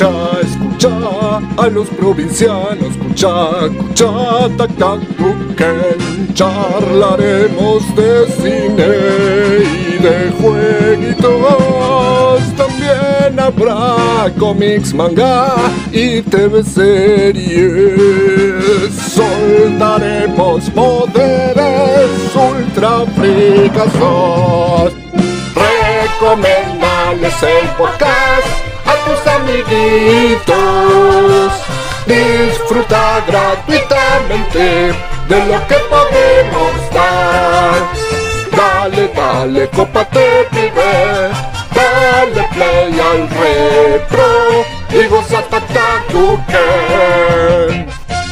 escucha a los provincianos, escucha, tac, tac, tuquen. Charlaremos de cine y de jueguitos. También habrá cómics, manga y TV series. Soltaremos poderes ultra fricazos. Recomendales el podcast a tus amiguitos. Disfruta gratuitamente de lo que podemos dar. Dale, cópate, pibe. Dale play al retro y goza Tuquen.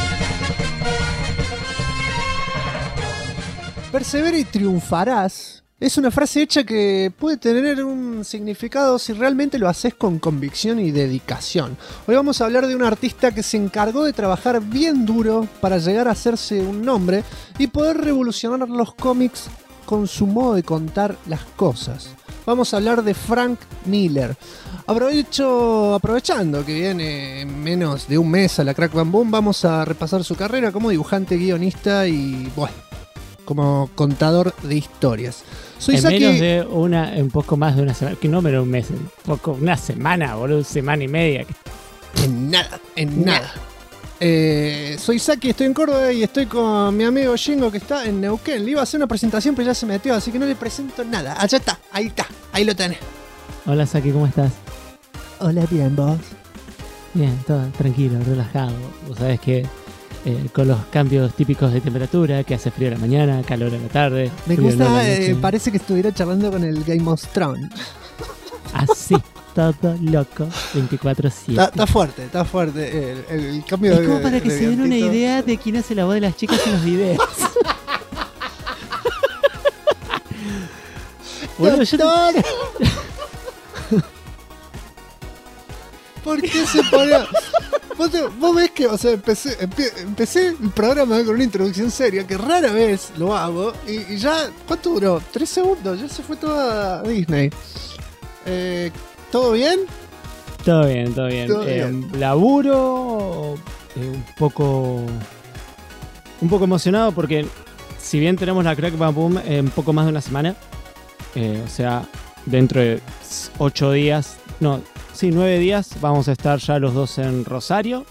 Persevera y triunfarás. Es una frase hecha que puede tener un significado si realmente lo haces con convicción y dedicación. Hoy vamos a hablar de un artista que se encargó de trabajar bien duro para llegar a hacerse un nombre y poder revolucionar los cómics con su modo de contar las cosas. Vamos a hablar de Frank Miller. Aprovechando que viene en menos de un mes a la Crack Bam Boom, vamos a repasar su carrera como dibujante, guionista y, bueno, como contador de historias. Soy en Saki... menos de un poco más de una semana, que no menos de un mes, una semana, boludo, semana y media. En nada. Soy Saki, estoy en Córdoba y estoy con mi amigo Shingo que está en Neuquén. Le iba a hacer una presentación pero ya se metió, así que no le presento nada. Allá está, ahí lo tenés. Hola Saki, ¿cómo estás? Hola, bien, ¿vos? Bien, todo tranquilo, relajado. Vos sabés que con los cambios típicos de temperatura, que hace frío en la mañana, calor en la tarde. Me gusta, parece que estuviera charlando con el Game of Thrones. Así, todo loco, 24/7. Está fuerte el cambio de... Es como para que se den una idea de quién hace la voz de las chicas en los videos. Bueno, ¿Por qué se pone...? Vos ves que, o sea, empecé el programa con una introducción seria, que rara vez lo hago, y ya, ¿cuánto duró? 3 segundos, ya se fue toda Disney. ¿Todo bien? Todo bien. Laburo un poco emocionado porque si bien tenemos la Crack Bam Boom en poco más de una semana, o sea, dentro de 9 días vamos a estar ya los dos en Rosario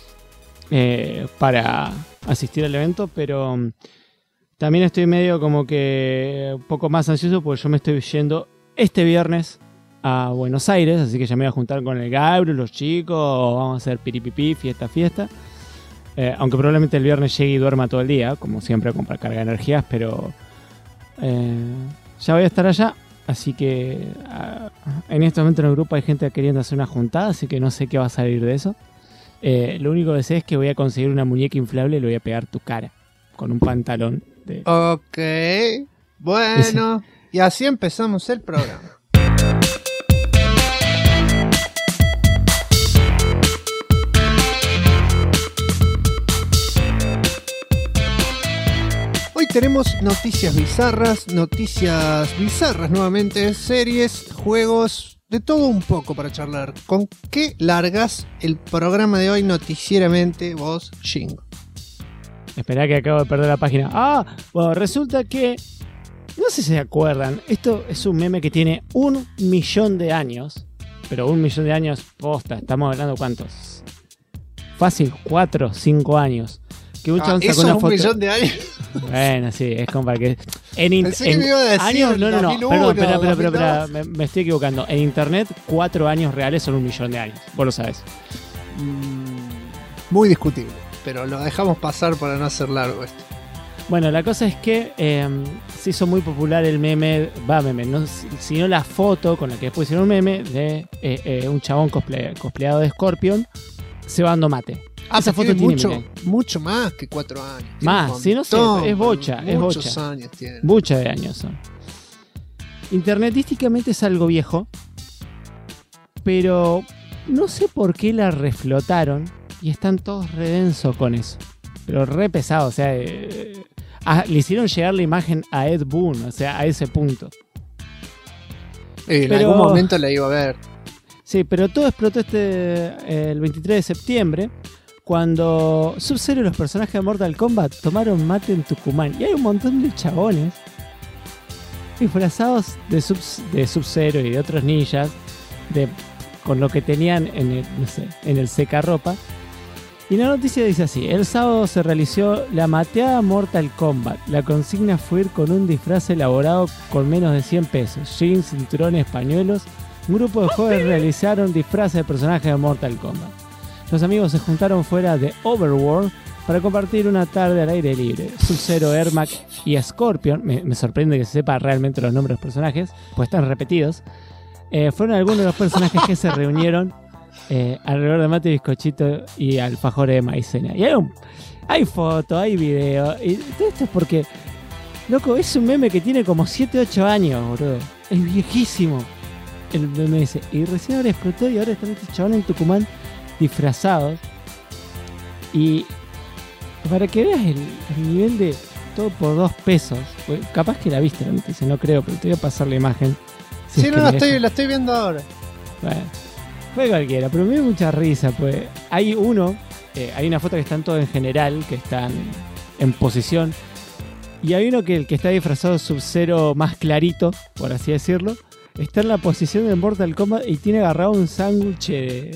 para asistir al evento, pero también estoy medio como que un poco más ansioso porque yo me estoy yendo este viernes a Buenos Aires, así que ya me voy a juntar con el Gabriel, los chicos, vamos a hacer piripipí, fiesta. Aunque probablemente el viernes llegue y duerma todo el día, como siempre, para cargar energías, pero ya voy a estar allá. Así que en este momento en el grupo hay gente queriendo hacer una juntada, así que no sé qué va a salir de eso. Lo único que sé es que voy a conseguir una muñeca inflable y le voy a pegar tu cara con un pantalón. Ok, bueno, y así empezamos el programa. Hoy tenemos noticias bizarras nuevamente, series, juegos, de todo un poco para charlar. ¿Con qué largas el programa de hoy noticieramente vos, Shingo? Esperá que acabo de perder la página. Bueno, resulta que, no sé si se acuerdan, esto es un meme que tiene 1 millón de años, pero 1 millón de años posta, estamos hablando ¿cuántos? Fácil, 4 o 5 años. Que un chabón sacó una foto. 1 millón de años. Bueno, sí, es como para que... Pensé que me iba a decir años, no, 2001, perdón, me estoy equivocando. En internet, 4 años reales son 1 millón de años. Vos lo sabés. Muy discutible, pero lo dejamos pasar para no hacer largo esto. Bueno, la cosa es que se hizo muy popular el meme, sino la foto con la que después hicieron un meme de un chabón cosplayado de Scorpion cebando mate. Esa foto tiene mucho más que 4 años. Más, sí, no sé, es bocha. Muchos años tiene. Bocha de años son. Internetísticamente es algo viejo, pero no sé por qué la reflotaron y están todos redensos con eso. Pero re pesado, o sea, le hicieron llegar la imagen a Ed Boon, o sea, a ese punto. En algún momento la iba a ver. Sí, pero todo explotó el 23 de septiembre, cuando Sub-Zero y los personajes de Mortal Kombat tomaron mate en Tucumán. Y hay un montón de chabones disfrazados de Sub-Zero y de otros ninjas, con lo que tenían en el secarropa. Y la noticia dice así: el sábado se realizó la mateada Mortal Kombat. La consigna fue ir con un disfraz elaborado con menos de 100 pesos. Jeans, cinturones, pañuelos. Un grupo de jóvenes realizaron disfraces de personajes de Mortal Kombat. Los amigos se juntaron fuera de Overworld para compartir una tarde al aire libre. Sub-Zero, Ermac y Scorpion, me sorprende que se sepa realmente los nombres de los personajes, pues están repetidos, fueron algunos de los personajes que se reunieron alrededor de mate, bizcochito y alfajores de maicena. Y hay fotos, hay video, y todo esto es porque, loco, es un meme que tiene como 7-8 años, bro. Es viejísimo el meme ese. Y recién ahora explotó y ahora están estos chavales en Tucumán disfrazados. Y para que veas el nivel de todo por 2 pesos, pues, capaz que la viste la noticia, no creo, pero te voy a pasar la imagen. Sí, no, la estoy viendo ahora. Bueno, fue cualquiera, pero me dio mucha risa, pues hay hay una foto que están todos en general, que están en posición, y hay uno que el que está disfrazado Sub-Zero más clarito, por así decirlo, está en la posición de Mortal Kombat y tiene agarrado un sándwich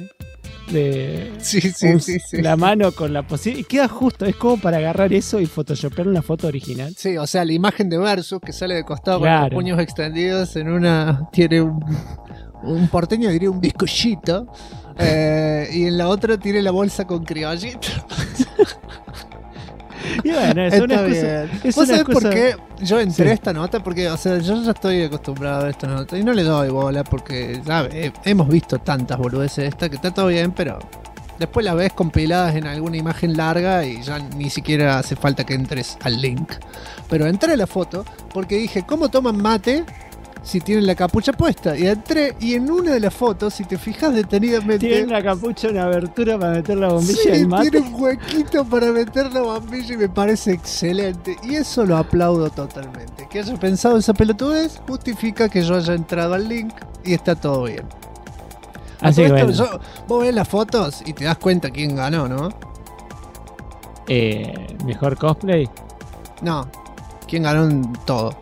sí. La mano con la posición, y queda justo, es como para agarrar eso y photoshopear una foto original. Sí, o sea, la imagen de Versus que sale de costado, claro, con los puños extendidos, en una tiene un porteño diría un bizcochito, y en la otra tiene la bolsa con criollito. Y bueno, es una excusa. ¿Vos sabés por qué yo entré a esta nota? Porque, o sea, yo ya estoy acostumbrado a ver esta nota y no le doy bola porque, ¿sabes? Hemos visto tantas boludeces de esta que está todo bien, pero después las ves compiladas en alguna imagen larga y ya ni siquiera hace falta que entres al link. Pero entré a la foto porque dije, ¿cómo toman mate si tienen la capucha puesta? Y entré, y en una de las fotos, si te fijas detenidamente, tienen la capucha, una abertura para meter la bombilla del mate. Tiene un huequito para meter la bombilla y me parece excelente. Y eso lo aplaudo totalmente. Que haya pensado esa pelotudez justifica que yo haya entrado al link y está todo bien. Así que bueno. Vos ves las fotos y te das cuenta quién ganó, ¿no? ¿Mejor cosplay? No, quién ganó en todo.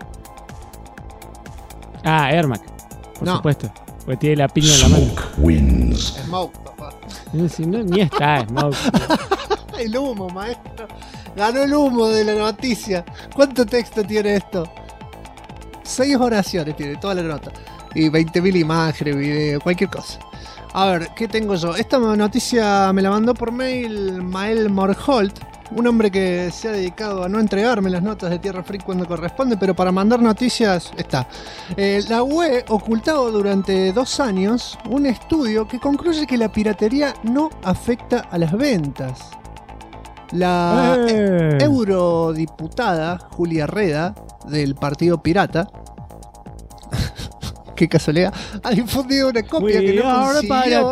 Ah, Ermac, por supuesto, porque tiene la piña en la mano. Wins. Smoke, papá. Ni está Smoke. El humo, maestro. Ganó el humo de la noticia. ¿Cuánto texto tiene esto? 6 oraciones tiene toda la nota. Y 20.000 imágenes, video, cualquier cosa. A ver, ¿qué tengo yo? Esta noticia me la mandó por mail Mael Morholt, un hombre que se ha dedicado a no entregarme las notas de Tierra Freak cuando corresponde, pero para mandar noticias está. La UE ocultado durante 2 años un estudio que concluye que la piratería no afecta a las ventas. La eurodiputada Julia Reda, del Partido Pirata, qué casualidad, ha difundido una copia que no consiguió.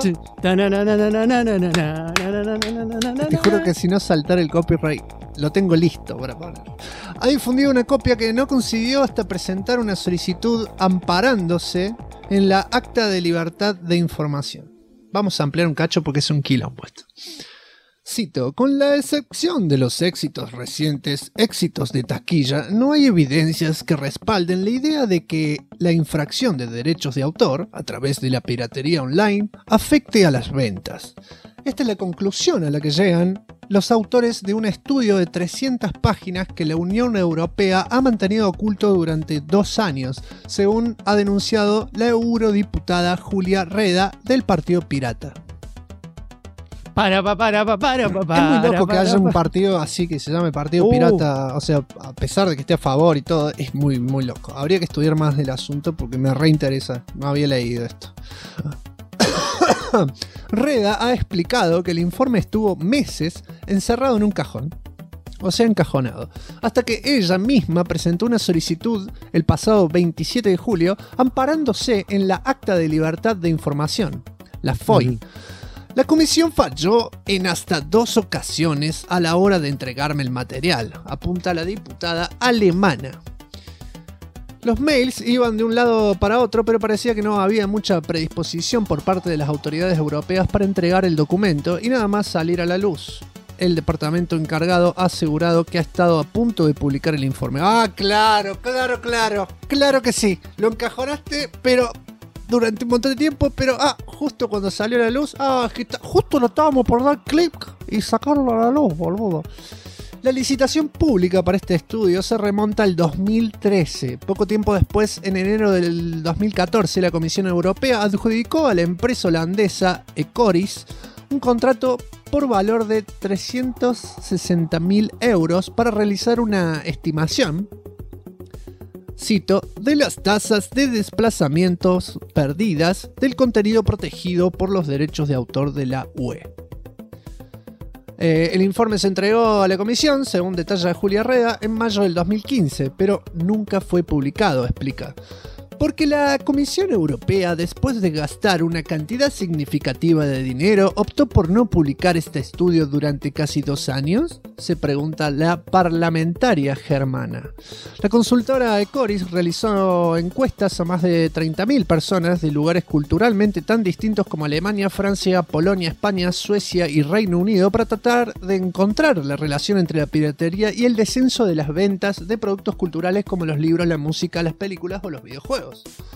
Te juro que si no saltar el copyright, lo tengo listo para poner. Ha difundido una copia que no consiguió hasta presentar una solicitud amparándose en la Acta de Libertad de Información. Vamos a ampliar un cacho porque es un quilombo esto. Cito, con la excepción de los recientes éxitos de taquilla, no hay evidencias que respalden la idea de que la infracción de derechos de autor, a través de la piratería online, afecte a las ventas. Esta es la conclusión a la que llegan los autores de un estudio de 300 páginas que la Unión Europea ha mantenido oculto durante 2 años, según ha denunciado la eurodiputada Julia Reda del Partido Pirata. Es muy loco que haya un partido así que se llame Partido Pirata, o sea, a pesar de que esté a favor y todo, es muy, muy loco. Habría que estudiar más del asunto porque me reinteresa, no había leído esto. Reda ha explicado que el informe estuvo meses encerrado en un cajón, o sea, encajonado, hasta que ella misma presentó una solicitud el pasado 27 de julio amparándose en la Acta de Libertad de Información, la FOI. La comisión falló en hasta 2 ocasiones a la hora de entregarme el material, apunta la diputada alemana. Los mails iban de un lado para otro, pero parecía que no había mucha predisposición por parte de las autoridades europeas para entregar el documento y nada más salir a la luz. El departamento encargado ha asegurado que ha estado a punto de publicar el informe. ¡Ah, claro! ¡Claro que sí! Lo encajonaste, pero durante un montón de tiempo, pero justo cuando salió a la luz, justo lo estábamos por dar clic y sacarlo a la luz, boludo. La licitación pública para este estudio se remonta al 2013. Poco tiempo después, en enero del 2014, la Comisión Europea adjudicó a la empresa holandesa Ecoris un contrato por valor de 360.000 euros para realizar una estimación, cito, de las tasas de desplazamientos perdidas del contenido protegido por los derechos de autor de la UE. El informe se entregó a la comisión, según detalla Julia Reda, en mayo del 2015, pero nunca fue publicado, explica. Porque la Comisión Europea, después de gastar una cantidad significativa de dinero, optó por no publicar este estudio durante casi 2 años, se pregunta la parlamentaria germana. La consultora Ecoris realizó encuestas a más de 30.000 personas de lugares culturalmente tan distintos como Alemania, Francia, Polonia, España, Suecia y Reino Unido para tratar de encontrar la relación entre la piratería y el descenso de las ventas de productos culturales como los libros, la música, las películas o los videojuegos.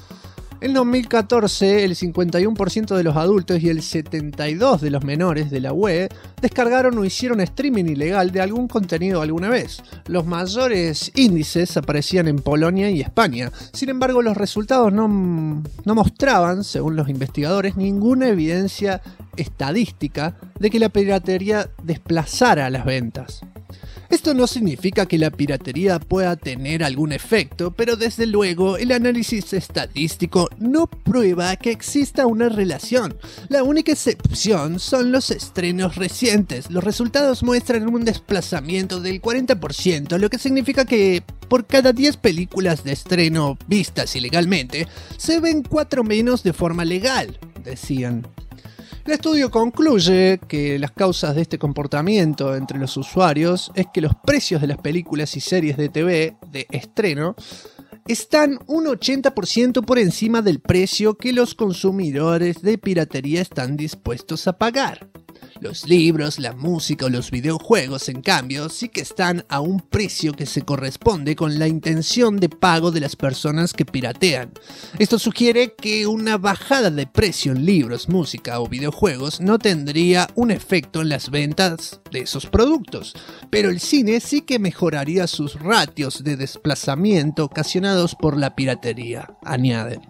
En 2014, el 51% de los adultos y el 72% de los menores de la UE descargaron o hicieron streaming ilegal de algún contenido alguna vez. Los mayores índices aparecían en Polonia y España. Sin embargo, los resultados no mostraban, según los investigadores, ninguna evidencia estadística de que la piratería desplazara las ventas. Esto no significa que la piratería pueda tener algún efecto, pero desde luego el análisis estadístico no prueba que exista una relación. La única excepción son los estrenos recientes. Los resultados muestran un desplazamiento del 40%, lo que significa que por cada 10 películas de estreno vistas ilegalmente, se ven 4 menos de forma legal, decían. El estudio concluye que las causas de este comportamiento entre los usuarios es que los precios de las películas y series de TV de estreno están un 80% por encima del precio que los consumidores de piratería están dispuestos a pagar. Los libros, la música o los videojuegos, en cambio, sí que están a un precio que se corresponde con la intención de pago de las personas que piratean. Esto sugiere que una bajada de precio en libros, música o videojuegos no tendría un efecto en las ventas de esos productos, pero el cine sí que mejoraría sus ratios de desplazamiento ocasionados por la piratería, añaden.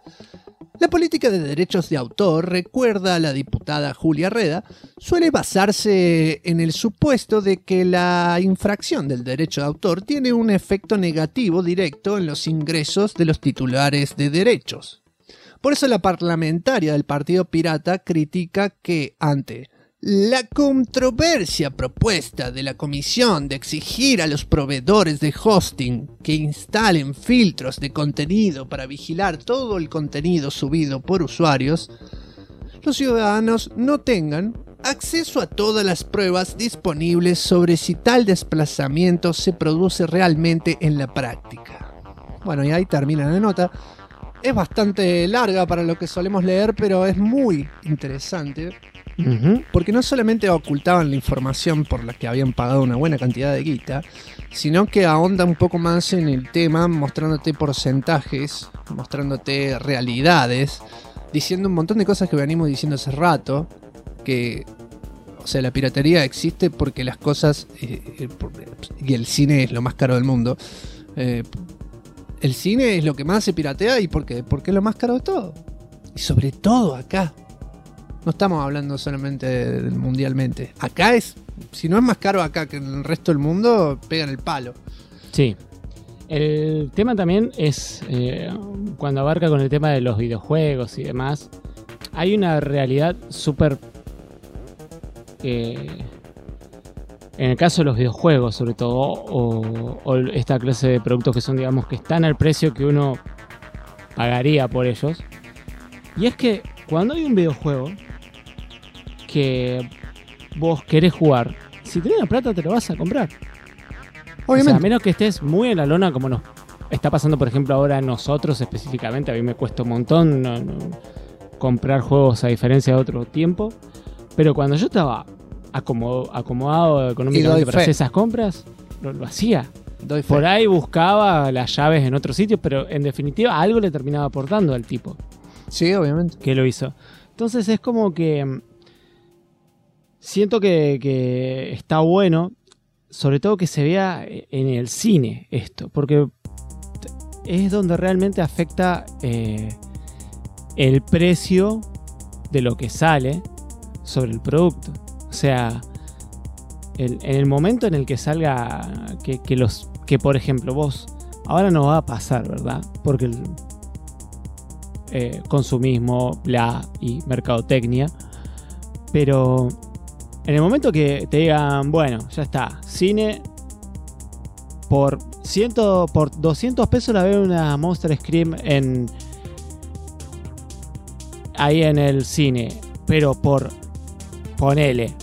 La política de derechos de autor, recuerda a la diputada Julia Reda, suele basarse en el supuesto de que la infracción del derecho de autor tiene un efecto negativo directo en los ingresos de los titulares de derechos. Por eso la parlamentaria del Partido Pirata critica que ante la controversia propuesta de la comisión de exigir a los proveedores de hosting que instalen filtros de contenido para vigilar todo el contenido subido por usuarios, los ciudadanos no tengan acceso a todas las pruebas disponibles sobre si tal desplazamiento se produce realmente en la práctica. Bueno, y ahí termina la nota. Es bastante larga para lo que solemos leer, pero es muy interesante. Porque no solamente ocultaban la información por la que habían pagado una buena cantidad de guita, sino que ahonda un poco más en el tema, mostrándote porcentajes, mostrándote realidades, diciendo un montón de cosas que venimos diciendo hace rato, que, o sea, la piratería existe porque las cosas, y el cine es lo más caro del mundo, el cine es lo que más se piratea y porque es lo más caro de todo. Y sobre todo acá. No estamos hablando solamente mundialmente. Acá es, si no es más caro acá que en el resto del mundo, pegan el palo. Sí. El tema también es, cuando abarca con el tema de los videojuegos y demás, hay una realidad súper... en el caso de los videojuegos, sobre todo, o esta clase de productos que son, digamos, que están al precio que uno pagaría por ellos. Y es que cuando hay un videojuego que vos querés jugar, si tenés la plata te lo vas a comprar. Obviamente. O sea, a menos que estés muy en la lona como está pasando, por ejemplo, ahora a nosotros específicamente. A mí me cuesta un montón no comprar juegos a diferencia de otro tiempo. Pero cuando yo estaba acomodado económicamente para hacer esas compras, lo hacía. Por ahí buscaba las llaves en otro sitio, pero en definitiva algo le terminaba aportando al tipo. Sí, obviamente. Que lo hizo. Entonces es como que siento que está bueno, sobre todo que se vea en el cine esto, porque es donde realmente afecta el precio de lo que sale sobre el producto. O sea, en el momento en el que salga que por ejemplo vos, ahora no va a pasar, ¿verdad? Porque el consumismo, y mercadotecnia, pero en el momento que te digan, bueno, ya está, cine por 200 pesos la veo una Monster Scream ahí en el cine, pero ponele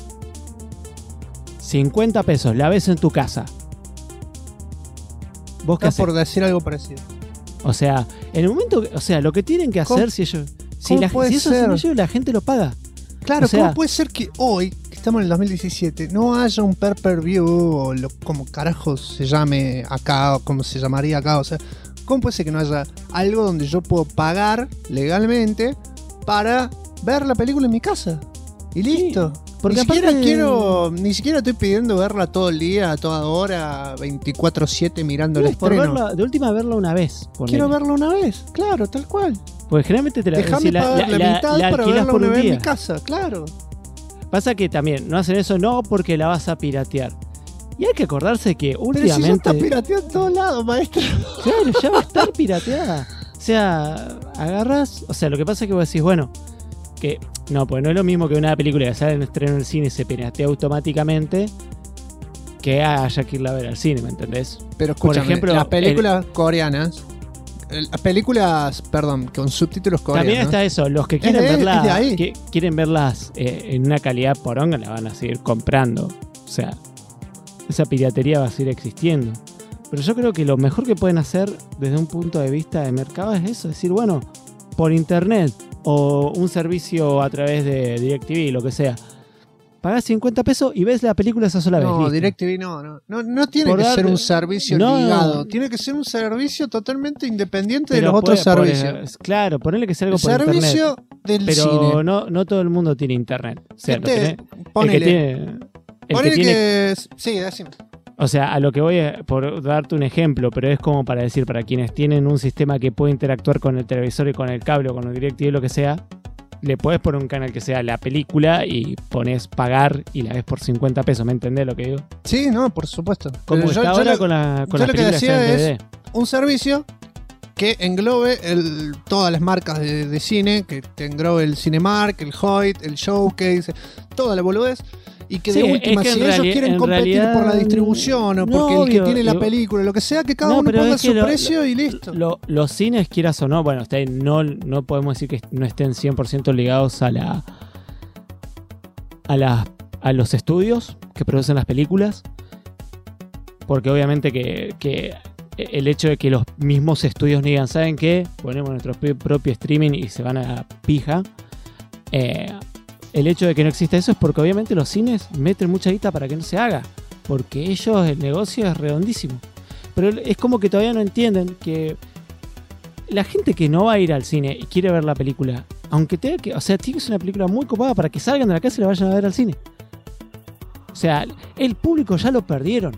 50 pesos la ves en tu casa. ¿Vos qué haces? Por decir algo parecido. O sea, en el momento, o sea, lo que tienen que hacer si ellos, si eso hacen ellos, la gente lo paga. Claro, o sea, ¿cómo puede ser que hoy, que estamos en el 2017, no haya un pay-per-view o como carajo se llame acá o como se llamaría acá? O sea, ¿cómo puede ser que no haya algo donde yo puedo pagar legalmente para ver la película en mi casa? Y listo. Sí, porque ni siquiera estoy pidiendo verla todo el día, a toda hora, 24/7 mirando el estreno. De última verla una vez. Quiero verla una vez, claro, tal cual. Porque generalmente te Déjame pagar la mitad para verla por una un vez día en mi casa, claro. Pasa que también no hacen eso no porque la vas a piratear. Y hay que acordarse que últimamente... Pero si ya está pirateada en todos lados, maestro. Claro, ya va a estar pirateada. O sea, agarras... O sea, lo que pasa es que vos decís, bueno, que... No, pues no es lo mismo que una película que sale en estreno en el cine y se piratea automáticamente que haya que irla a ver al cine, ¿me entendés? Pero escúchame, por ejemplo, las películas coreanas, las películas, perdón, con subtítulos coreanos. También está eso, los que quieren verlas en una calidad poronga la van a seguir comprando. O sea, esa piratería va a seguir existiendo. Pero yo creo que lo mejor que pueden hacer desde un punto de vista de mercado es eso, decir, bueno, por internet o un servicio a través de DirecTV, lo que sea. Pagás 50 pesos y ves la película esa sola vez. No, DirecTV no tiene que ser un servicio ligado. Tiene que ser un servicio totalmente independiente de los otros servicios. Claro, ponerle que sea algo por internet. Servicio del pero cine. No todo el mundo tiene internet. O sea, Sí, decime. O sea, a lo que voy es por darte un ejemplo, pero es como para decir, para quienes tienen un sistema que puede interactuar con el televisor y con el cable o con el DirecTV, lo que sea, le podés poner un canal que sea la película y pones pagar y la ves por 50 pesos, ¿me entendés lo que digo? Sí, no, por supuesto. Como está ahora con las películas en DVD. Un servicio que englobe todas las marcas de cine, que te englobe el Cinemark, el Hoyt, el Showcase, toda la boludez. Y que de última, si ellos quieren competir por la distribución o porque el que tiene la película, lo que sea, que cada uno ponga su precio y listo. Los cines, quieras o no, bueno, no podemos decir que no estén 100% ligados a los estudios que producen las películas. Porque obviamente que el hecho de que los mismos estudios digan, ¿saben qué? Ponemos nuestro propio streaming y se van a la pija. El hecho de que no exista eso es porque obviamente los cines meten mucha guita para que no se haga, porque ellos, el negocio es redondísimo. Pero es como que todavía no entienden que la gente que no va a ir al cine y quiere ver la película, aunque tenga que, o sea, tiene que ser una película muy copada para que salgan de la casa y la vayan a ver al cine. O sea, el público ya lo perdieron.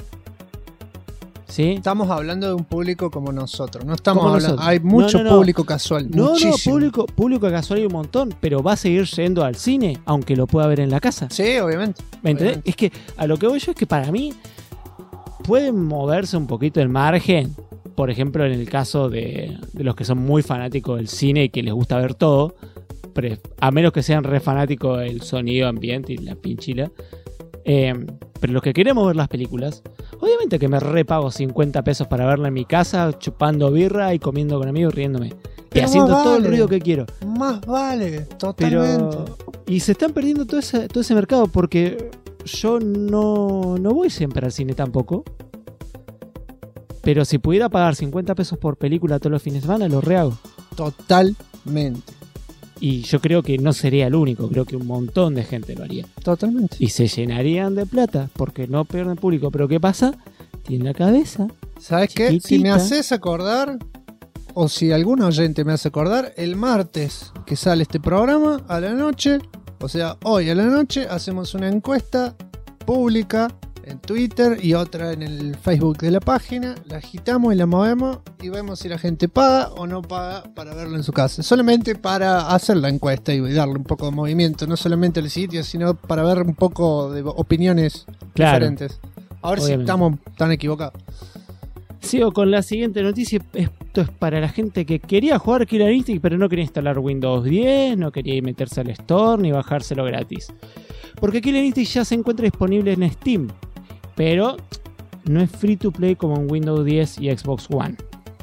¿Sí? Estamos hablando de un público como nosotros. No estamos hablando. Hay mucho público casual. Muchísimo. Público casual hay un montón, pero va a seguir yendo al cine, aunque lo pueda ver en la casa. Sí, obviamente. ¿Me entendés? Es que a lo que voy yo es que para mí pueden moverse un poquito el margen. Por ejemplo, en el caso de los que son muy fanáticos del cine y que les gusta ver todo, a menos que sean re fanáticos del sonido ambiente y la pinchila. Pero los que queremos ver las películas, obviamente que me repago 50 pesos para verla en mi casa, chupando birra y comiendo con amigos, riéndome. Y haciendo todo el ruido que quiero. Más vale, totalmente. Y se están perdiendo todo ese mercado porque yo no voy siempre al cine tampoco. Pero si pudiera pagar 50 pesos por película todos los fines de semana, lo rehago. Totalmente. Y yo creo que no sería el único, creo que un montón de gente lo haría. Totalmente. Y se llenarían de plata porque no pierden público. Pero ¿qué pasa? Tiene la cabeza. ¿Sabes qué? Chiquitita. Si me haces acordar, o si algún oyente me hace acordar, el martes que sale este programa a la noche, o sea, hoy a la noche, hacemos una encuesta pública en Twitter y otra en el Facebook de la página, la agitamos y la movemos y vemos si la gente paga o no paga para verlo en su casa. Solamente para hacer la encuesta y darle un poco de movimiento, no solamente al sitio, sino para ver un poco de opiniones diferentes. A ver si estamos tan equivocados. Sigo con la siguiente noticia. Esto es para la gente que quería jugar Killer Instinct, pero no quería instalar Windows 10, no quería meterse al Store ni bajárselo gratis. Porque Killer Instinct ya se encuentra disponible en Steam, pero no es free to play como en Windows 10 y Xbox One.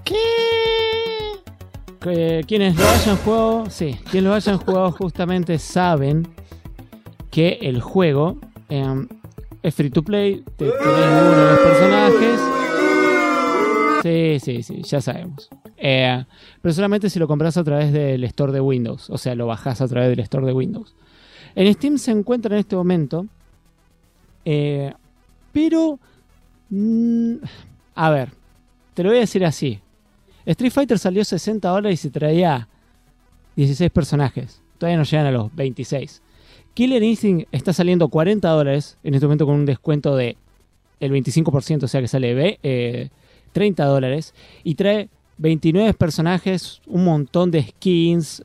Quienes lo hayan jugado, quienes lo hayan jugado justamente saben que el juego es free to play, tenés uno de los personajes. Sí, ya sabemos. Pero solamente si lo compras a través del Store de Windows, o sea, lo bajás a través del Store de Windows. En Steam se encuentra en este momento, pero a ver, te lo voy a decir así. Street Fighter salió $60 y se traía 16 personajes. Todavía no llegan a los 26. Killer Instinct está saliendo $40 en este momento con un descuento de el 25%, o sea que sale $30 y trae 29 personajes, un montón de skins,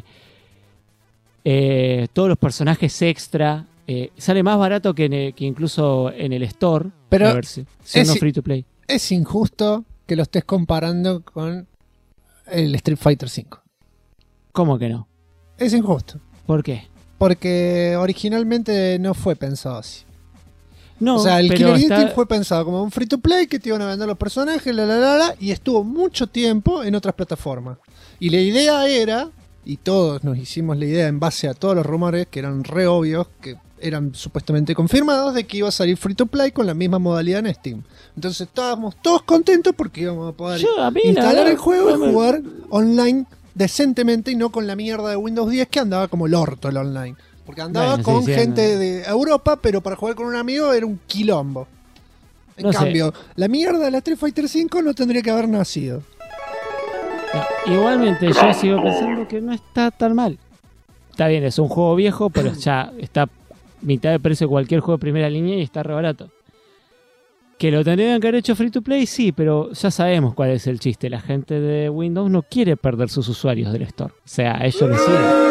todos los personajes extra. Sale más barato que incluso en el Store. Pero a ver si no free to play. Es injusto que lo estés comparando con el Street Fighter V. ¿Cómo que no? Es injusto. ¿Por qué? Porque originalmente no fue pensado así. No, o sea, el pero Killer Instinct fue pensado como un free to play que te iban a vender los personajes, y estuvo mucho tiempo en otras plataformas. Y la idea era, y todos nos hicimos la idea en base a todos los rumores que eran re obvios, que eran supuestamente confirmados, de que iba a salir free to play con la misma modalidad en Steam. Entonces estábamos todos contentos porque íbamos a poder instalar el juego y jugar online decentemente y no con la mierda de Windows 10 que andaba como el orto el online. Porque andaba con gente de Europa, pero para jugar con un amigo era un quilombo. En cambio, la mierda de la Street Fighter V no tendría que haber nacido. No, igualmente, yo sigo pensando que no está tan mal. Está bien, es un juego viejo, pero ya está mitad de precio de cualquier juego de primera línea y está re barato. Que lo tendrían que haber hecho free to play, sí, pero ya sabemos cuál es el chiste. La gente de Windows no quiere perder sus usuarios del Store. O sea, a ellos les sirve.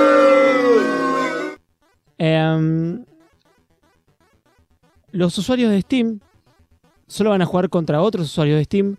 Los usuarios de Steam solo van a jugar contra otros usuarios de Steam.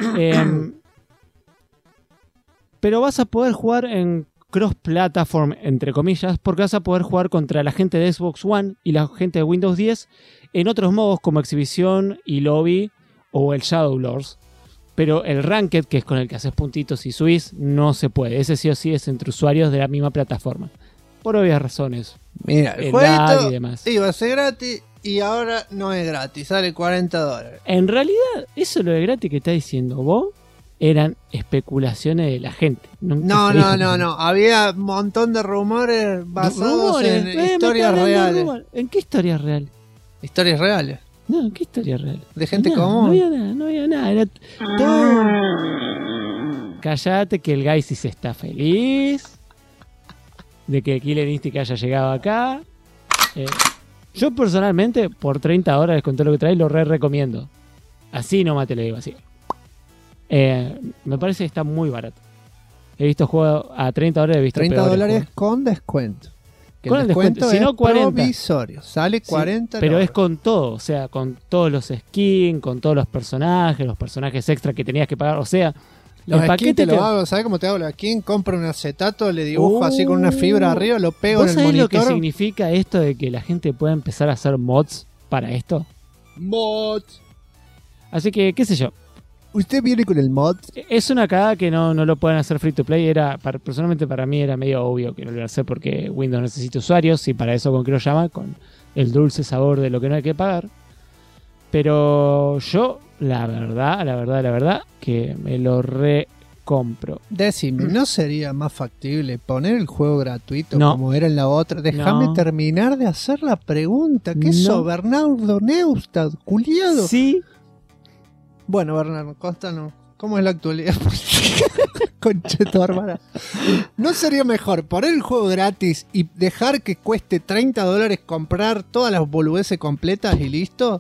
Pero vas a poder jugar en cross-platform, entre comillas, porque vas a poder jugar contra la gente de Xbox One y la gente de Windows 10 en otros modos como exhibición y lobby o el Shadow Lords. Pero el Ranked, que es con el que haces puntitos y subís, no se puede. Ese sí o sí es entre usuarios de la misma plataforma. Por obvias razones. Mira, el jueguito iba a ser gratis y ahora no es gratis, sale $40. En realidad, eso lo de gratis que está diciendo vos eran especulaciones de la gente. No. Había un montón de rumores basados en historias reales. ¿En qué historias reales? Historias reales. No, ¿qué historias reales? De gente común. No había nada. Era todo. Cállate que el Gaisis está feliz de que Killer Instinct haya llegado acá. Yo personalmente, por $30 con todo lo que trae, lo recomiendo. Así nomás te lo digo, así. Me parece que está muy barato. He visto juegos a $30, he visto $30 con descuento. Que con el descuento, si no 40. Provisorio, sale 40. Sí, pero es con todo, o sea, con todos los skins, con todos los personajes extra que tenías que pagar, o sea, los el paquete lo hago, ¿sabes cómo te hago? ¿Quién compra un acetato, le dibujo así con una fibra arriba, lo pego en el monitor? ¿Vos sabés lo que significa esto de que la gente pueda empezar a hacer mods para esto? Mods. Así que, qué sé yo. ¿Usted viene con el mod? Es una cagada que no lo pueden hacer free to play. Personalmente para mí era medio obvio que no lo iba a hacer porque Windows necesita usuarios y para eso con Kiriyama, con el dulce sabor de lo que no hay que pagar. Pero yo, la verdad, que me lo recompro. Decime, ¿no sería más factible poner el juego gratuito No. como era en la otra? Déjame No. terminar de hacer la pregunta. ¿Qué es No. eso, Bernardo Neustadt, culiado? Sí. Bueno, Bernardo, contanos, ¿cómo es la actualidad? Conche tu hermana. ¿No sería mejor poner el juego gratis y dejar que cueste $30 comprar todas las boludeces completas y listo?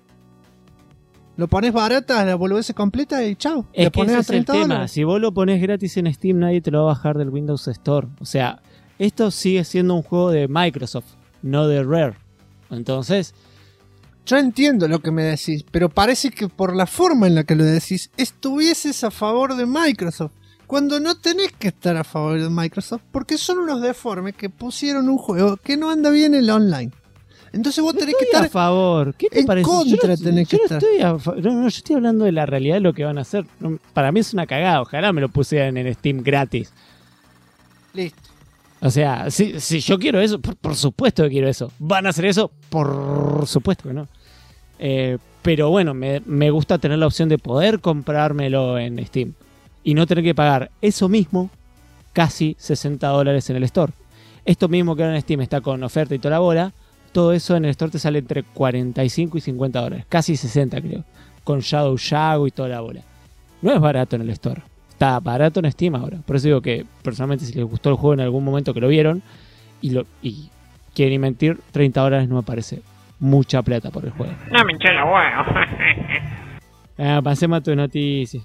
Lo pones baratas, las boludeces completas y chao. Es Le que pones ese a es el tema. $30. Si vos lo pones gratis en Steam, nadie te lo va a bajar del Windows Store. O sea, esto sigue siendo un juego de Microsoft, no de Rare. Entonces, Yo entiendo lo que me decís, pero parece que por la forma en la que lo decís, estuvieses a favor de Microsoft. Cuando no tenés que estar a favor de Microsoft, porque son unos deformes que pusieron un juego que no anda bien en la online. Entonces vos tenés que estoy estar a favor. ¿Qué te en parece? contra Yo tenés que yo no estar. estoy no, yo estoy hablando de la realidad de lo que van a hacer. Para mí es una cagada. Ojalá me lo pusieran en Steam gratis. Listo. O sea, si yo quiero eso, por supuesto que quiero eso. ¿Van a hacer eso? Por supuesto que no. Pero bueno, me gusta tener la opción de poder comprármelo en Steam y no tener que pagar eso mismo, casi $60 en el store. Esto mismo que ahora en Steam está con oferta y toda la bola, todo eso en el store te sale entre 45 y $50, casi 60 creo, con Shadow Shadow y toda la bola. No es barato en el store, está barato en Steam ahora. Por eso digo que personalmente si les gustó el juego en algún momento que lo vieron y quieren invertir, $30 no me parece mucha plata por el juego. No me hinché los huevos. Pasemos a tu noticia.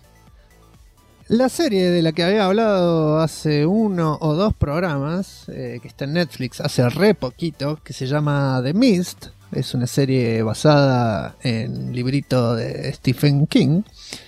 La serie de la que había hablado hace 1 o 2 programas, que está en Netflix hace re poquito, que se llama The Mist, es una serie basada en librito de Stephen King,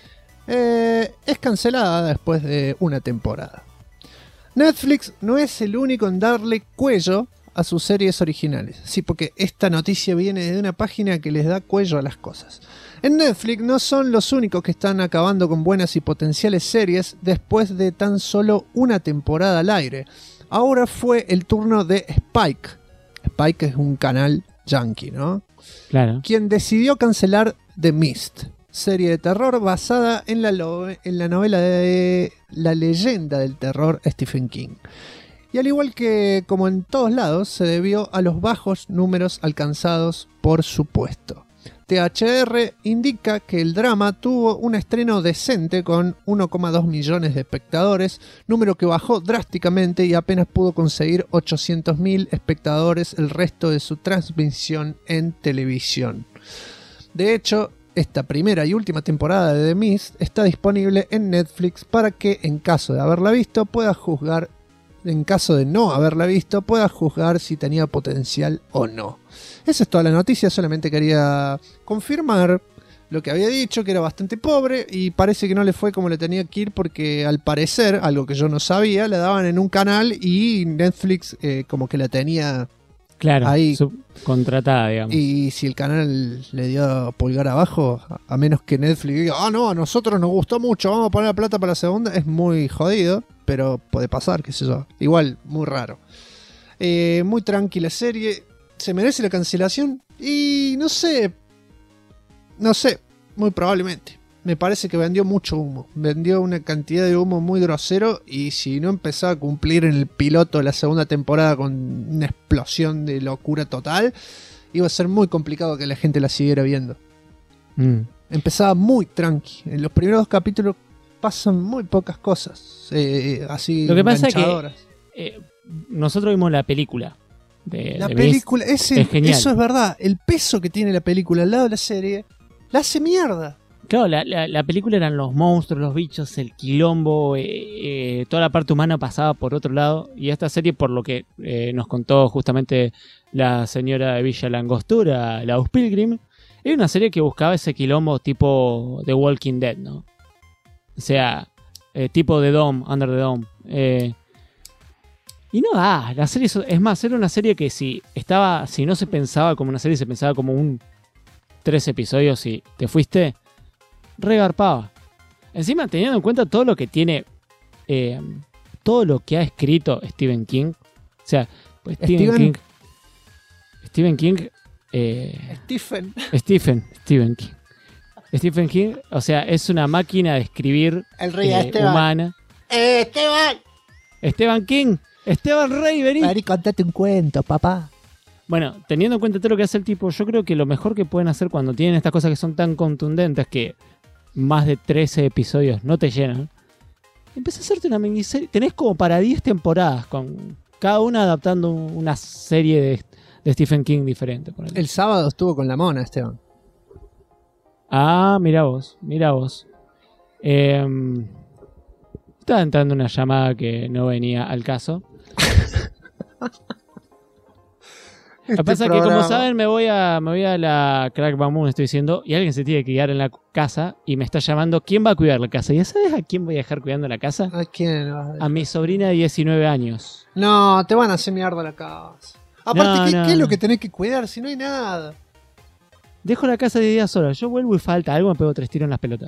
es cancelada después de una temporada. Netflix no es el único en darle cuello a sus series originales. Sí, porque esta noticia viene de una página que les da cuello a las cosas. En Netflix no son los únicos que están acabando con buenas y potenciales series después de tan solo una temporada al aire. Ahora fue el turno de Spike. Spike es un canal yankee, ¿no? Claro. Quien decidió cancelar The Mist, serie de terror basada en la novela de la leyenda del terror Stephen King. Y al igual que como en todos lados, se debió a los bajos números alcanzados por supuesto. THR indica que el drama tuvo un estreno decente con 1,2 millones de espectadores, número que bajó drásticamente y apenas pudo conseguir 800.000 espectadores el resto de su transmisión en televisión. De hecho, esta primera y última temporada de The Mist está disponible en Netflix para que, en caso de haberla visto, pueda juzgar. En caso de no haberla visto, pueda juzgar si tenía potencial o no. Esa es toda la noticia, solamente quería confirmar lo que había dicho, que era bastante pobre y parece que no le fue como le tenía que ir porque al parecer, algo que yo no sabía, la daban en un canal y Netflix como que la tenía Claro, ahí. Contratada, digamos. Y si el canal le dio pulgar abajo, a menos que Netflix diga, ah no, a nosotros nos gustó mucho, vamos a poner la plata para la segunda, es muy jodido, pero puede pasar, qué sé yo. Igual, muy raro. Muy tranquila serie, ¿se merece la cancelación? Y no sé, muy probablemente. Me parece que vendió mucho humo, vendió una cantidad de humo muy grosero y si no empezaba a cumplir en el piloto de la segunda temporada con una explosión de locura total, iba a ser muy complicado que la gente la siguiera viendo. Empezaba muy tranqui, en los primeros 2 capítulos pasan muy pocas cosas, así Lo que pasa es enganchadoras. que nosotros vimos la película. La de película, es genial. eso es verdad, el peso que tiene la película al lado de la serie, la hace mierda. Claro, la película eran los monstruos, los bichos, el quilombo, toda la parte humana pasaba por otro lado. Y esta serie, por lo que nos contó justamente la señora de Villa Langostura, la Pilgrim, era una serie que buscaba ese quilombo tipo The Walking Dead, ¿no? O sea, tipo The Dome, Under the Dome. Y no da, la serie, es más, era una serie que si no se pensaba como una serie, se pensaba como un 3 episodios y te fuiste, regarpaba. Encima, teniendo en cuenta todo lo que tiene, todo lo que ha escrito Stephen King. O sea, pues Stephen King Stephen King. Stephen King, o sea, es una máquina de escribir El rey Esteban. humana. Esteban King. Esteban Rey, vení. Vení, contate un cuento, papá. Bueno, teniendo en cuenta todo lo que hace el tipo, yo creo que lo mejor que pueden hacer cuando tienen estas cosas que son tan contundentes que más de 13 episodios no te llenan, empieza a hacerte una miniserie. Tenés como para 10 temporadas, con cada una adaptando una serie de Stephen King diferente. Ponele. El sábado estuvo con la mona, Esteban. Ah, mira vos. Estaba entrando una llamada que no venía al caso. Lo que pasa es que, como saben, me voy a la Crack Bamboo, estoy diciendo, y alguien se tiene que quedar en la casa y me está llamando. ¿Quién va a cuidar la casa? ¿Ya sabes a quién voy a dejar cuidando la casa? ¿A quién vas a dejar? A mi sobrina de 19 años. No, te van a hacer mierda la casa. Aparte, ¿qué es lo que tenés que cuidar si no hay nada? Dejo la casa de día sola. Yo vuelvo y falta algo, me pego 3 tiros en las pelotas.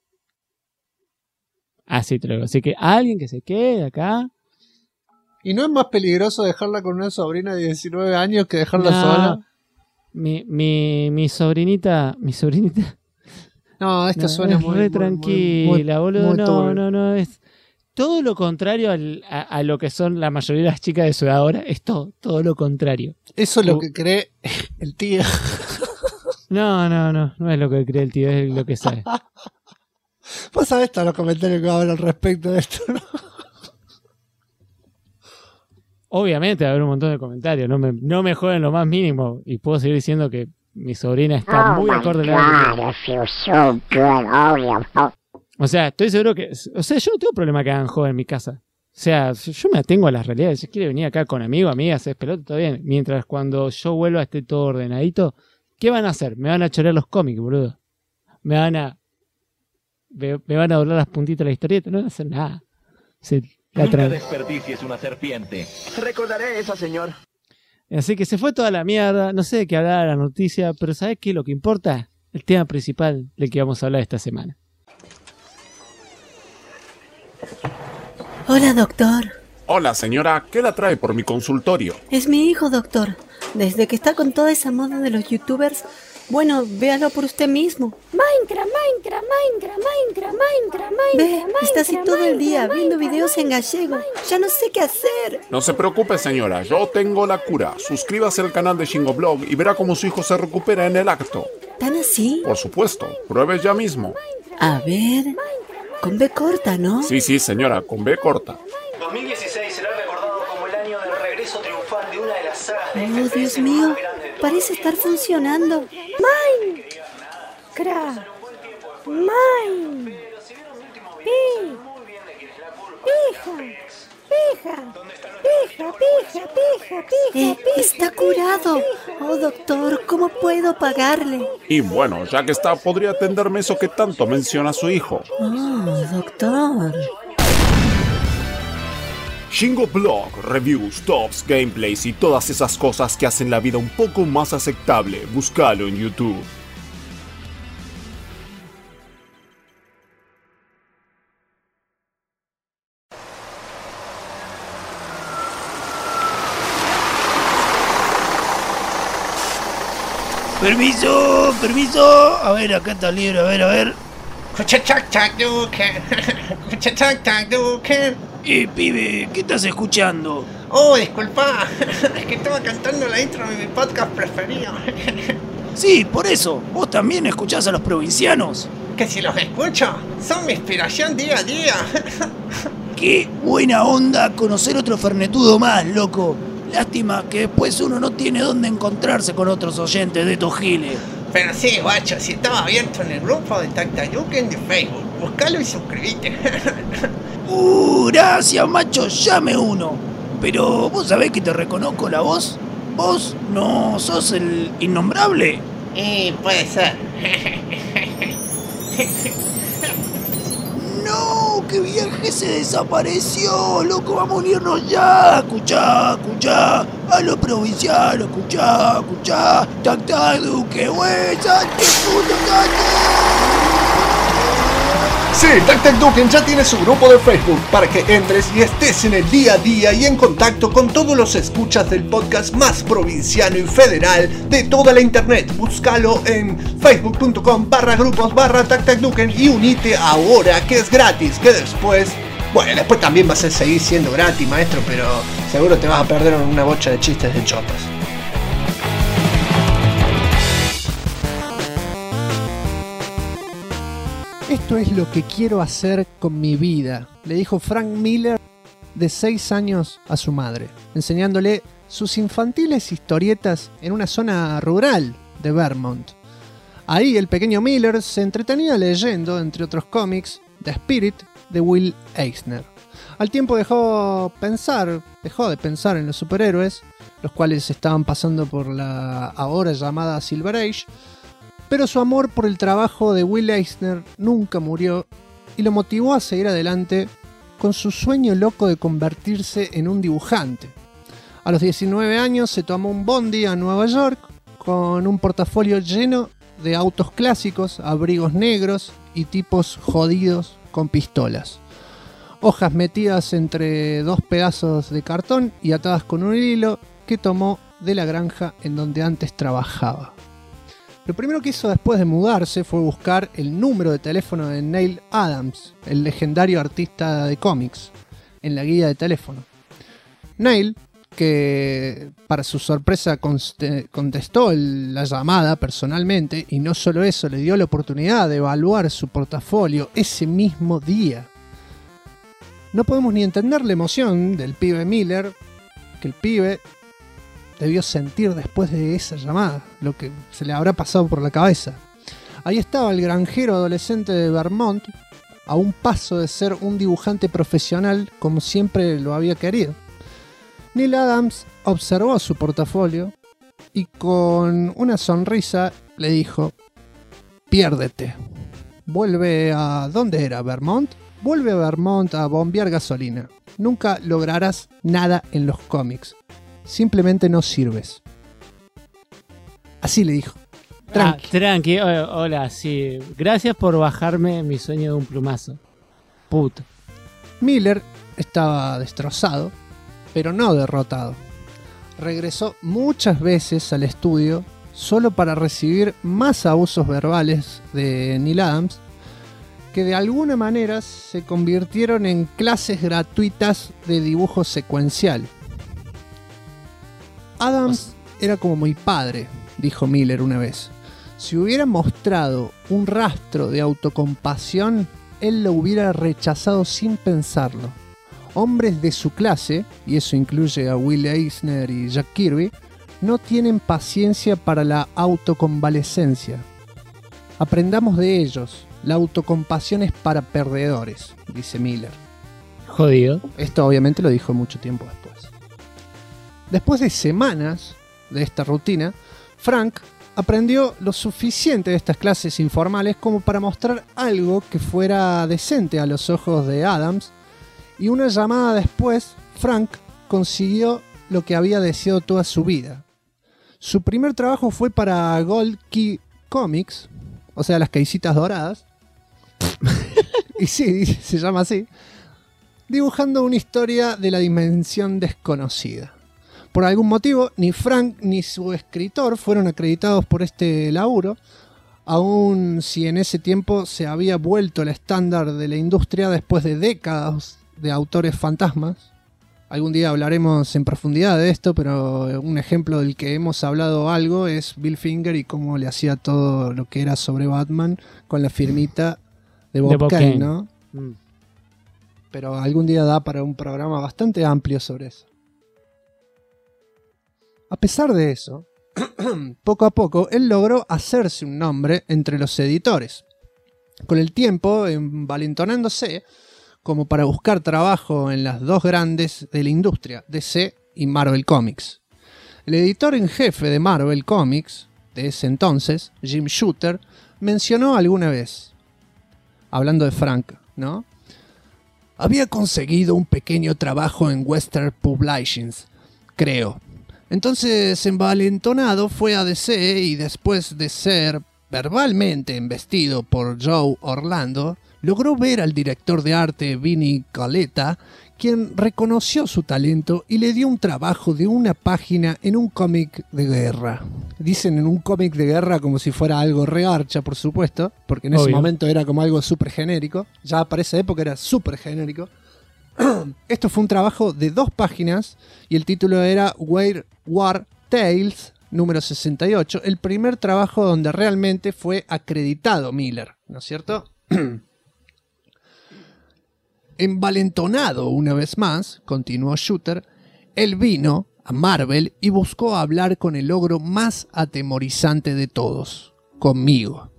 Así te lo digo. Así que alguien que se quede acá. ¿Y no es más peligroso dejarla con una sobrina de 19 años que dejarla sola? Mi sobrinita. No, esto suena es muy re tranquila, boludo. No. Es todo lo contrario a lo que son la mayoría de las chicas de su edad ahora. Es todo lo contrario. Eso es lo que cree el tío. No es lo que cree el tío, es lo que sabe. Vos sabés todos los comentarios que va a haber al respecto de esto, ¿no? Obviamente va a haber un montón de comentarios, no me joden lo más mínimo. Y puedo seguir diciendo que mi sobrina está muy acorde a la vida. O sea, estoy seguro que... O sea, yo no tengo problema que hagan joven en mi casa. O sea, yo me atengo a las realidades. Si quiere venir acá con amigos, amigas, hacer pelota, todo bien. Mientras cuando yo vuelva esté todo ordenadito, ¿qué van a hacer? Me van a chorear los cómics, boludo. Me van a doblar las puntitas de la historieta. No van a hacer nada. Nunca desperdicies una serpiente. Recordaré eso, señor. Así que se fue toda la mierda. No sé de qué hablar la noticia, pero ¿sabés qué? Lo que importa, el tema principal del que vamos a hablar esta semana. Hola, doctor. Hola, señora. ¿Qué la trae por mi consultorio? Es mi hijo, doctor. Desde que está con toda esa moda de los youtubers, bueno, véalo por usted mismo. Minecraft. Ve, está así todo el día viendo videos en gallego. Ya no sé qué hacer. No se preocupe, señora. Yo tengo la cura. Suscríbase al canal de Shingoblog y verá cómo su hijo se recupera en el acto. ¿Tan así? Por supuesto. Pruebe ya mismo. A ver... Con B corta, ¿no? Sí, señora. Con B corta. 2016 será recordado como el año del regreso triunfal de una de las sagas de FPS Dios mío, más grandes de todos parece estar funcionando. Minecraft. Está curado. Oh, doctor, ¿cómo puedo pagarle? Y bueno, ya que está, podría atenderme eso que tanto menciona su hijo. Oh, doctor. Shingoblog, reviews, tops, gameplays y todas esas cosas que hacen la vida un poco más aceptable. Búscalo en YouTube. Permiso. A ver, acá está el libro, a ver. Pibe, ¿qué estás escuchando? Oh, disculpa, es que estaba cantando la intro de mi podcast preferido. Sí, por eso, vos también escuchás a los provincianos. Que si los escucho, son mi inspiración día a día. Qué buena onda conocer otro fernetudo más, loco. Lástima que después uno no tiene dónde encontrarse con otros oyentes de estos giles. Pero sí, guacho, si estaba abierto en el grupo de Tactayuken de Facebook, buscalo y suscríbete. Gracias, macho, llame uno. Pero vos sabés que te reconozco la voz. ¿Vos no sos el innombrable? Y puede ser. No, que viaje se desapareció, loco, vamos a unirnos ya. Escuchá, a los provincianos, escuchá, Tactayuken, güey, salte, puto, salte. Sí, TacTacDuken ya tiene su grupo de Facebook para que entres y estés en el día a día y en contacto con todos los escuchas del podcast más provinciano y federal de toda la internet. Búscalo en facebook.com/grupos/TacTacDuken y unite ahora, que es gratis, que después... Bueno, después también vas a seguir siendo gratis, maestro, pero seguro te vas a perder una bocha de chistes de chotas. Esto es lo que quiero hacer con mi vida, le dijo Frank Miller, de 6 años, a su madre, enseñándole sus infantiles historietas en una zona rural de Vermont. Ahí el pequeño Miller se entretenía leyendo, entre otros cómics, The Spirit de Will Eisner. Al tiempo dejó de pensar en los superhéroes, los cuales estaban pasando por la ahora llamada Silver Age, pero su amor por el trabajo de Will Eisner nunca murió y lo motivó a seguir adelante con su sueño loco de convertirse en un dibujante. A los 19 años se tomó un bondi a Nueva York con un portafolio lleno de autos clásicos, abrigos negros y tipos jodidos con pistolas. Hojas metidas entre 2 pedazos de cartón y atadas con un hilo que tomó de la granja en donde antes trabajaba. Lo primero que hizo después de mudarse fue buscar el número de teléfono de Neil Adams, el legendario artista de cómics, en la guía de teléfono. Neil, que para su sorpresa contestó la llamada personalmente, y no solo eso, le dio la oportunidad de evaluar su portafolio ese mismo día. No podemos ni entender la emoción del pibe Miller, que el pibe debió sentir después de esa llamada, lo que se le habrá pasado por la cabeza. Ahí estaba el granjero adolescente de Vermont, a un paso de ser un dibujante profesional como siempre lo había querido. Neil Adams observó su portafolio y con una sonrisa le dijo: piérdete. Vuelve a... ¿dónde era? ¿Vermont? Vuelve a Vermont a bombear gasolina. Nunca lograrás nada en los cómics. Simplemente no sirves. Así le dijo. Tranqui. Tranqui. Hola, sí. Gracias por bajarme mi sueño de un plumazo. Puta. Miller estaba destrozado, pero no derrotado. Regresó muchas veces al estudio solo para recibir más abusos verbales de Neil Adams, que de alguna manera se convirtieron en clases gratuitas de dibujo secuencial. Adams era como mi padre, dijo Miller una vez. Si hubiera mostrado un rastro de autocompasión, él lo hubiera rechazado sin pensarlo. Hombres de su clase, y eso incluye a Will Eisner y Jack Kirby, no tienen paciencia para la autoconvalescencia. Aprendamos de ellos. La autocompasión es para perdedores, dice Miller. Jodido. Esto obviamente lo dijo mucho tiempo después. Después de semanas de esta rutina, Frank aprendió lo suficiente de estas clases informales como para mostrar algo que fuera decente a los ojos de Adams, y una llamada después, Frank consiguió lo que había deseado toda su vida. Su primer trabajo fue para Gold Key Comics, o sea, las caicitas doradas, y sí, se llama así, dibujando una historia de la dimensión desconocida. Por algún motivo, ni Frank ni su escritor fueron acreditados por este laburo, aun si en ese tiempo se había vuelto el estándar de la industria después de décadas de autores fantasmas. Algún día hablaremos en profundidad de esto, pero un ejemplo del que hemos hablado algo es Bill Finger y cómo le hacía todo lo que era sobre Batman con la firmita de Bob Kane, ¿no? Pero algún día da para un programa bastante amplio sobre eso. A pesar de eso, poco a poco, él logró hacerse un nombre entre los editores. Con el tiempo, envalentonándose como para buscar trabajo en las dos grandes de la industria, DC y Marvel Comics. El editor en jefe de Marvel Comics, de ese entonces, Jim Shooter, mencionó alguna vez, hablando de Frank, ¿no? Había conseguido un pequeño trabajo en Western Publishings, creo. Entonces, envalentonado, fue a DC y después de ser verbalmente embestido por Joe Orlando, logró ver al director de arte Vinnie Coletta, quien reconoció su talento y le dio un trabajo de una página en un cómic de guerra. Dicen en un cómic de guerra como si fuera algo rearcha, por supuesto, porque en ese momento era como algo súper genérico. Ya para esa época era súper genérico. Esto fue un trabajo de 2 páginas y el título era World War Tales número 68, el primer trabajo donde realmente fue acreditado Miller, ¿no es cierto? Envalentonado una vez más, continuó Shooter, él vino a Marvel y buscó hablar con el ogro más atemorizante de todos, conmigo.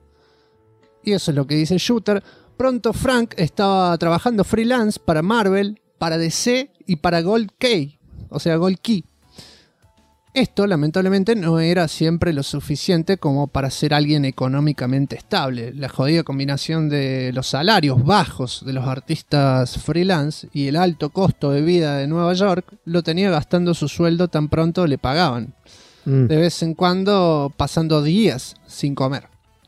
Y eso es lo que dice Shooter. Pronto Frank estaba trabajando freelance para Marvel, para DC y para Gold Key, o sea, Gold Key. Esto, lamentablemente, no era siempre lo suficiente como para ser alguien económicamente estable. La jodida combinación de los salarios bajos de los artistas freelance y el alto costo de vida de Nueva York lo tenía gastando su sueldo tan pronto le pagaban. De vez en cuando pasando días sin comer.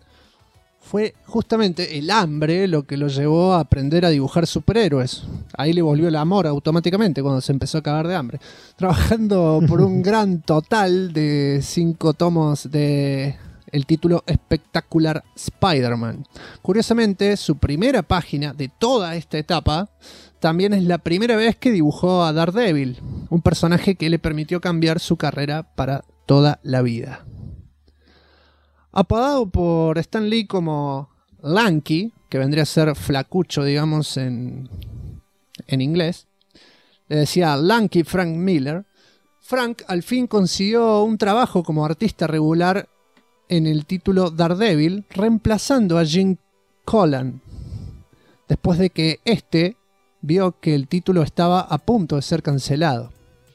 Fue justamente el hambre lo que lo llevó a aprender a dibujar superhéroes. Ahí le volvió el amor automáticamente cuando se empezó a cagar de hambre. Trabajando por un gran total de 5 tomos de el título Espectacular Spider-Man. Curiosamente, su primera página de toda esta etapa también es la primera vez que dibujó a Daredevil, un personaje que le permitió cambiar su carrera para toda la vida. Apodado por Stan Lee como Lanky, que vendría a ser flacucho, digamos, en inglés, le decía Lanky Frank Miller. Frank al fin consiguió un trabajo como artista regular en el título Daredevil, reemplazando a Jim Collan, después de que este vio que el título estaba a punto de ser cancelado.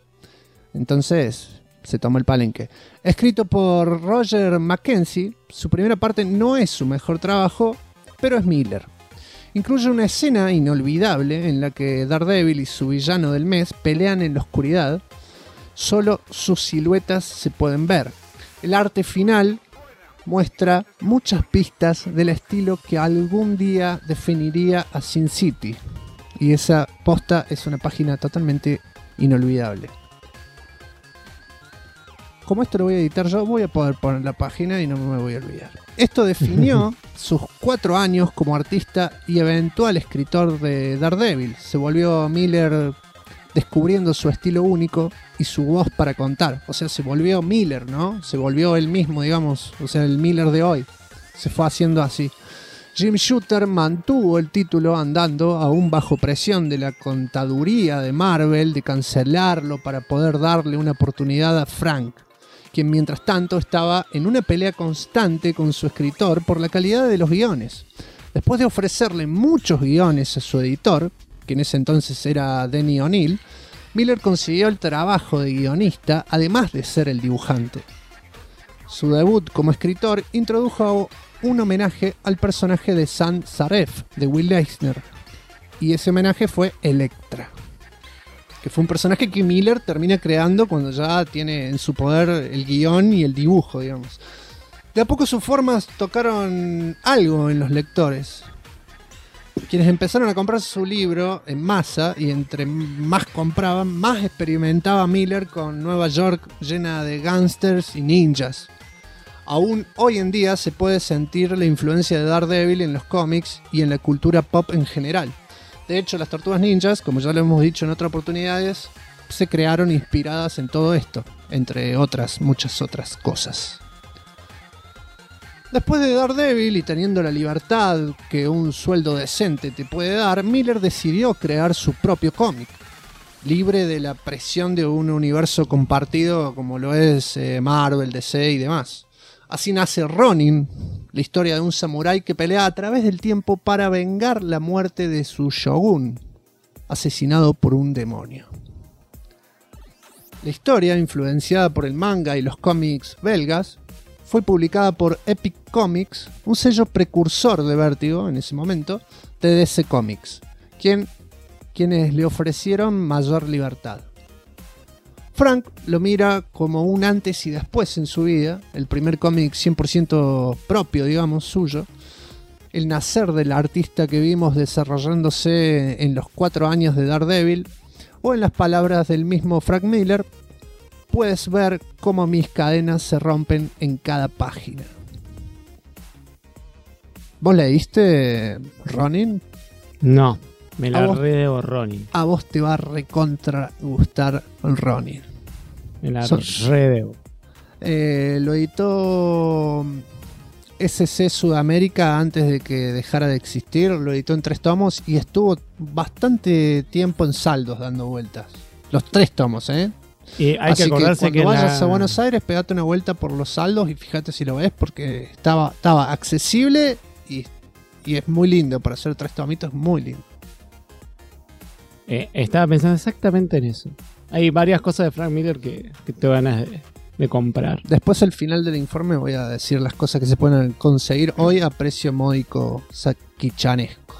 Entonces se tomó el palenque. Escrito por Roger Mackenzie, su primera parte no es su mejor trabajo, pero es Miller. Incluye una escena inolvidable en la que Daredevil y su villano del mes pelean en la oscuridad. Solo sus siluetas se pueden ver. El arte final muestra muchas pistas del estilo que algún día definiría a Sin City. Y esa posta es una página totalmente inolvidable. Como esto lo voy a editar yo, voy a poder poner la página y no me voy a olvidar. Esto definió sus 4 años como artista y eventual escritor de Daredevil. Se volvió Miller descubriendo su estilo único y su voz para contar. O sea, se volvió Miller, ¿no? Se volvió él mismo, digamos. O sea, el Miller de hoy. Se fue haciendo así. Jim Shooter mantuvo el título andando aún bajo presión de la contaduría de Marvel de cancelarlo para poder darle una oportunidad a Frank, quien mientras tanto estaba en una pelea constante con su escritor por la calidad de los guiones. Después de ofrecerle muchos guiones a su editor, que en ese entonces era Denny O'Neil, Miller consiguió el trabajo de guionista, además de ser el dibujante. Su debut como escritor introdujo un homenaje al personaje de Sans Serif de Will Eisner, y ese homenaje fue Elektra, que fue un personaje que Miller termina creando cuando ya tiene en su poder el guión y el dibujo, digamos. De a poco sus formas tocaron algo en los lectores, quienes empezaron a comprar su libro en masa, y entre más compraban, más experimentaba Miller con Nueva York llena de gángsters y ninjas. Aún hoy en día se puede sentir la influencia de Daredevil en los cómics y en la cultura pop en general. De hecho, las Tortugas Ninjas, como ya lo hemos dicho en otras oportunidades, se crearon inspiradas en todo esto, entre otras, muchas otras cosas. Después de Daredevil y teniendo la libertad que un sueldo decente te puede dar, Miller decidió crear su propio cómic, libre de la presión de un universo compartido como lo es Marvel, DC y demás. Así nace Ronin, la historia de un samurái que pelea a través del tiempo para vengar la muerte de su shogun, asesinado por un demonio. La historia, influenciada por el manga y los cómics belgas, fue publicada por Epic Comics, un sello precursor de Vértigo en ese momento, de DC Comics, quienes le ofrecieron mayor libertad. Frank lo mira como un antes y después en su vida, el primer cómic 100% propio, digamos, suyo, el nacer del artista que vimos desarrollándose en los 4 años de Daredevil, o en las palabras del mismo Frank Miller, puedes ver cómo mis cadenas se rompen en cada página. ¿Vos leíste Ronin? No, me la redebo Ronin. A vos te va a recontra gustar Ronin. Me la redebo. Lo editó SC Sudamérica antes de que dejara de existir. Lo editó en 3 tomos y estuvo bastante tiempo en saldos dando vueltas. Los 3 tomos, ¿eh? Y hay Así que acordarse que cuando vayas a Buenos Aires, pegate una vuelta por los saldos y fíjate si lo ves, porque estaba accesible y es muy lindo. Para hacer 3 tomitos, muy lindo. Estaba pensando exactamente en eso. Hay varias cosas de Frank Miller que te van a de comprar. Después al final del informe voy a decir las cosas que se pueden conseguir hoy a precio módico saquichanesco.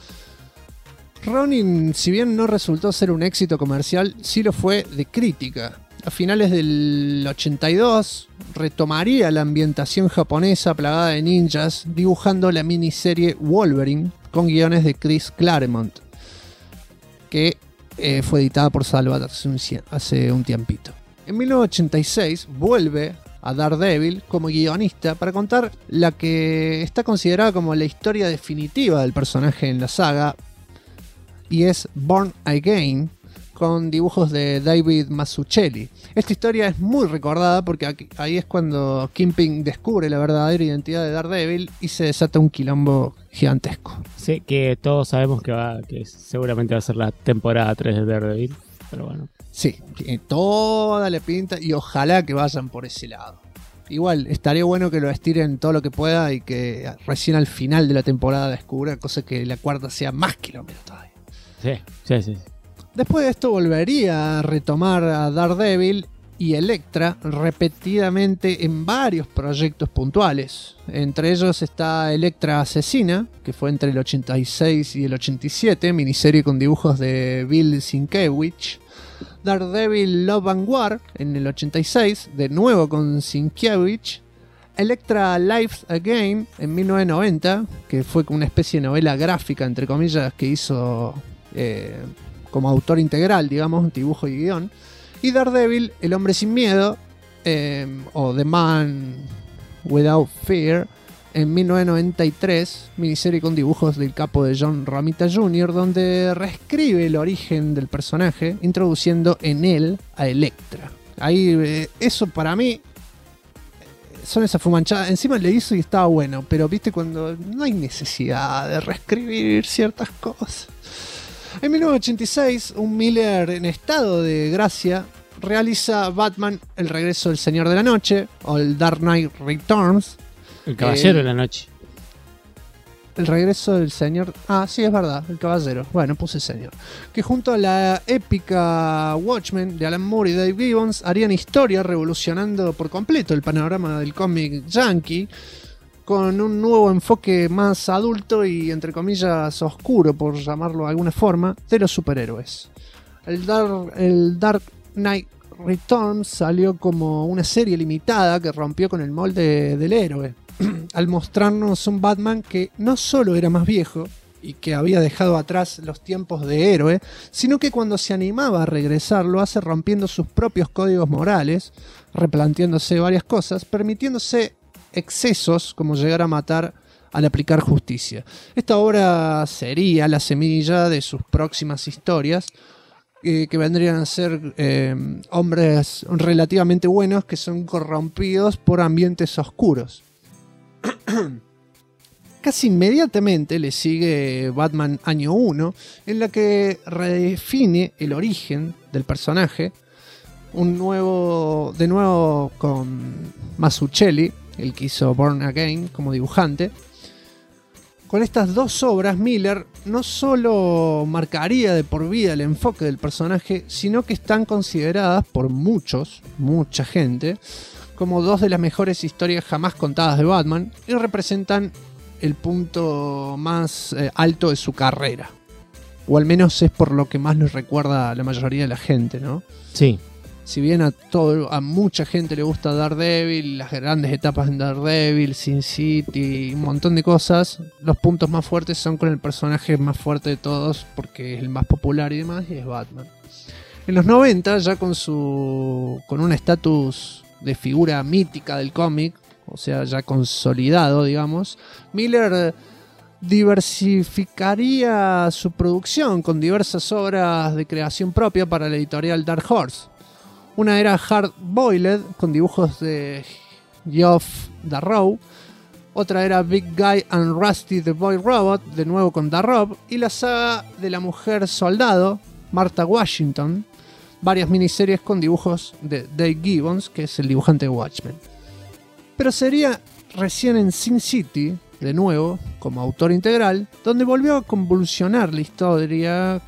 Ronin, si bien no resultó ser un éxito comercial, sí lo fue de crítica. A finales del 82 retomaría la ambientación japonesa plagada de ninjas, dibujando la miniserie Wolverine con guiones de Chris Claremont, que fue editada por Salvat hace un tiempito. En 1986 vuelve a Daredevil como guionista para contar la que está considerada como la historia definitiva del personaje en la saga, y es Born Again, con dibujos de David Mazzucchelli. Esta historia es muy recordada porque ahí es cuando Kingpin descubre la verdadera identidad de Daredevil y se desata un quilombo gigantesco. Sí, que todos sabemos que seguramente va a ser la temporada 3 de Daredevil, pero bueno. Sí, tiene toda la pinta y ojalá que vayan por ese lado. Igual, estaría bueno que lo estiren todo lo que pueda y que recién al final de la temporada descubra, cosa que la cuarta sea más kilómetros todavía. Sí. Después de esto volvería a retomar a Daredevil y Elektra repetidamente en varios proyectos puntuales. Entre ellos está Elektra Asesina, que fue entre el 86 y el 87, miniserie con dibujos de Bill Sienkiewicz. Daredevil Love and War en el 86, de nuevo con Sienkiewicz. Elektra Lives Again en 1990, que fue una especie de novela gráfica, entre comillas, que hizo como autor integral, digamos, dibujo y guión. Y Daredevil, El Hombre Sin Miedo, o The Man Without Fear, en 1993, miniserie con dibujos del capo de John Romita Jr., donde reescribe el origen del personaje, introduciendo en él a Elektra. Ahí, eso para mí son esas fumanchadas. Encima le hizo y estaba bueno, pero viste cuando no hay necesidad de reescribir ciertas cosas. En 1986, un Miller en estado de gracia realiza Batman, El Regreso del Señor de la Noche, o el Dark Knight Returns. El Caballero de la Noche. El Regreso del Señor... Ah, sí, es verdad, el Caballero. Bueno, puse Señor. Que junto a la épica Watchmen de Alan Moore y Dave Gibbons harían historia revolucionando por completo el panorama del cómic yankee, con un nuevo enfoque más adulto y, entre comillas, oscuro, por llamarlo de alguna forma, de los superhéroes. El Dark Knight Returns salió como una serie limitada que rompió con el molde del héroe, al mostrarnos un Batman que no solo era más viejo y que había dejado atrás los tiempos de héroe, sino que cuando se animaba a regresar lo hace rompiendo sus propios códigos morales, replanteándose varias cosas, permitiéndose excesos como llegar a matar al aplicar justicia. Esta obra sería la semilla de sus próximas historias, que vendrían a ser hombres relativamente buenos que son corrompidos por ambientes oscuros. Casi inmediatamente le sigue Batman Año 1, en la que redefine el origen del personaje, de nuevo con Mazzucchelli, el que hizo Born Again como dibujante. Con estas dos obras, Miller no solo marcaría de por vida el enfoque del personaje, sino que están consideradas por mucha gente, como dos de las mejores historias jamás contadas de Batman y representan el punto más alto de su carrera. O al menos es por lo que más nos recuerda a la mayoría de la gente, ¿no? Sí. Si bien a mucha gente le gusta Daredevil, las grandes etapas en Daredevil, Sin City, un montón de cosas, los puntos más fuertes son con el personaje más fuerte de todos, porque es el más popular y demás, y es Batman. En los 90, ya con un estatus de figura mítica del cómic, o sea, ya consolidado, digamos, Miller diversificaría su producción con diversas obras de creación propia para la editorial Dark Horse. Una era Hard Boiled, con dibujos de Geoff Darrow. Otra era Big Guy and Rusty the Boy Robot, de nuevo con Darrow. Y la saga de la mujer soldado, Martha Washington. Varias miniseries con dibujos de Dave Gibbons, que es el dibujante de Watchmen. Pero sería recién en Sin City, de nuevo, como autor integral, donde volvió a convulsionar la industria,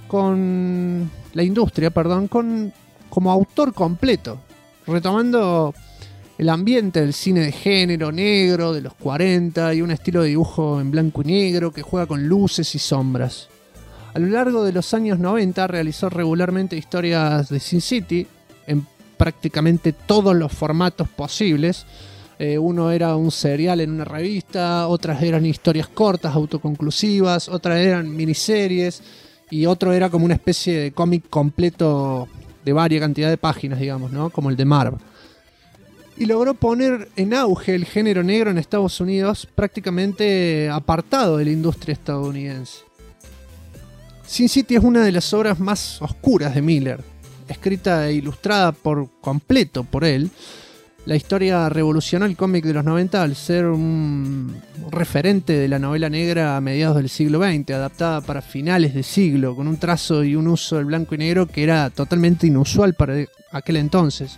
como autor completo, retomando el ambiente del cine de género negro de los 40 y un estilo de dibujo en blanco y negro que juega con luces y sombras. A lo largo de los años 90 realizó regularmente historias de Sin City en prácticamente todos los formatos posibles. Uno era un serial en una revista, otras eran historias cortas, autoconclusivas, otras eran miniseries y otro era como una especie de cómic completo de varia cantidad de páginas, digamos, ¿no? Como el de Marv. Y logró poner en auge el género negro en Estados Unidos, prácticamente apartado de la industria estadounidense. Sin City es una de las obras más oscuras de Miller, escrita e ilustrada por completo por él. La historia revolucionó el cómic de los 90 al ser un referente de la novela negra a mediados del siglo XX, adaptada para finales de siglo, con un trazo y un uso del blanco y negro que era totalmente inusual para aquel entonces.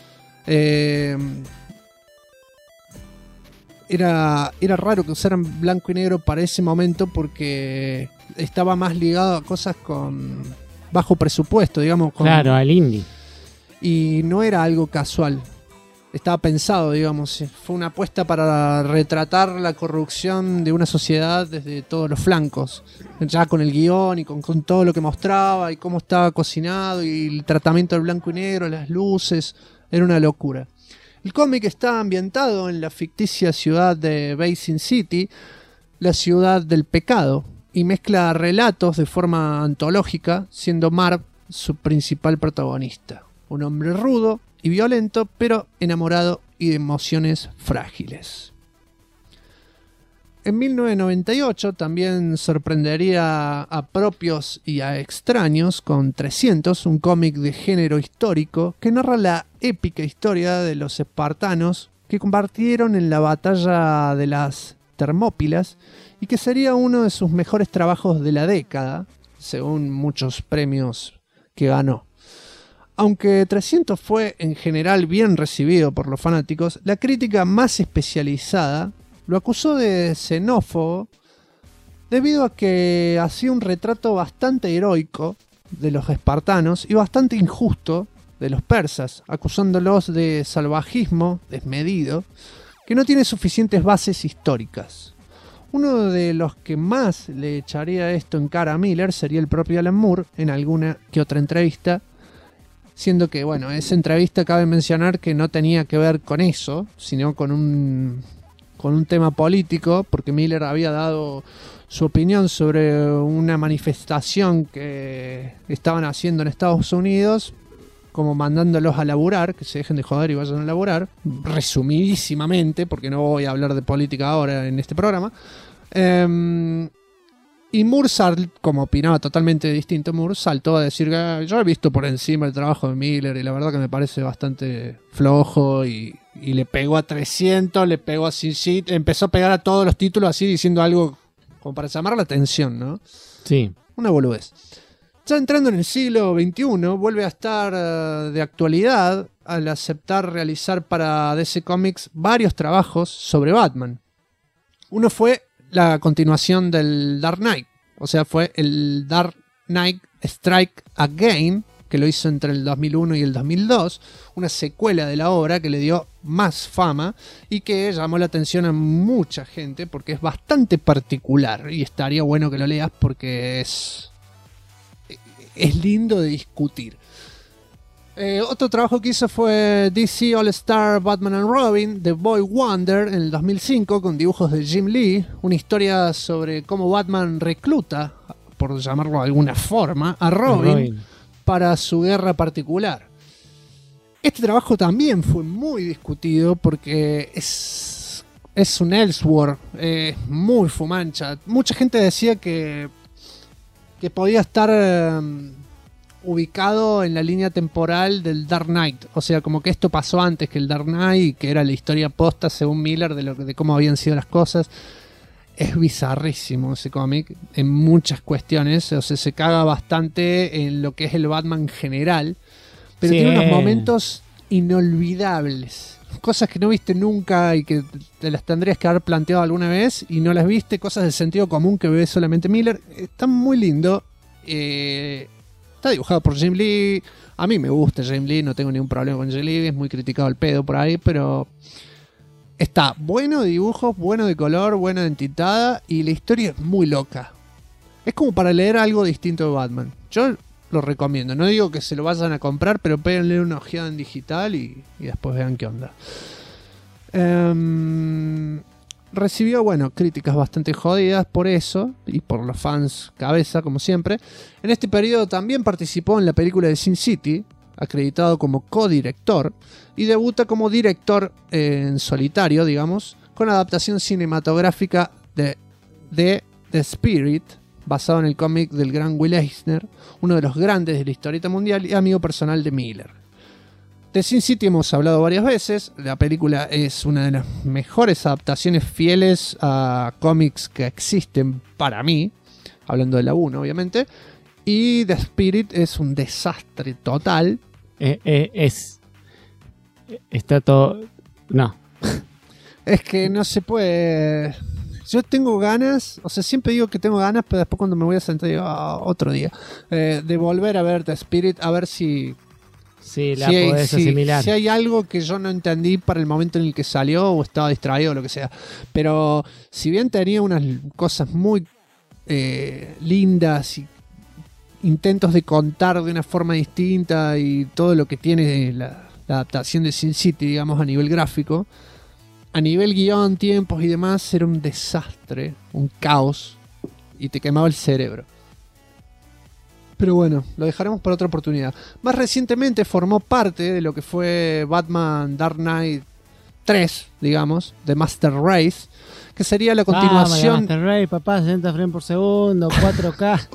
Era raro que usaran blanco y negro para ese momento porque estaba más ligado a cosas con bajo presupuesto, digamos. Claro, al indie. Y no era algo casual. Estaba pensado, digamos, fue una apuesta para retratar la corrupción de una sociedad desde todos los flancos, ya con el guión y con todo lo que mostraba y cómo estaba cocinado y el tratamiento del blanco y negro, las luces, era una locura. El cómic está ambientado en la ficticia ciudad de Basin City, la ciudad del pecado, y mezcla relatos de forma antológica, siendo Marv su principal protagonista, un hombre rudo y violento, pero enamorado y de emociones frágiles. En 1998 también sorprendería a propios y a extraños con 300, un cómic de género histórico que narra la épica historia de los espartanos que combatieron en la batalla de las Termópilas y que sería uno de sus mejores trabajos de la década, según muchos premios que ganó. Aunque 300 fue en general bien recibido por los fanáticos, la crítica más especializada lo acusó de xenófobo debido a que hacía un retrato bastante heroico de los espartanos y bastante injusto de los persas, acusándolos de salvajismo desmedido que no tiene suficientes bases históricas. Uno de los que más le echaría esto en cara a Miller sería el propio Alan Moore en alguna que otra entrevista, siendo que, bueno, esa entrevista cabe mencionar que no tenía que ver con eso, sino con un tema político, porque Miller había dado su opinión sobre una manifestación que estaban haciendo en Estados Unidos, como mandándolos a laburar, que se dejen de joder y vayan a laburar, resumidísimamente, porque no voy a hablar de política ahora en este programa. Y Moore, como opinaba totalmente distinto, Moore saltó a decir que yo he visto por encima el trabajo de Miller y la verdad que me parece bastante flojo y le pegó a 300, le pegó a Sin City, empezó a pegar a todos los títulos así diciendo algo como para llamar la atención, ¿no? Sí. Una boludez. Ya entrando en el siglo XXI, vuelve a estar de actualidad al aceptar realizar para DC Comics varios trabajos sobre Batman. Uno fue la continuación del Dark Knight, o sea, fue el Dark Knight Strike Again, que lo hizo entre el 2001 y el 2002, una secuela de la obra que le dio más fama y que llamó la atención a mucha gente porque es bastante particular y estaría bueno que lo leas porque es lindo de discutir. Otro trabajo que hizo fue DC All Star Batman and Robin, The Boy Wonder, en el 2005, con dibujos de Jim Lee. Una historia sobre cómo Batman recluta, por llamarlo de alguna forma, a Robin para su guerra particular. Este trabajo también fue muy discutido porque es un Elseworld, muy fumancha. Mucha gente decía que podía estar ubicado en la línea temporal del Dark Knight, o sea, como que esto pasó antes que el Dark Knight, que era la historia posta según Miller de cómo habían sido las cosas. Es bizarrísimo ese cómic en muchas cuestiones, o sea, se caga bastante en lo que es el Batman general, pero Sí. tiene unos momentos inolvidables, cosas que no viste nunca y que te las tendrías que haber planteado alguna vez y no las viste, cosas de sentido común que ve solamente Miller. Está muy lindo. Está dibujado por Jim Lee. A mí me gusta Jim Lee, no tengo ningún problema con Jim Lee, es muy criticado el pedo por ahí, pero está bueno de dibujos, bueno de color, buena de entintada y la historia es muy loca. Es como para leer algo distinto de Batman. Yo lo recomiendo, no digo que se lo vayan a comprar, pero péguenle una ojeada en digital y después vean qué onda. Recibió, críticas bastante jodidas por eso y por los fans cabeza, como siempre. En este periodo también participó en la película de Sin City, acreditado como codirector, y debuta como director en solitario, digamos, con adaptación cinematográfica de The Spirit, basado en el cómic del gran Will Eisner, uno de los grandes de la historieta mundial y amigo personal de Miller. De Sin City hemos hablado varias veces. La película es una de las mejores adaptaciones fieles a cómics que existen para mí, hablando de la 1 obviamente, y The Spirit es un desastre total. Está todo... No. Es que no se puede... Yo tengo ganas, o sea, siempre digo que tengo ganas, pero después cuando me voy a sentar digo, otro día, de volver a ver The Spirit, a ver si... Sí, la podés asimilar. Si hay algo que yo no entendí para el momento en el que salió o estaba distraído o lo que sea. Pero si bien tenía unas cosas muy lindas y intentos de contar de una forma distinta y todo lo que tiene la adaptación de Sin City, digamos, a nivel gráfico, a nivel guión, tiempos y demás, era un desastre, un caos y te quemaba el cerebro. Pero bueno, lo dejaremos para otra oportunidad. Más recientemente formó parte de lo que fue Batman Dark Knight 3, digamos, de Master Race, que sería la continuación... Master Race, papá, 60 frames por segundo, 4K.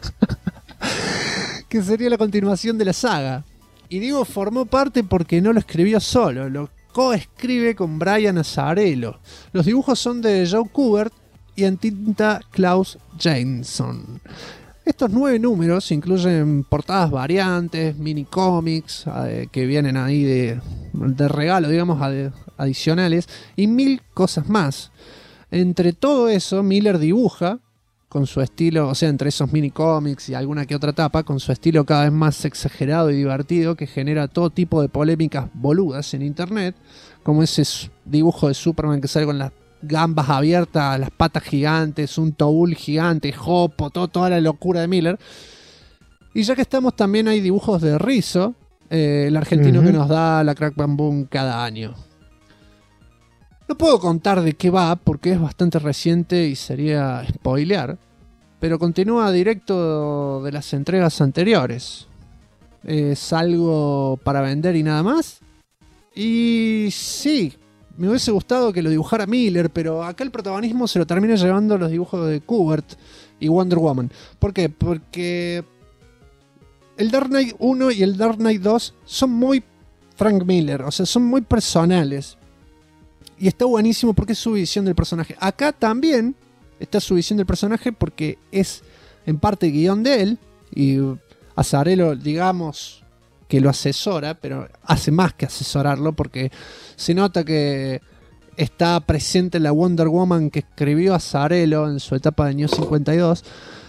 Que sería la continuación de la saga. Y digo formó parte porque no lo escribió solo, lo coescribe con Brian Azzarello. Los dibujos son de Joe Kubert y en tinta Klaus Jameson. Estos 9 números incluyen portadas variantes, mini cómics que vienen ahí de regalo, digamos, adicionales, y 1000 cosas más. Entre todo eso, Miller dibuja con su estilo, o sea, entre esos mini cómics y alguna que otra tapa, con su estilo cada vez más exagerado y divertido, que genera todo tipo de polémicas boludas en internet, como ese dibujo de Superman que sale con las gambas abiertas, las patas gigantes, un Toul gigante, Jopo, toda la locura de Miller. Y ya que estamos, también hay dibujos de Rizzo, el argentino que nos da la Crack Bam Boom cada año. No puedo contar de qué va porque es bastante reciente y sería spoilear, pero continúa directo de las entregas anteriores. Es algo para vender y nada más. Y sí, me hubiese gustado que lo dibujara Miller, pero acá el protagonismo se lo termina llevando los dibujos de Kubert y Wonder Woman. ¿Por qué? Porque el Dark Knight 1 y el Dark Knight 2 son muy Frank Miller, o sea, son muy personales. Y está buenísimo porque es su visión del personaje. Acá también está su visión del personaje porque es en parte guión de él. Y Azzarello, digamos, que lo asesora, pero hace más que asesorarlo porque se nota que está presente la Wonder Woman que escribió Azzarello en su etapa de New 52.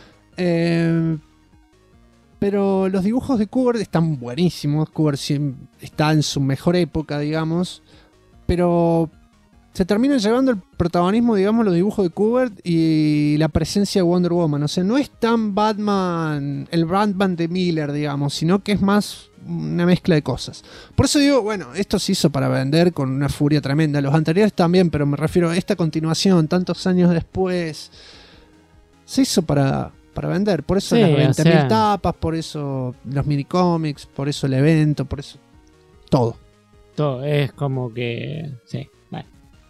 Pero los dibujos de Kubert están buenísimos. Kubert está en su mejor época, digamos. Pero se terminan llevando el protagonismo, digamos, los dibujos de Kubert y la presencia de Wonder Woman. O sea, no es tan Batman, el Batman de Miller, digamos, sino que es más una mezcla de cosas. Por eso digo, bueno, esto se hizo para vender con una furia tremenda. Los anteriores también, pero me refiero a esta continuación, tantos años después, se hizo para vender. Por eso Sí, las 20.000 o sea, tapas, por eso los minicómics, por eso el evento, por eso todo. todo es como que... Sí, bueno.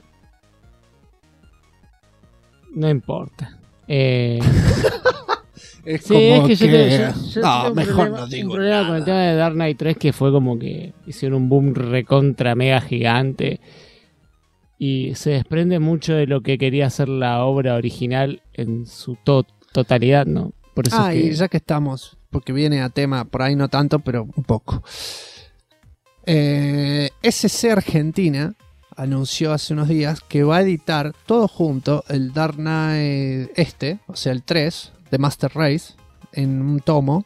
No importa. Es Sí, como es que yo no, tengo un mejor problema, no digo un problema con el nada. tema de Dark Knight 3, que fue como que hicieron un boom recontra mega gigante y se desprende mucho de lo que quería hacer la obra original en su totalidad, ¿no? Por eso es Y que... ya que estamos, porque viene a tema, por ahí no tanto, pero un poco. SC Argentina anunció hace unos días que va a editar todo junto el Dark Knight o sea el 3 de Master Race, en un tomo.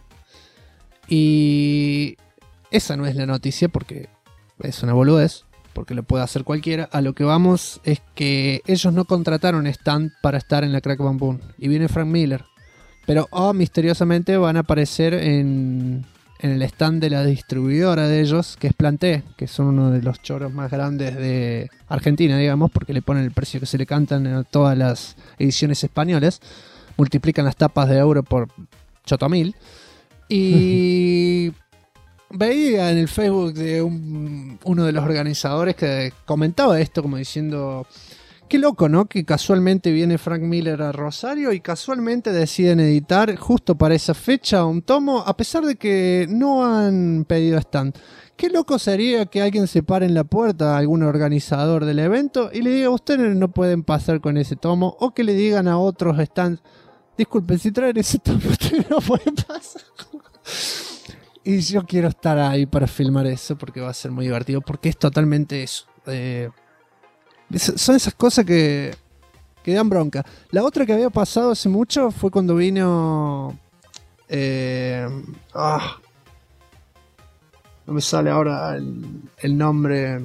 Y esa no es la noticia porque es una boludez, porque lo puede hacer cualquiera. A lo que vamos es que ellos no contrataron stand para estar en la Crack Bamboo. Y viene Frank Miller. Pero misteriosamente van a aparecer en el stand de la distribuidora de ellos, que es Planté, que son uno de los choros más grandes de Argentina, digamos, porque le ponen el precio que se le cantan a todas las ediciones españolas. Multiplican las tapas de euro por chotomil. Y veía en el Facebook de uno de los organizadores que comentaba esto como diciendo... Qué loco, ¿no? Que casualmente viene Frank Miller a Rosario y casualmente deciden editar justo para esa fecha un tomo, a pesar de que no han pedido stand. Qué loco sería que alguien se pare en la puerta, algún organizador del evento, y le diga, ustedes no pueden pasar con ese tomo, o que le digan a otros stands, disculpen, si traen ese tomo, ustedes no pueden pasar. Y yo quiero estar ahí para filmar eso, porque va a ser muy divertido, porque es totalmente eso. Son esas cosas que dan bronca. La otra que había pasado hace mucho fue cuando vino... no me sale ahora el nombre.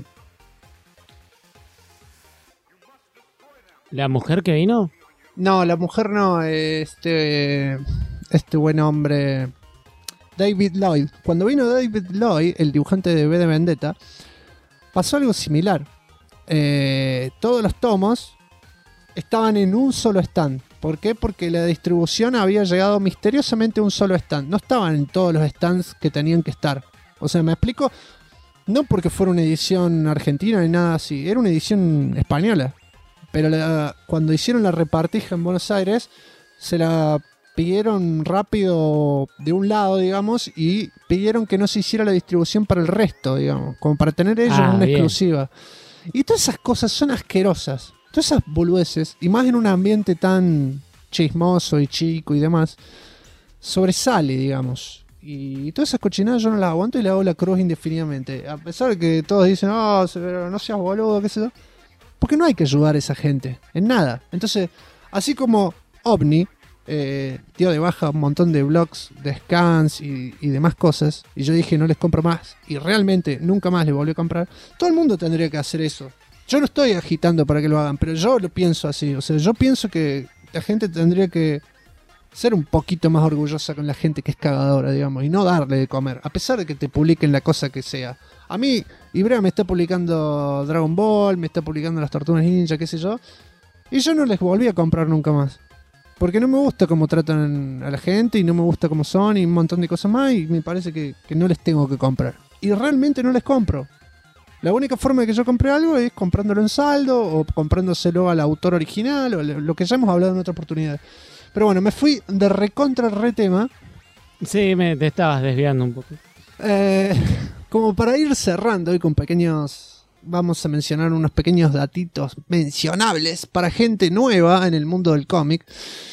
¿La mujer que vino? No, la mujer no. Este buen hombre... David Lloyd. Cuando vino David Lloyd, el dibujante de V de Vendetta, pasó algo similar. Todos los tomos estaban en un solo stand. ¿Por qué? Porque la distribución había llegado misteriosamente a un solo stand. No estaban en todos los stands que tenían que estar. O sea, me explico. No porque fuera una edición argentina ni nada así. Era una edición española. Pero cuando hicieron la repartija en Buenos Aires, se la pidieron rápido de un lado, digamos, y pidieron que no se hiciera la distribución para el resto, digamos. Como para tener ellos una bien. exclusiva. Y todas esas cosas son asquerosas. Todas esas boludeces, y más en un ambiente tan chismoso y chico y demás, sobresale, digamos. Y todas esas cochinadas yo no las aguanto y le hago la cruz indefinidamente. A pesar de que todos dicen, no seas boludo, qué sé yo. Porque no hay que ayudar a esa gente, en nada. Entonces, así como OVNI dio de baja un montón de blogs de scans y demás cosas, y yo dije no les compro más, y realmente nunca más les volví a comprar, todo el mundo tendría que hacer eso. Yo no estoy agitando para que lo hagan, pero yo lo pienso así. O sea, yo pienso que la gente tendría que ser un poquito más orgullosa con la gente que es cagadora, digamos, y no darle de comer, a pesar de que te publiquen la cosa que sea. A mí, Ibrea me está publicando Dragon Ball, me está publicando las Tortugas Ninja, qué sé yo, y yo no les volví a comprar nunca más. Porque no me gusta cómo tratan a la gente y no me gusta cómo son y un montón de cosas más, y me parece que no les tengo que comprar. Y realmente no les compro. La única forma de que yo compre algo es comprándolo en saldo o comprándoselo al autor original o lo que ya hemos hablado en otra oportunidad. Pero bueno, me fui de recontra retema. Sí, te estabas desviando un poco. Como para ir cerrando y con pequeños... Vamos a mencionar unos pequeños datitos mencionables para gente nueva en el mundo del cómic.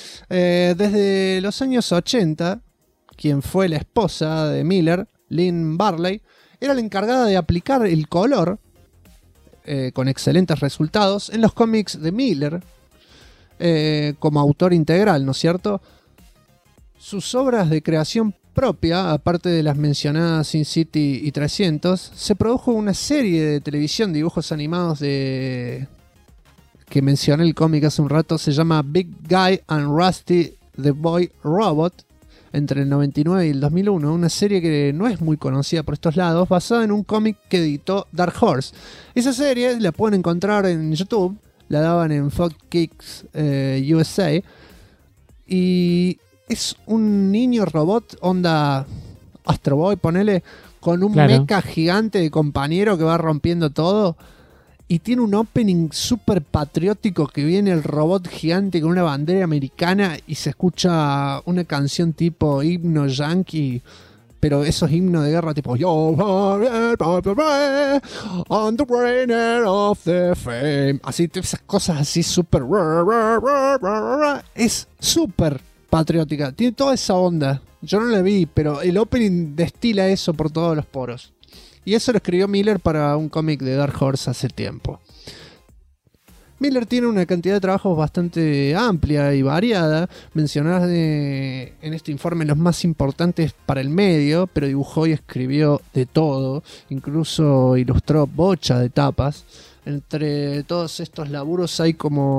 Desde los años 80, quien fue la esposa de Miller, Lynn Barley, era la encargada de aplicar el color, con excelentes resultados, en los cómics de Miller, como autor integral, ¿no es cierto? Sus obras de creación propia, aparte de las mencionadas Sin City y 300, se produjo una serie de televisión, dibujos animados que mencioné el cómic hace un rato, se llama Big Guy and Rusty the Boy Robot, entre el 99 y el 2001, una serie que no es muy conocida por estos lados, basada en un cómic que editó Dark Horse. Esa serie la pueden encontrar en YouTube, la daban en Fox Kids USA, y es un niño robot, onda Astro Boy, ponele, con un mecha gigante de compañero que va rompiendo todo. Y tiene un opening súper patriótico que viene el robot gigante con una bandera americana y se escucha una canción tipo himno yankee, pero esos himnos de guerra tipo Yo on the winner of the fame. Así, esas cosas así súper. Es súper patriótica, tiene toda esa onda. Yo no la vi, pero el opening destila eso por todos los poros. Y eso lo escribió Miller para un cómic de Dark Horse hace tiempo. Miller tiene una cantidad de trabajos bastante amplia y variada. Mencionás en este informe los más importantes para el medio, pero dibujó y escribió de todo. Incluso ilustró bocha de tapas. Entre todos estos laburos hay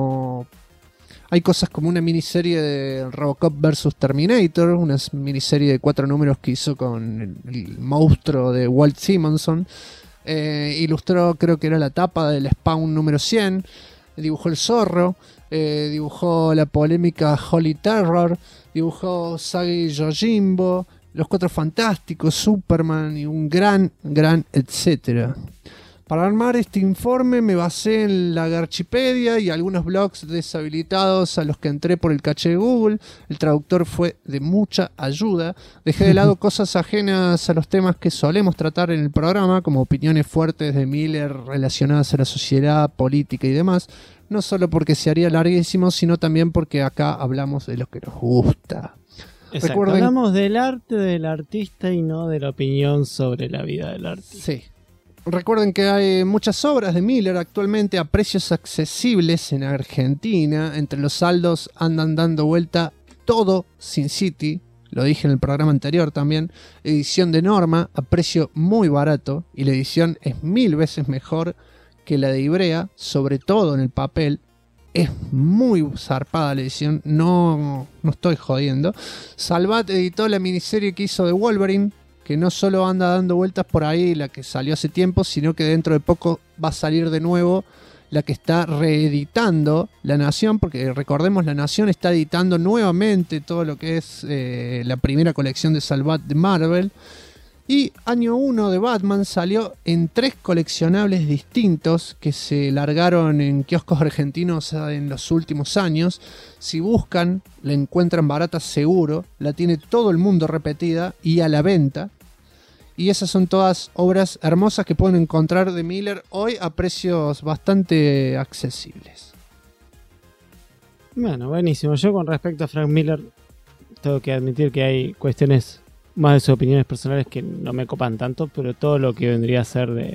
cosas como una miniserie de Robocop vs Terminator, una miniserie de 4 números que hizo con el monstruo de Walt Simonson. Ilustró, creo que era la tapa del Spawn número 100. Dibujó el Zorro. Dibujó la polémica Holy Terror. Dibujó Sagi Yojimbo, Los Cuatro Fantásticos, Superman y un gran etcétera. Para armar este informe me basé en la Garchipedia y algunos blogs deshabilitados a los que entré por el caché de Google. El traductor fue de mucha ayuda. Dejé de lado cosas ajenas a los temas que solemos tratar en el programa, como opiniones fuertes de Miller relacionadas a la sociedad, política y demás. No solo porque se haría larguísimo, sino también porque acá hablamos de lo que nos gusta. Exacto. Recuerden... Hablamos del arte del artista y no de la opinión sobre la vida del artista. Sí. Recuerden que hay muchas obras de Miller actualmente a precios accesibles en Argentina. Entre los saldos andan dando vuelta todo Sin City, lo dije en el programa anterior también, edición de Norma a precio muy barato, y la edición es 1000 veces mejor que la de Ibrea, sobre todo en el papel. Es muy zarpada la edición, no estoy jodiendo. Salvat editó la miniserie que hizo de Wolverine, que no solo anda dando vueltas por ahí, la que salió hace tiempo, sino que dentro de poco va a salir de nuevo la que está reeditando La Nación, porque recordemos, La Nación está editando nuevamente todo lo que es la primera colección de Salvat de Marvel. Y año 1 de Batman salió en 3 coleccionables distintos que se largaron en kioscos argentinos en los últimos años. Si buscan, la encuentran barata seguro, la tiene todo el mundo repetida y a la venta. Y esas son todas obras hermosas que pueden encontrar de Miller hoy a precios bastante accesibles. Bueno, buenísimo. Yo con respecto a Frank Miller tengo que admitir que hay cuestiones más de sus opiniones personales que no me copan tanto, pero todo lo que vendría a ser de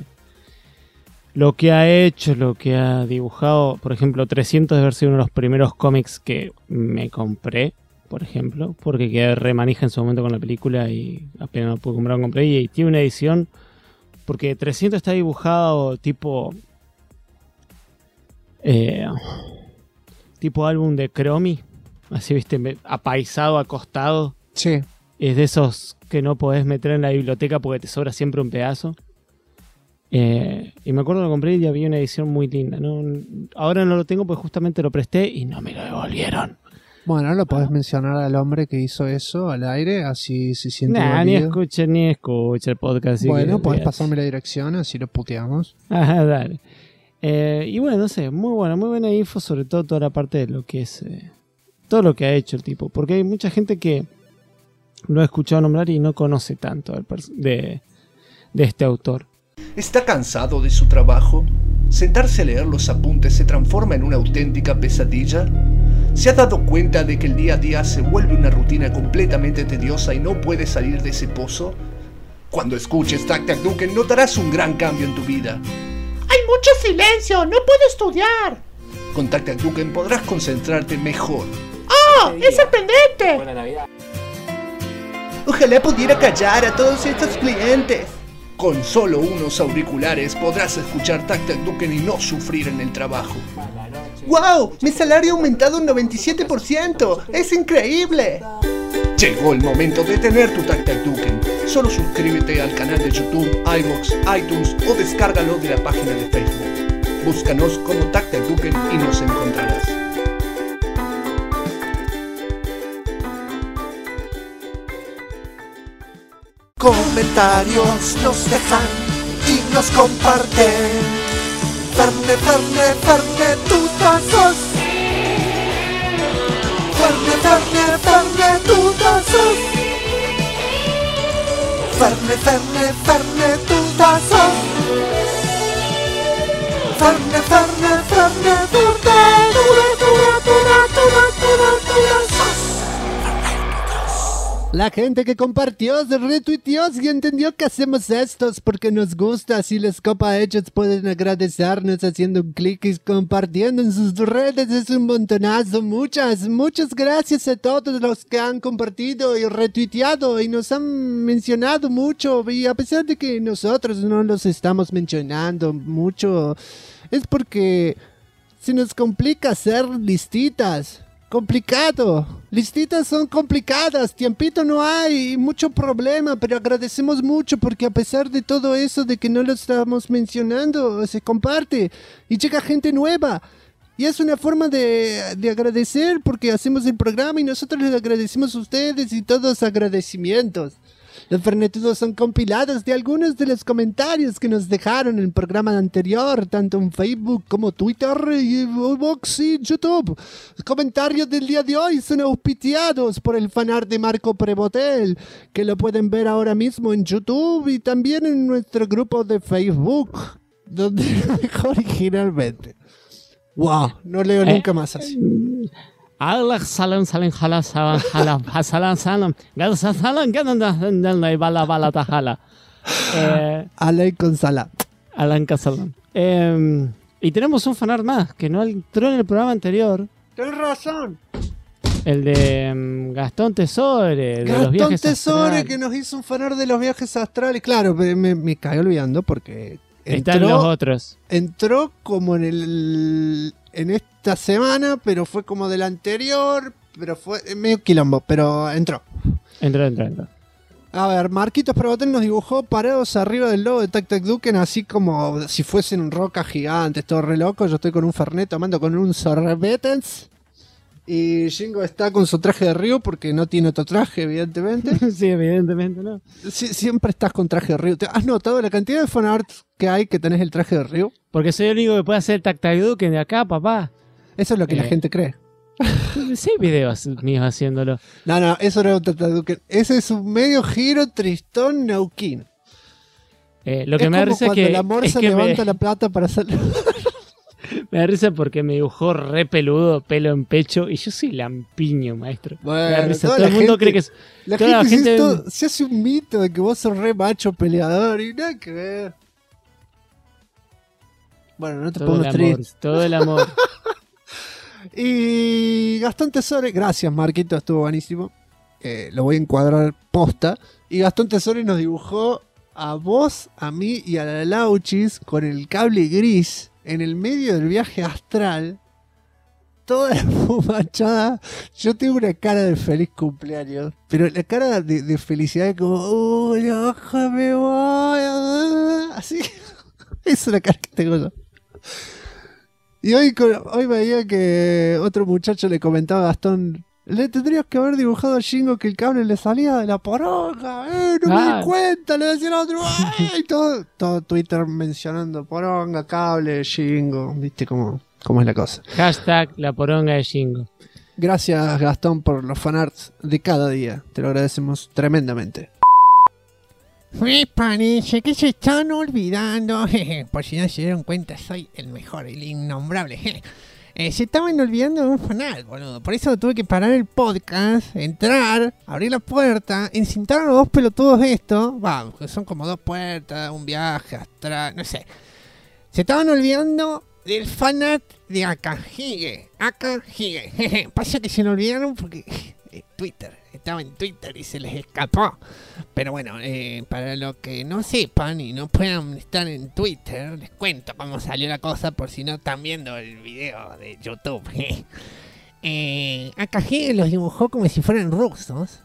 lo que ha hecho, lo que ha dibujado, por ejemplo, 300 debe haber sido uno de los primeros cómics que me compré, por ejemplo, porque quedé remanija en su momento con la película y apenas lo pude comprar, compré, y tiene una edición, porque 300 está dibujado tipo álbum de Cromi, así, viste, apaisado, acostado. Sí. Es de esos que no podés meter en la biblioteca porque te sobra siempre un pedazo. Y me acuerdo que lo compré y había una edición muy linda, ¿no? Ahora no lo tengo porque justamente lo presté y no me lo devolvieron. Bueno, lo podés mencionar al hombre que hizo eso al aire, así se siente ni escuche el podcast. Bueno, podés pasarme la dirección, así lo puteamos. Ajá, dale. Y bueno, no sé, muy buena info, sobre todo toda la parte de lo que es todo lo que ha hecho el tipo. Porque hay mucha gente que lo he escuchado nombrar y no conoce tanto de este autor. ¿Está cansado de su trabajo? ¿Sentarse a leer los apuntes se transforma en una auténtica pesadilla? ¿Se ha dado cuenta de que el día a día se vuelve una rutina completamente tediosa y no puede salir de ese pozo? Cuando escuches Tac Tac Duken notarás un gran cambio en tu vida. ¡Hay mucho silencio! ¡No puedo estudiar! Con Tac Tac Duken podrás concentrarte mejor. ¡Oh! ¡Es sorprendente! Buena Navidad. Ojalá pudiera callar a todos estos clientes. Con solo unos auriculares podrás escuchar Tac Tac Duken y no sufrir en el trabajo. ¡Wow! Mi salario ha aumentado un 97%. ¡Es increíble! Llegó el momento de tener tu Tactacduken. Solo suscríbete al canal de YouTube, iVoox, iTunes o descárgalo de la página de Facebook. Búscanos como Tactacduken y nos encontrarás. Comentarios nos dejan y nos comparten. Ferne, tú sos. Ferne, tú sos. Ferne, tú sos. Ferne, tú sos. La gente que compartió, se retuiteó y entendió que hacemos estos porque nos gusta. Si les copa a ellos pueden agradecernos haciendo un clic y compartiendo en sus redes. Es un montonazo. Muchas gracias a todos los que han compartido y retuiteado y nos han mencionado mucho. Y a pesar de que nosotros no los estamos mencionando mucho, es porque se nos complica hacer listitas. Complicado. Listitas son complicadas, tiempito no hay, mucho problema, pero agradecemos mucho porque a pesar de todo eso de que no lo estamos mencionando, se comparte y llega gente nueva. Y es una forma de agradecer porque hacemos el programa y nosotros les agradecemos a ustedes y todos agradecimientos. Los fernetudos son compilados de algunos de los comentarios que nos dejaron en el programa anterior, tanto en Facebook como Twitter, y iVoox y YouTube. Los comentarios del día de hoy son auspiciados por el fanart de Marco Prebotel, que lo pueden ver ahora mismo en YouTube y también en nuestro grupo de Facebook, donde lo dejó originalmente. Wow, no leo nunca más así. Allah salam salam hala salam hala salam salam gasa salam ganan la bala tajala Alaykum salam. Alanka salam. Y tenemos un fanart más que no entró en el programa anterior. Tienes razón. El de Gastón Tesore, de los viajes Tesore, que nos hizo un fanart de los viajes astrales. Claro, me caí olvidando porque están los otros. Entró como en esta semana, pero fue como del anterior, pero fue medio quilombo, pero entró. Entró. A ver, Marquitos Prebotel nos dibujó parados arriba del logo de Tactacduken, así como si fuesen rocas gigantes, todo re loco. Yo estoy con un fernet tomando con un sorbetes. Y Jingo está con su traje de Ryu porque no tiene otro traje, evidentemente. Sí, evidentemente no. Siempre estás con traje de Ryu. ¿Has notado la cantidad de fanarts que hay que tenés el traje de Ryu? Porque soy el único que puede hacer Tactacduken de acá, papá. Eso es lo que la gente cree. Sí, videos míos haciéndolo. No, eso no es un Tactacduken. Ese es un medio giro tristón neuquín. Lo que me da risa es que cuando la morsa levanta la plata para hacerlo. Me da risa porque me dibujó re peludo, pelo en pecho, y yo soy lampiño, maestro. Bueno, me da risa. Todo el mundo cree que es... La gente se hace un mito de que vos sos re macho peleador y nada que ver. Bueno, no te pongas triste. Todo el amor. Y Gastón Tesore, gracias Marquito, estuvo buenísimo. Lo voy a encuadrar posta. Y Gastón Tesore nos dibujó a vos, a mí y a la Lauchis con el cable gris en el medio del viaje astral. Toda la fumachada. Yo tengo una cara de feliz cumpleaños, pero la cara de felicidad es como, me voy. Así. Es una cara que tengo yo. Y hoy veía que otro muchacho le comentaba a Gastón, le tendrías que haber dibujado a Jingo que el cable le salía de la poronga, no me di cuenta, le decía al otro, y todo Twitter mencionando poronga, cable, Jingo, viste cómo es la cosa. Hashtag la poronga de Jingo. Gracias Gastón por los fanarts de cada día, te lo agradecemos tremendamente. Me parece que se están olvidando, por si no se dieron cuenta, soy el mejor, el innombrable. Se estaban olvidando de un fanart, boludo. Por eso tuve que parar el podcast, entrar, abrir la puerta, encintar a los dos pelotudos esto. Vamos, que son como dos puertas, un viaje astral, no sé. Se estaban olvidando del fanart de Akahige. Pasa que se lo olvidaron porque Twitter. Estaba en Twitter y se les escapó. Pero bueno, para los que no sepan y no puedan estar en Twitter, les cuento cómo salió la cosa por si no están viendo el video de YouTube. Akahige los dibujó como si fueran rusos.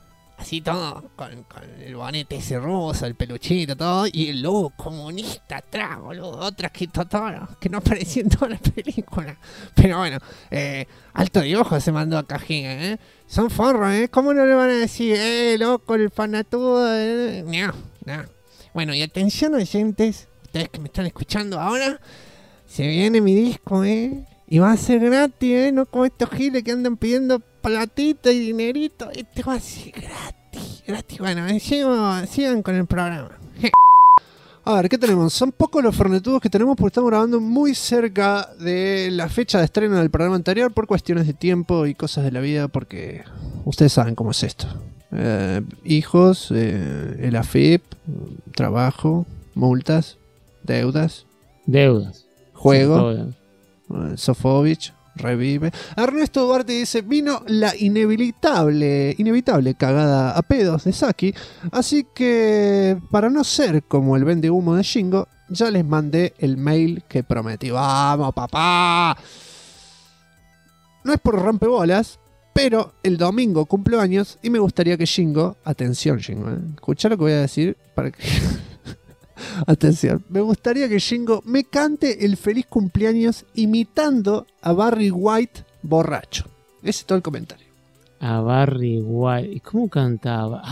así todo, con el bonete ese ruso, el peluchito, todo, y el logo comunista atrás, boludo, otra escritora que no aparecía en toda la película. Pero bueno, alto dibujo se mandó a Cajiga, son forros, ¿cómo no le van a decir, loco, el fanatudo? No. Bueno, y atención oyentes, ustedes que me están escuchando ahora, se viene mi disco, y va a ser gratis, no como estos giles que andan pidiendo platita y dinerito. Este va a ser gratis. Bueno, sigan con el programa. A ver, ¿qué tenemos? Son pocos los fornetudos que tenemos porque estamos grabando muy cerca de la fecha de estreno del programa anterior por cuestiones de tiempo y cosas de la vida, porque ustedes saben cómo es esto. Hijos, el AFIP, trabajo, multas, deudas, juego, Sofovich, revive. Ernesto Duarte dice, vino la inevitable cagada a pedos de Saki, así que para no ser como el vende humo de Shingo, ya les mandé el mail que prometí. ¡Vamos, papá! No es por rompebolas, pero el domingo cumplo años y me gustaría que Shingo, atención Shingo, escuchá lo que voy a decir para que... Atención, me gustaría que Shingo me cante el feliz cumpleaños imitando a Barry White borracho. Ese es todo el comentario. A Barry White. ¿Y cómo cantaba?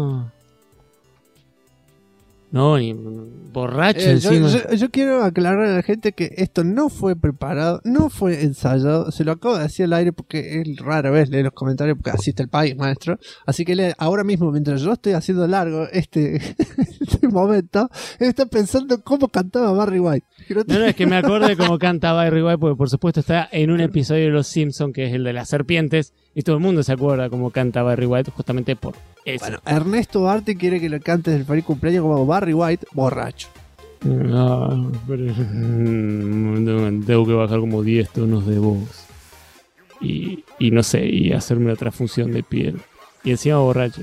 No, ni borracho encima. Yo quiero aclarar a la gente que esto no fue preparado, no fue ensayado. Se lo acabo de decir al aire porque es rara vez leer los comentarios porque así está el país, maestro. Así que ahora mismo, mientras yo estoy haciendo largo este momento, él está pensando cómo cantaba Barry White. No, es que me acordé cómo canta Barry White porque por supuesto está en un episodio de Los Simpsons que es el de las serpientes y todo el mundo se acuerda cómo canta Barry White justamente por eso. Bueno, Ernesto Duarte quiere que le cantes el feliz cumpleaños como Barry White borracho. No, pero tengo que bajar como 10 tonos de voz y no sé, y hacerme otra función de piel y encima borracho.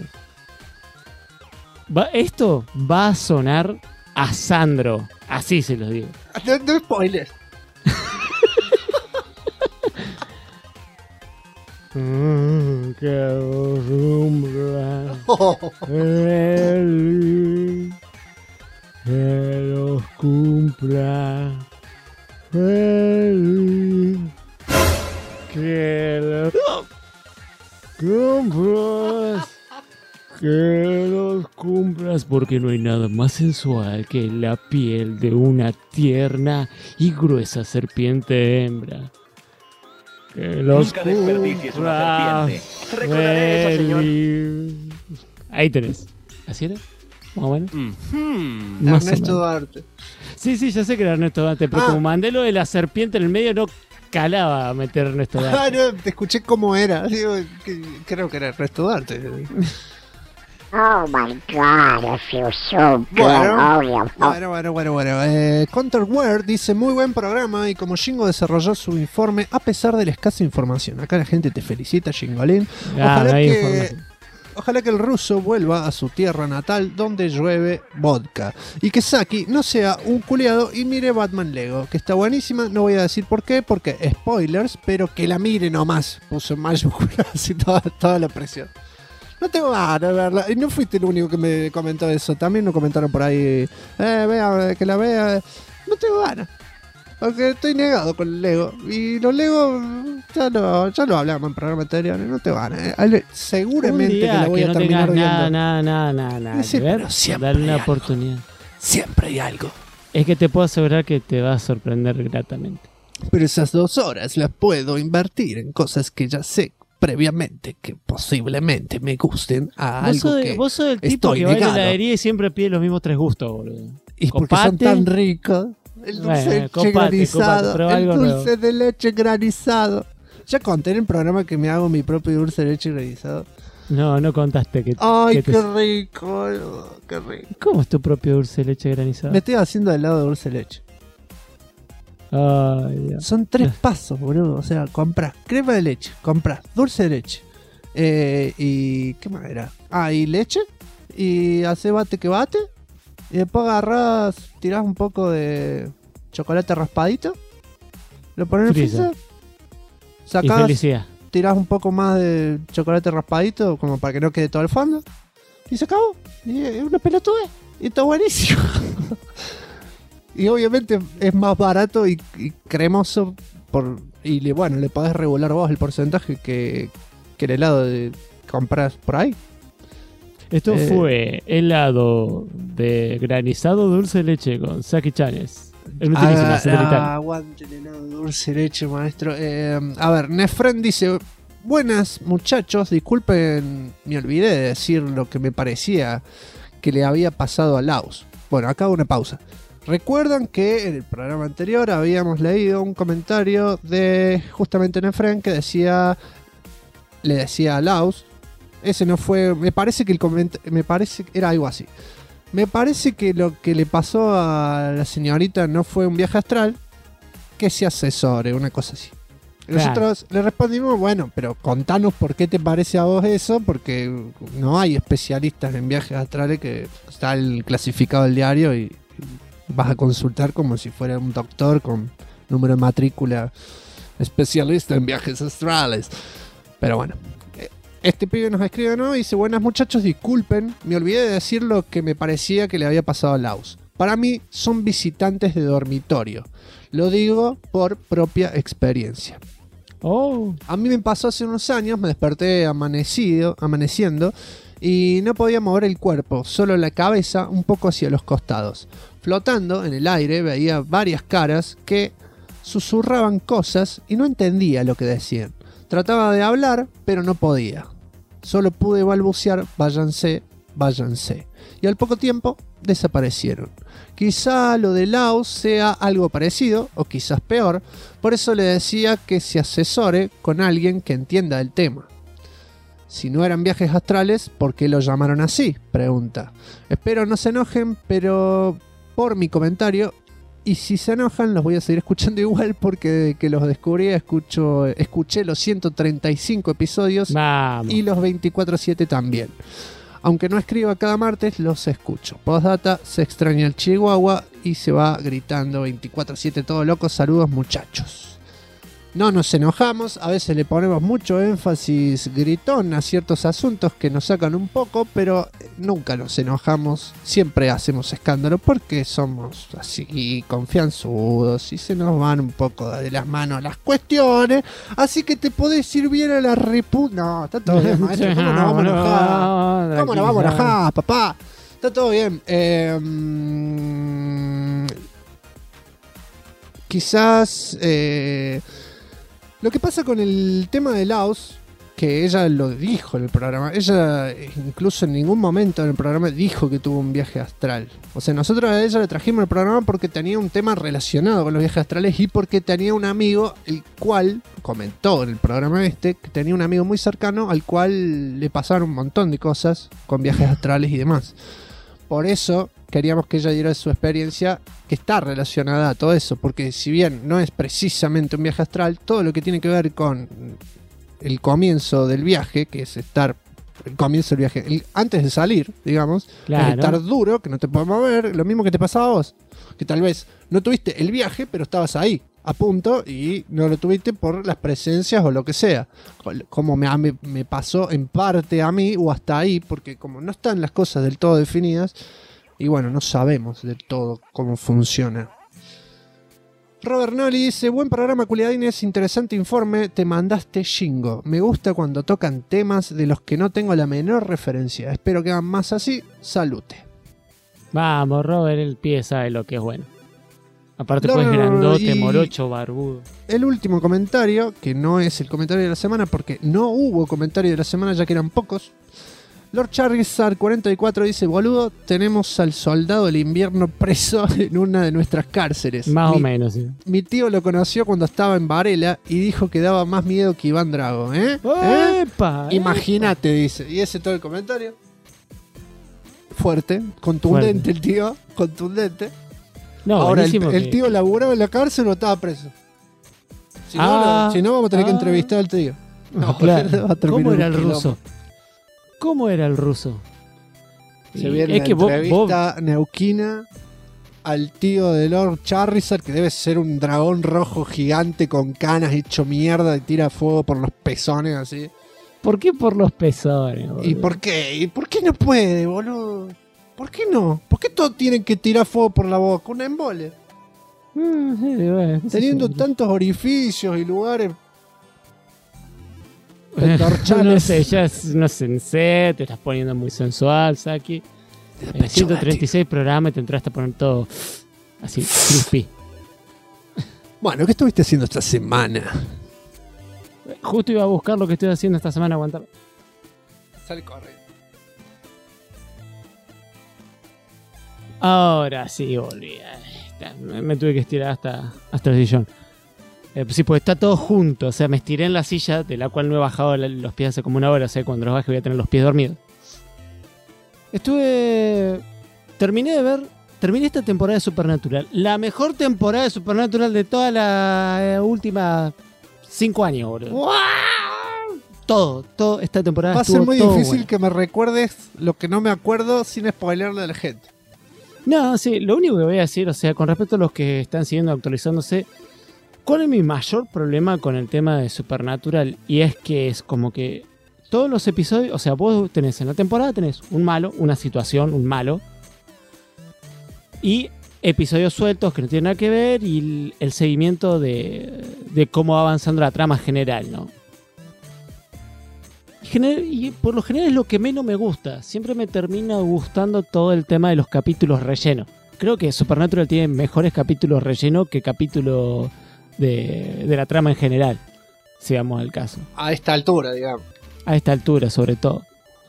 Esto va a sonar a Sandro, así se los digo. No spoilers. Que los cumpla feliz, que los cumplas, porque no hay nada más sensual que la piel de una tierna y gruesa serpiente hembra. Nunca desperdicies una serpiente. Recordaré eso, señor. Ahí tenés. ¿Así era? Más o menos. Ernesto Duarte. Sí, ya sé que era Ernesto Duarte, pero como mandé lo de la serpiente en el medio, no calaba a meter Ernesto Duarte. No, te escuché cómo era. Digo, creo que era Ernesto Duarte. Oh my god, I feel so good. Bueno. Counterware dice, muy buen programa y como Shingo desarrolló su informe a pesar de la escasa información. Acá la gente te felicita, Shingolín. Ojalá que el ruso vuelva a su tierra natal donde llueve vodka. Y que Saki no sea un culiado y mire Batman Lego, que está buenísima. No voy a decir por qué, porque spoilers, pero que la mire nomás. Puso en mayúsculas y toda la presión. No tengo ganas de verla. Y no fuiste el único que me comentó eso. También nos comentaron por ahí. Vea, que la vea. No tengo ganas. Porque estoy negado con el Lego. Y los Lego ya lo hablamos en programa anterior. No tengo ganas. Seguramente que la voy a terminar viendo. Nada. Sí, pero siempre dale una hay oportunidad. Algo. Siempre hay algo. Es que te puedo asegurar que te va a sorprender gratamente. Pero esas 2 horas las puedo invertir en cosas que ya sé previamente que posiblemente me gusten a algo que vos sos el tipo que va a la heladería y siempre pide los mismos 3 gustos, boludo. Y porque son tan ricos. El dulce de leche granizado. El dulce de leche granizado. Ya conté en el programa que me hago mi propio dulce de leche granizado. No contaste que... Ay, qué rico, qué rico. ¿Cómo es tu propio dulce de leche granizado? Me estoy haciendo helado de dulce de leche. Ay, Dios. Son 3 pasos, boludo. O sea, compras crema de leche, compras dulce de leche. Y ¿qué más era? Y leche. Y hace bate que bate. Y después agarrás, tirás un poco de chocolate raspadito. Lo pones en el freezer. Sacás, tirás un poco más de chocolate raspadito, como para que no quede todo el fondo. Y se acabó. Y es una pelotude. Y está buenísimo. Y obviamente es más barato y cremoso. Bueno, le podés regular vos el porcentaje que el helado de compras por ahí. Esto fue helado de granizado dulce de leche con Saki Chanes. Aguante el helado dulce de leche, maestro. A ver, Nefren dice: buenas muchachos, disculpen, me olvidé de decir lo que me parecía que le había pasado a Laus. Bueno, acá una pausa. Recuerdan que en el programa anterior habíamos leído un comentario de justamente Nefren que le decía a Laus. Ese no fue, me parece que era algo así. Me parece que lo que le pasó a la señorita no fue un viaje astral, que se asesore, una cosa así. Nosotros le respondimos, bueno, pero contanos por qué te parece a vos eso, porque no hay especialistas en viajes astrales, que está el clasificado del diario y vas a consultar como si fuera un doctor con número de matrícula especialista en viajes astrales. Pero bueno, este pibe nos escribe, ¿no? Dice: buenas muchachos, disculpen, me olvidé de decir lo que me parecía que le había pasado a Laus. Para mí son visitantes de dormitorio. Lo digo por propia experiencia. A mí me pasó hace unos años, me desperté amaneciendo y no podía mover el cuerpo, solo la cabeza un poco hacia los costados. Flotando en el aire veía varias caras que susurraban cosas y no entendía lo que decían. Trataba de hablar, pero no podía. Solo pude balbucear: váyanse, váyanse. Y al poco tiempo desaparecieron. Quizá lo de Laos sea algo parecido, o quizás peor. Por eso le decía que se asesore con alguien que entienda el tema. Si no eran viajes astrales, ¿por qué lo llamaron así?, pregunta. Espero no se enojen, pero por mi comentario, y si se enojan los voy a seguir escuchando igual, porque desde que los descubrí escuché los 135 episodios. Vamos. Y los 24/7 también. Aunque no escriba cada martes, los escucho. Postdata, se extraña el Chihuahua y se va gritando 24/7 todo loco. Saludos muchachos. No nos enojamos, a veces le ponemos mucho énfasis gritón a ciertos asuntos que nos sacan un poco, pero nunca nos enojamos, siempre hacemos escándalo porque somos así confianzudos y se nos van un poco de las manos las cuestiones, así que te podés ir bien a la No, está todo bien, maestro, ¿cómo nos vamos a enojar? ¿Cómo nos vamos a enojar, papá? Está todo bien. Quizás... lo que pasa con el tema de Laos, que ella lo dijo en el programa, ella incluso en ningún momento en el programa dijo que tuvo un viaje astral. O sea, nosotros a ella le trajimos el programa porque tenía un tema relacionado con los viajes astrales y porque tenía un amigo, el cual comentó en el programa que tenía un amigo muy cercano al cual le pasaron un montón de cosas con viajes astrales y demás. Por eso queríamos que ella diera su experiencia, que está relacionada a todo eso, porque si bien no es precisamente un viaje astral, todo lo que tiene que ver con el comienzo del viaje, que es el comienzo del viaje, antes de salir, digamos, claro, es estar duro, que no te puedes mover, lo mismo que te pasaba a vos, que tal vez no tuviste el viaje, pero estabas ahí, a punto, y no lo tuviste por las presencias o lo que sea, como me pasó en parte a mí, o hasta ahí, porque como no están las cosas del todo definidas, y bueno, no sabemos del todo cómo funciona. Robert Nolly dice: buen programa, culiadines, interesante informe, te mandaste Shingo. Me gusta cuando tocan temas de los que no tengo la menor referencia. Espero que hagan más así. Salute. Vamos, Robert, el pie sabe lo que es bueno. Aparte pues grandote, morocho, barbudo. El último comentario, que no es el comentario de la semana, porque no hubo comentario de la semana ya que eran pocos. Lord Charizard 44 dice: boludo, tenemos al soldado del invierno preso en una de nuestras cárceles. Más o menos, sí. Mi tío lo conoció cuando estaba en Varela y dijo que daba más miedo que Iván Drago, ¡Epa! Imagínate, dice. Y ese todo el comentario. Fuerte, contundente. El tío, contundente. No, ahora el tío laburaba en la cárcel o estaba preso. Si no, vamos a tener que entrevistar al tío. No, claro. ¿Cómo era el ruso? ¿Cómo era el ruso? Se viene la entrevista neuquina al tío de Lord Charizard, que debe ser un dragón rojo gigante con canas hecho mierda y tira fuego por los pezones así. ¿Por qué por los pezones, boludo? ¿Y por qué? ¿Y por qué no puede, boludo? ¿Por qué no? ¿Por qué todos tienen que tirar fuego por la boca? Un embole. Sí, bueno, Teniendo tantos orificios y lugares. No sé, ya no sé, te estás poniendo muy sensual, Saki. 136 programas y te entraste a poner todo así, crispy. Bueno, ¿qué estuviste haciendo esta semana? Justo iba a buscar lo que estoy haciendo esta semana, aguantar. Sale corriendo. Ahora sí, volví. Me tuve que estirar hasta el sillón. Sí, pues está todo junto. O sea, me estiré en la silla, de la cual no he bajado los pies hace como una hora. O sea, cuando los baje voy a tener los pies dormidos. Terminé esta temporada de Supernatural. La mejor temporada de Supernatural de toda la última 5 años, boludo. ¡Wow! Todo esta temporada va a ser muy difícil bueno. Que me recuerdes lo que no me acuerdo sin spoilerle a la gente. No, sí, lo único que voy a decir, o sea, con respecto a los que están siguiendo actualizándose, ¿cuál es mi mayor problema con el tema de Supernatural? Y es que es como que todos los episodios, o sea, vos tenés en la temporada, tenés un malo, una situación, un malo, y episodios sueltos que no tienen nada que ver, y el seguimiento de cómo va avanzando la trama general, ¿no? Y por lo general es lo que menos me gusta. Siempre me termina gustando todo el tema de los capítulos rellenos. Creo que Supernatural tiene mejores capítulos rellenos que capítulos de la trama en general, si vamos al caso. A esta altura, digamos. A esta altura, sobre todo.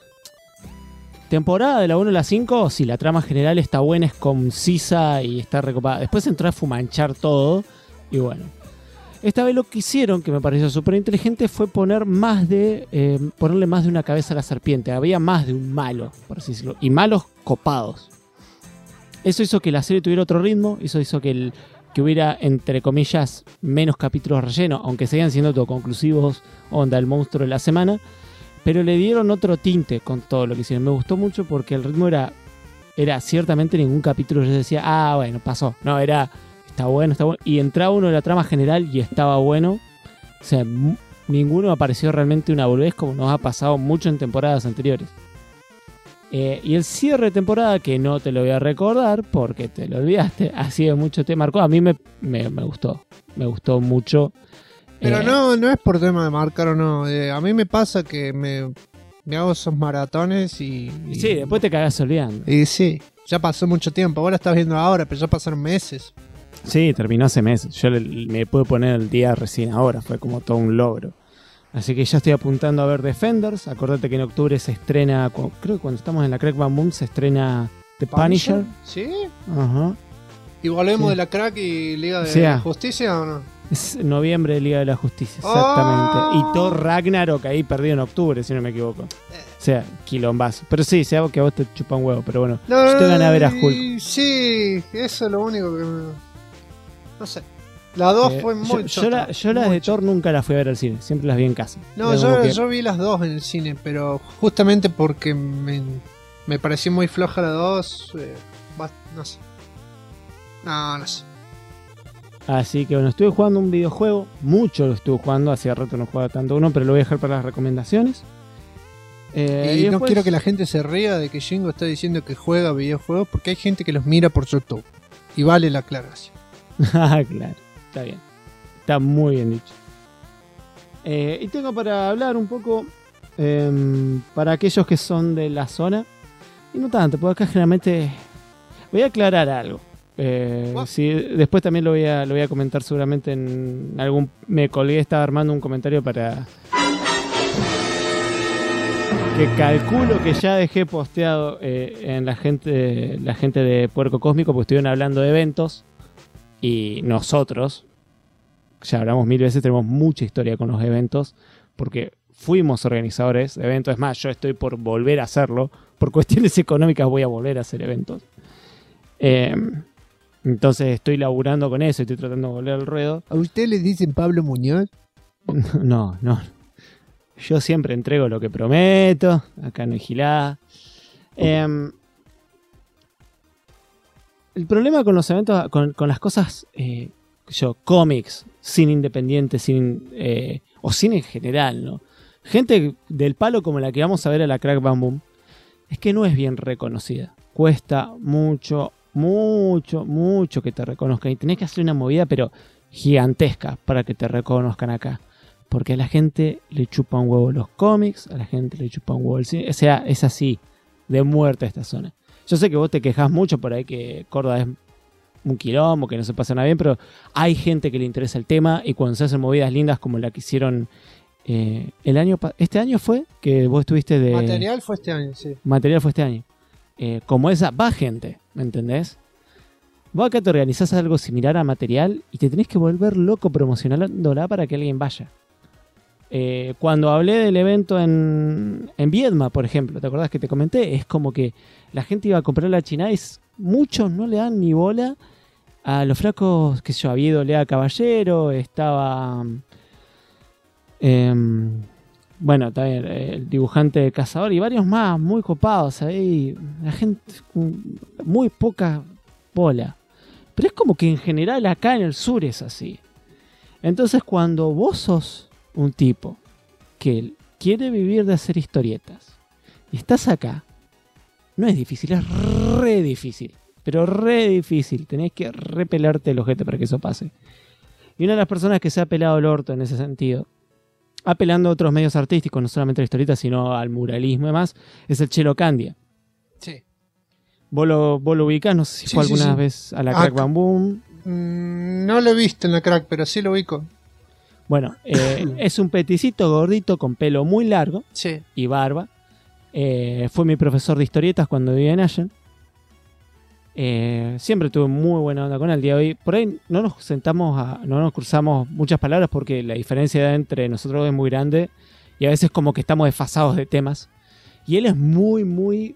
Temporada de la 1 a la 5, si la trama general está buena, es concisa y está recopada. Después entró a fumanchar todo y bueno. Esta vez lo que hicieron, que me pareció súper inteligente, fue ponerle más de una cabeza a la serpiente. Había más de un malo, por así decirlo. Y malos copados. Eso hizo que la serie tuviera otro ritmo. Eso hizo que hubiera, entre comillas, menos capítulos rellenos. Aunque seguían siendo autoconclusivos, onda el monstruo de la semana. Pero le dieron otro tinte con todo lo que hicieron. Me gustó mucho porque el ritmo era ciertamente ningún capítulo. Yo decía, bueno, pasó. No, está bueno. Y entraba uno de la trama general y estaba bueno. O sea, ninguno me pareció realmente una boludez como nos ha pasado mucho en temporadas anteriores. Y el cierre de temporada, que no te lo voy a recordar porque te lo olvidaste, así de mucho te marcó. A mí me gustó. Me gustó mucho. Pero no es por tema de marcar o no. A mí me pasa que me hago esos maratones y sí, después te cagás olvidando. Y sí, ya pasó mucho tiempo. Ahora estás viendo ahora, pero ya pasaron meses. Sí, terminó hace meses. Yo me pude poner el día recién ahora. Fue como todo un logro. Así que ya estoy apuntando a ver Defenders. Acordate que en octubre se estrena, creo que cuando estamos en la Crack Bam Boom se estrena The Punisher. ¿Sí? Ajá. ¿Y volvemos de la Crack y Liga de Justicia o no? Es noviembre de Liga de la Justicia, exactamente. Y Thor Ragnarok ahí perdido en octubre, si no me equivoco. O sea, quilombazo. Pero sí, sea que a vos te chupa un huevo, pero bueno. Yo te gané a ver a Hulk. Sí, eso es lo único que no sé. La 2 fue muy chota. Yo las de Thor nunca las fui a ver al cine, siempre las vi en casa. No, yo vi las 2 en el cine, pero justamente porque me pareció muy floja la 2, no sé. No sé. Así que bueno, estuve jugando un videojuego, mucho lo estuve jugando, hacía rato no jugaba tanto uno, pero lo voy a dejar para las recomendaciones. Y después, no quiero que la gente se ría de que Jingo está diciendo que juega videojuegos, porque hay gente que los mira por YouTube. Y vale la aclaración. Claro, está bien. Está muy bien dicho. Y tengo para hablar un poco para aquellos que son de la zona. Y no tanto, porque acá generalmente voy a aclarar algo. Sí, después también lo voy a comentar seguramente en algún... Me colgué, estaba armando un comentario para... que calculo que ya dejé posteado en la gente de Puerco Cósmico, porque estuvieron hablando de eventos. Y nosotros, ya hablamos 1000 veces, tenemos mucha historia con los eventos, porque fuimos organizadores de eventos. Es más, yo estoy por volver a hacerlo. Por cuestiones económicas voy a volver a hacer eventos. Entonces estoy laburando con eso, estoy tratando de volver al ruedo. ¿A usted le dicen Pablo Muñoz? No. Yo siempre entrego lo que prometo. Acá no hay gilada. el problema con los eventos, con las cosas, cómics, cine independiente, o cine en general, ¿no? Gente del palo como la que vamos a ver a la Crack Bam Boom, es que no es bien reconocida. Cuesta mucho que te reconozcan. Y tenés que hacer una movida, pero gigantesca, para que te reconozcan acá. Porque a la gente le chupa un huevo los cómics, a la gente le chupa un huevo el cine. O sea, es así, de muerte esta zona. Yo sé que vos te quejás mucho por ahí que Córdoba es un quilombo, que no se pasa nada bien, pero hay gente que le interesa el tema y cuando se hacen movidas lindas como la que hicieron este año fue que vos estuviste de... Material fue este año, sí. Material fue este año. Como esa, va gente, ¿me entendés? Vos acá te organizás algo similar a Material y te tenés que volver loco promocionándola para que alguien vaya. Cuando hablé del evento en Viedma, por ejemplo, ¿te acordás que te comenté? Es como que la gente iba a comprar la China y muchos no le dan ni bola a los flacos, que yo había ido Lea Caballero, estaba... bueno, también el dibujante de Cazador y varios más muy copados ahí. La gente, muy poca bola. Pero es como que en general acá en el sur es así. Entonces cuando vos sos un tipo que quiere vivir de hacer historietas y estás acá, no es difícil, es re difícil. Pero re difícil. Tenés que repelarte el ojete para que eso pase. Y una de las personas que se ha pelado el orto en ese sentido, apelando a otros medios artísticos, no solamente a la historieta, sino al muralismo y demás, es el Chelo Candia. Sí. ¿Vos lo ubicás? No sé si fue alguna vez a la Crack Bam Boom. No lo he visto en la Crack, pero sí lo ubico. Bueno, es un peticito gordito con pelo muy largo y barba. Fue mi profesor de historietas cuando vivía en Allen. Siempre tuve muy buena onda con él. El día de hoy, por ahí no nos cruzamos muchas palabras porque la diferencia entre nosotros es muy grande y a veces como que estamos desfasados de temas. Y él es muy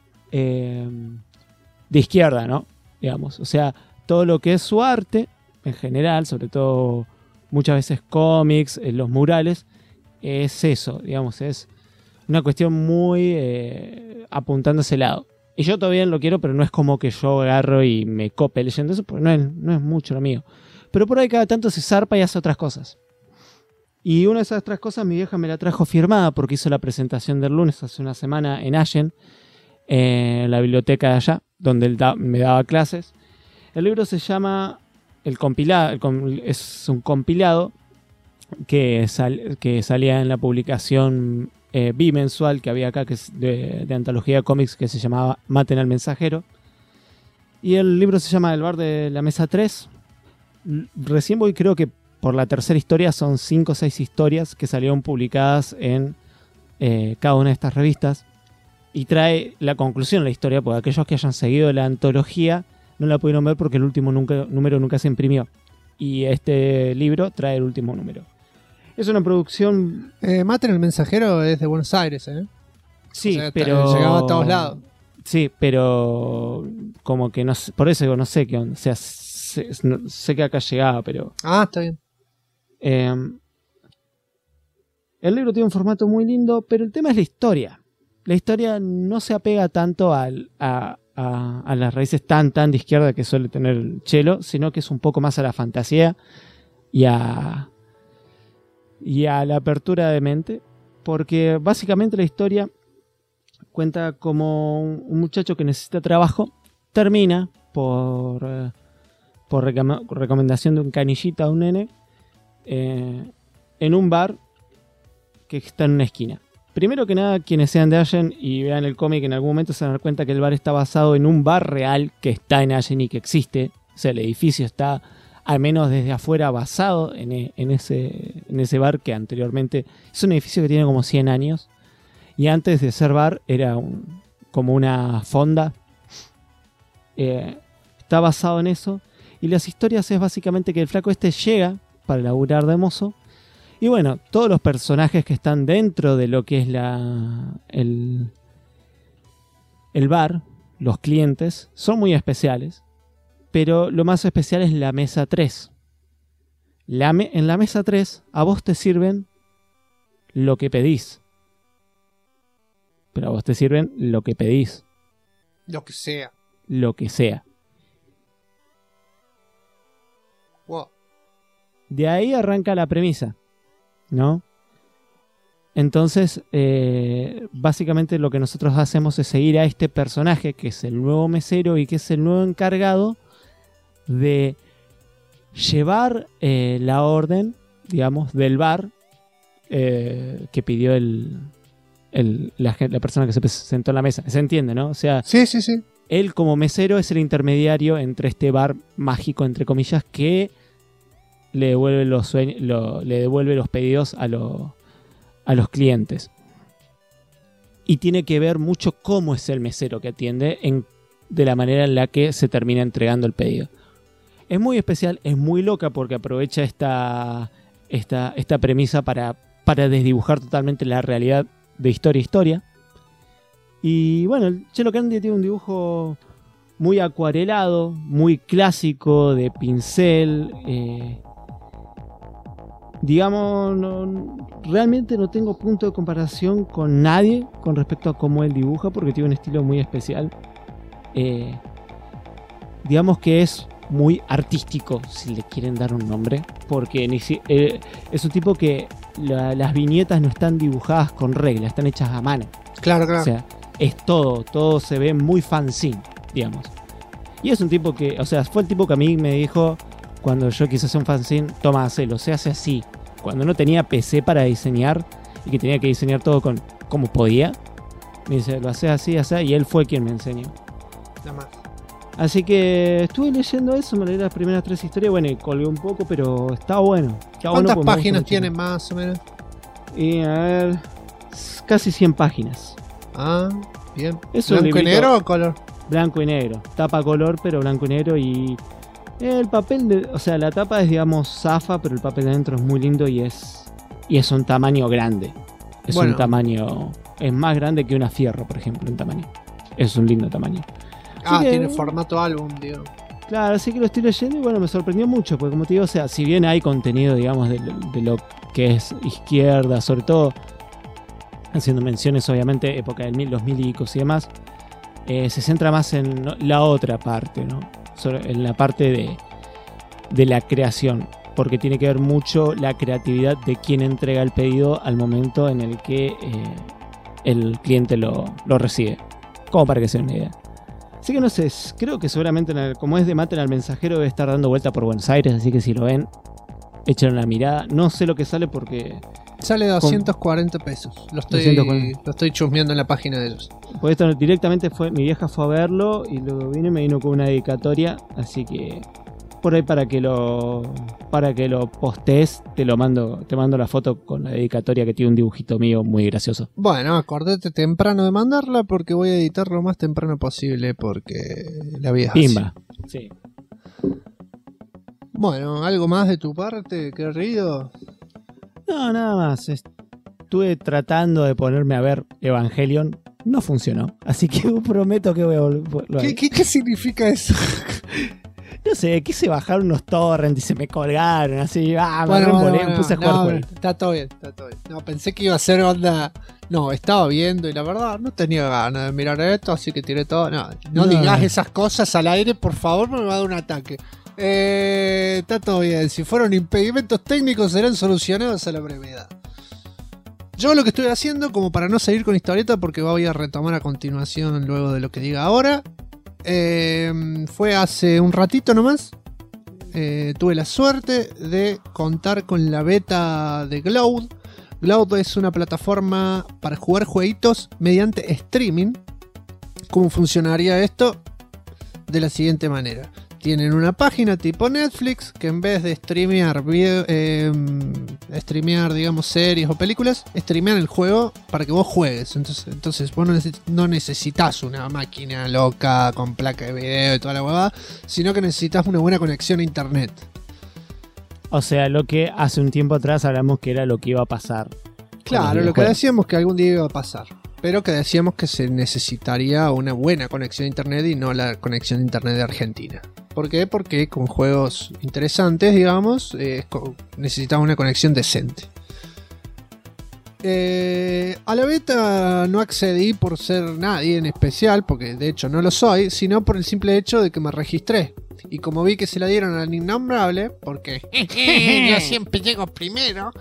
de izquierda, ¿no? Digamos, o sea, todo lo que es su arte en general, sobre todo muchas veces cómics, los murales, es eso, digamos, es una cuestión muy apuntando a ese lado. Y yo todavía lo quiero, pero no es como que yo agarro y me cope leyendo eso, porque no es mucho lo mío. Pero por ahí cada tanto se zarpa y hace otras cosas. Y una de esas otras cosas mi vieja me la trajo firmada porque hizo la presentación del lunes hace una semana en Allen, en la biblioteca de allá, donde él me daba clases. El libro se llama El Compilado, es un compilado que salía en la publicación bimensual que había acá, que es de antología de cómics, que se llamaba Maten al Mensajero. Y el libro se llama El Bar de la Mesa 3. Recién voy, creo que por la tercera historia, son 5 o 6 historias que salieron publicadas en cada una de estas revistas. Y trae la conclusión de la historia, porque aquellos que hayan seguido la antología no la pudieron ver porque el último número nunca se imprimió. Y este libro trae el último número. Es una producción... Maten el Mensajero es de Buenos Aires, ¿eh? Sí, o sea, pero... llegaba a todos lados. Sí, pero... Como que no sé, por eso digo, no sé qué onda. O sea, sé que acá llegaba, pero... Ah, está bien. El libro tiene un formato muy lindo, pero el tema es la historia. La historia no se apega tanto a las raíces tan de izquierda que suele tener el Chelo, sino que es un poco más a la fantasía y a la apertura de mente, porque básicamente la historia cuenta como un muchacho que necesita trabajo termina por recomendación de un canillita, un nene, en un bar que está en una esquina. Primero que nada, quienes sean de Allen y vean el cómic en algún momento se van a dar cuenta que el bar está basado en un bar real que está en Allen y que existe. O sea, el edificio está, al menos desde afuera, basado en ese bar que anteriormente... Es un edificio que tiene como 100 años. Y antes de ser bar era como una fonda. Está basado en eso. Y las historias es básicamente que el flaco este llega para laburar de mozo. Y bueno, todos los personajes que están dentro de lo que es el bar, los clientes, son muy especiales. Pero lo más especial es la mesa 3. En la mesa 3 a vos te sirven lo que pedís. Pero a vos te sirven lo que pedís. Lo que sea. Lo que sea. De ahí arranca la premisa, ¿no? Entonces, básicamente lo que nosotros hacemos es seguir a este personaje, que es el nuevo mesero y que es el nuevo encargado de llevar la orden, digamos, del bar que pidió la persona que se sentó en la mesa. ¿Se entiende, no? O sea, sí. Él como mesero es el intermediario entre este bar mágico, entre comillas, que le devuelve le devuelve los pedidos a los clientes. Y tiene que ver mucho cómo es el mesero que atiende de la manera en la que se termina entregando el pedido. Es muy especial, es muy loca porque aprovecha esta premisa para desdibujar totalmente la realidad de historia a historia. Y bueno, el Cello Candy tiene un dibujo muy acuarelado, muy clásico, de pincel. Digamos, realmente no tengo punto de comparación con nadie con respecto a cómo él dibuja, porque tiene un estilo muy especial. Digamos que es muy artístico, si le quieren dar un nombre, porque es un tipo que las viñetas no están dibujadas con regla, están hechas a mano. Claro. O sea, es todo se ve muy fanzine, digamos. Y es un tipo que, o sea, fue el tipo que a mí me dijo, cuando yo quise hacer un fanzine, toma, hacelo, se hace así. Cuando no tenía PC para diseñar y que tenía que diseñar todo como podía, me dice, lo haces así, y él fue quien me enseñó. Nada más. Así que estuve leyendo eso, me leí las primeras 3 historias, bueno, y colgué un poco, pero está bueno. ¿Cuántas páginas tiene más o menos? Y a ver, casi 100 páginas. Ah, bien. ¿Eso ¿Blanco y negro o color? Blanco y negro. Tapa color, pero blanco y negro. Y el papel, o sea, la tapa es, digamos, zafa, pero el papel de adentro es muy lindo y es un tamaño grande. Es un tamaño, es más grande que una fierro, por ejemplo, en tamaño. Es un lindo tamaño. Tiene formato álbum, digo. Claro, así que lo estoy leyendo y bueno, me sorprendió mucho, porque como te digo, o sea, si bien hay contenido, digamos, de lo que es izquierda, sobre todo haciendo menciones, obviamente, época del los milicos y demás, se centra más en la otra parte, ¿no? En la parte de la creación, porque tiene que ver mucho la creatividad de quien entrega el pedido al momento en el que el cliente lo recibe, como para que se den una idea. Así que no sé, creo que seguramente, como es de Maten al Mensajero, debe estar dando vuelta por Buenos Aires, así que si lo ven, échenle una mirada. No sé lo que sale porque... Sale 240 pesos. Lo estoy chusmeando en la página de ellos. Pues esto directamente mi vieja fue a verlo y luego me vino con una dedicatoria, así que por ahí para que lo postees te mando la foto con la dedicatoria, que tiene un dibujito mío muy gracioso. Bueno, acordate temprano de mandarla porque voy a editar lo más temprano posible porque la vida es Pimba. Así. Sí. Bueno, ¿algo más de tu parte, querido? No, nada más. Estuve tratando de ponerme a ver Evangelion. No funcionó. Así que prometo que voy a volver. ¿Qué significa eso? No sé, quise bajar unos torrents y se me colgaron. Así, me puse a jugar. Está todo bien. No, pensé que iba a ser onda. No, estaba viendo y la verdad no tenía ganas de mirar esto, así que tiré todo. No digas esas cosas al aire, por favor, me va a dar un ataque. Está todo bien. Si fueron impedimentos técnicos, serán solucionados a la brevedad. Yo lo que estoy haciendo, como para no seguir con historieta, porque voy a retomar a continuación luego de lo que diga ahora, fue hace un ratito nomás. Tuve la suerte de contar con la beta de Gloud. Gloud es una plataforma para jugar jueguitos mediante streaming. ¿Cómo funcionaría esto? De la siguiente manera. Tienen una página tipo Netflix que en vez de streamear digamos series o películas, streamean el juego para que vos juegues. Entonces vos no necesitas una máquina loca con placa de video y toda la huevada, sino que necesitas una buena conexión a internet. O sea, lo que hace un tiempo atrás hablamos que era lo que iba a pasar. Claro, lo que decíamos que algún día iba a pasar. Pero que decíamos que se necesitaría una buena conexión a internet y no la conexión a internet de Argentina. ¿Por qué? Porque con juegos interesantes, digamos, necesitaba una conexión decente. A la beta no accedí por ser nadie en especial, porque de hecho no lo soy, sino por el simple hecho de que me registré. Y como vi que se la dieron al innombrable, porque Yo siempre llego primero.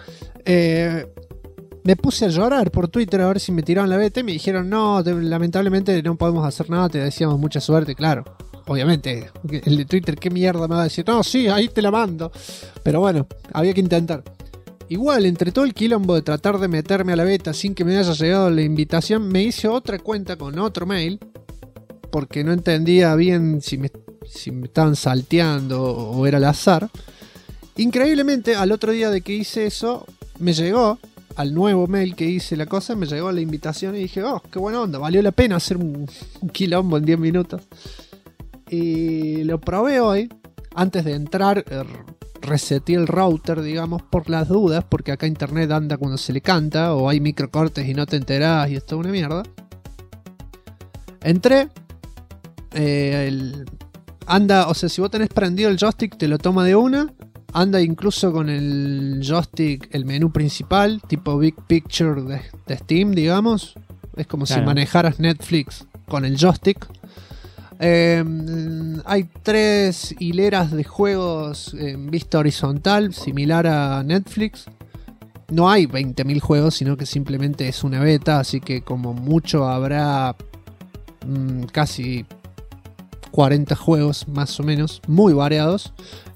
me puse a llorar por Twitter a ver si me tiraban la beta y me dijeron, no, lamentablemente no podemos hacer nada, te deseamos mucha suerte, claro. Obviamente, el de Twitter, ¿qué mierda me va a decir? No, sí, ahí te la mando. Pero bueno, había que intentar. Igual, entre todo el quilombo de tratar de meterme a la beta sin que me haya llegado la invitación, me hice otra cuenta con otro mail, porque no entendía bien si me estaban salteando o era al azar. Increíblemente, al otro día de que hice eso, me llegó, al nuevo mail que hice la cosa, me llegó la invitación y dije, oh, qué buena onda, valió la pena hacer un quilombo en 10 minutos. Y lo probé hoy, antes de entrar, reseteé el router, digamos, por las dudas, porque acá internet anda cuando se le canta, o hay microcortes y no te enterás y esto es una mierda. Entré, anda, o sea, si vos tenés prendido el joystick te lo toma de una, anda incluso con el joystick, el menú principal, tipo Big Picture de Steam, digamos, es como si manejaras Netflix con el joystick. Hay 3 hileras de juegos en vista horizontal, similar a Netflix. No hay 20.000 juegos, sino que simplemente es una beta, así que como mucho habrá casi 40 juegos más o menos, muy variados.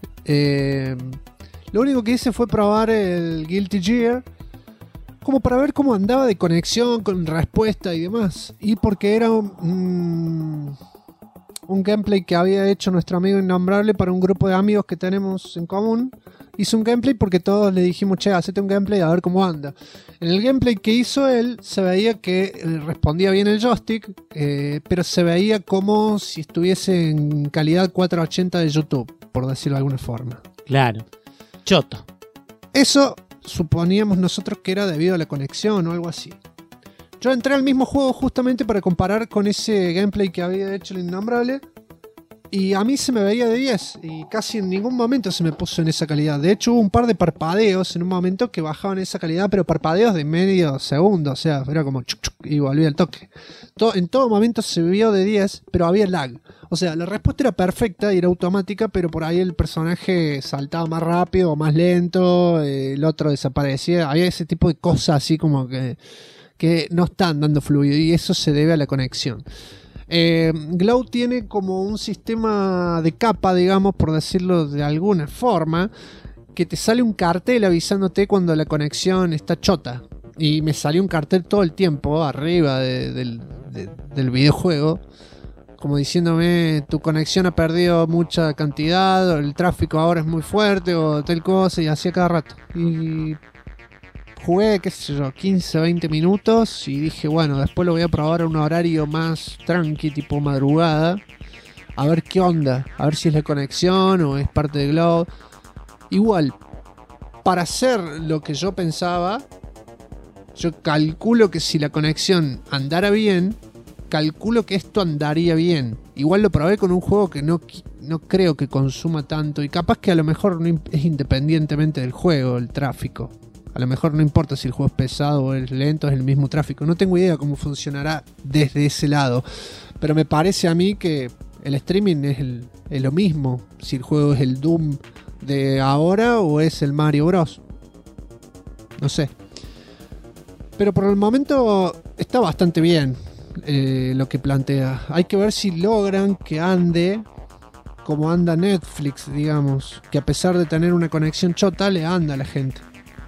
Lo único que hice fue probar el Guilty Gear, como para ver cómo andaba de conexión, con respuesta y demás. Y porque era un gameplay que había hecho nuestro amigo Innombrable para un grupo de amigos que tenemos en común. Hizo un gameplay porque todos le dijimos, che, hacete un gameplay a ver cómo anda. En el gameplay que hizo él se veía que respondía bien el joystick, pero se veía como si estuviese en calidad 480 de YouTube, por decirlo de alguna forma. Claro. Choto. Eso suponíamos nosotros que era debido a la conexión o algo así. Yo entré al mismo juego justamente para comparar con ese gameplay que había hecho el Innombrable, y a mí se me veía de 10 y casi en ningún momento se me puso en esa calidad. De hecho hubo un par de parpadeos en un momento que bajaban esa calidad, pero parpadeos de medio segundo, o sea, era como chuc, chuc, y volvía al toque. En todo momento se vio de 10, pero había lag. O sea, la respuesta era perfecta y era automática, pero por ahí el personaje saltaba más rápido o más lento, el otro desaparecía. Había ese tipo de cosas así como que no están dando fluido, y eso se debe a la conexión. Glow tiene como un sistema de capa, digamos, por decirlo de alguna forma, que te sale un cartel avisándote cuando la conexión está chota. Y me salió un cartel todo el tiempo arriba del videojuego, como diciéndome, tu conexión ha perdido mucha cantidad, o el tráfico ahora es muy fuerte, o tal cosa, y así a cada rato. Y jugué, qué sé yo, 15, 20 minutos y dije, bueno, después lo voy a probar a un horario más tranqui, tipo madrugada, a ver qué onda, a ver si es la conexión o es parte de Glow. Igual, para hacer lo que yo pensaba, yo calculo que si la conexión andara bien, calculo que esto andaría bien. Igual lo probé con un juego que no creo que consuma tanto, y capaz que a lo mejor no es independientemente del juego, el tráfico. A lo mejor no importa si el juego es pesado o es lento, es el mismo tráfico. No tengo idea cómo funcionará desde ese lado. Pero me parece a mí que el streaming es lo mismo. Si el juego es el Doom de ahora o es el Mario Bros. No sé. Pero por el momento está bastante bien lo que plantea. Hay que ver si logran que ande como anda Netflix, digamos. Que a pesar de tener una conexión chota, le anda a la gente.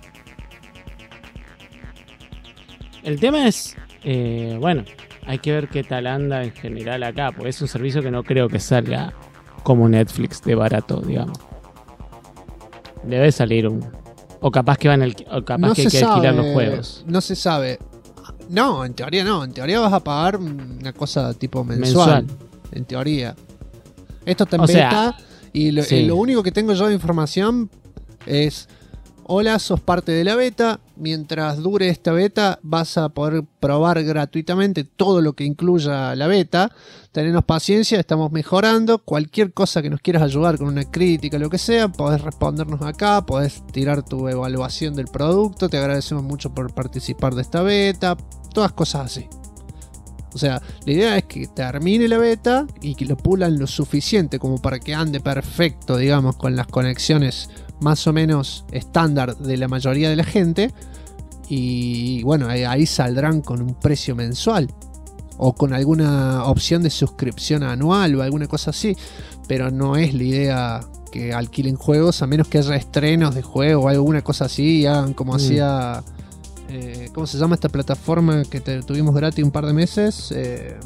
El tema es, bueno, hay que ver qué tal anda en general acá, porque es un servicio que no creo que salga como Netflix de barato, digamos. Debe salir o capaz que o capaz que hay que alquilar los juegos. No se sabe. No, en teoría no. En teoría vas a pagar una cosa tipo mensual. En teoría. Esto está en beta, y lo único que tengo yo de información es: hola, sos parte de la beta. Mientras dure esta beta vas a poder probar gratuitamente todo lo que incluya la beta. Tenenos paciencia, estamos mejorando. Cualquier cosa que nos quieras ayudar con una crítica, lo que sea, podés respondernos acá, podés tirar tu evaluación del producto. Te agradecemos mucho por participar de esta beta. Todas cosas así. O sea, la idea es que termine la beta y que lo pulan lo suficiente como para que ande perfecto, digamos, con las conexiones más o menos estándar de la mayoría de la gente. Y bueno, ahí saldrán con un precio mensual o con alguna opción de suscripción anual o alguna cosa así. Pero no es la idea que alquilen juegos, a menos que haya estrenos de juego o alguna cosa así y hagan como hacía... ¿cómo se llama esta plataforma que tuvimos gratis un par de meses? El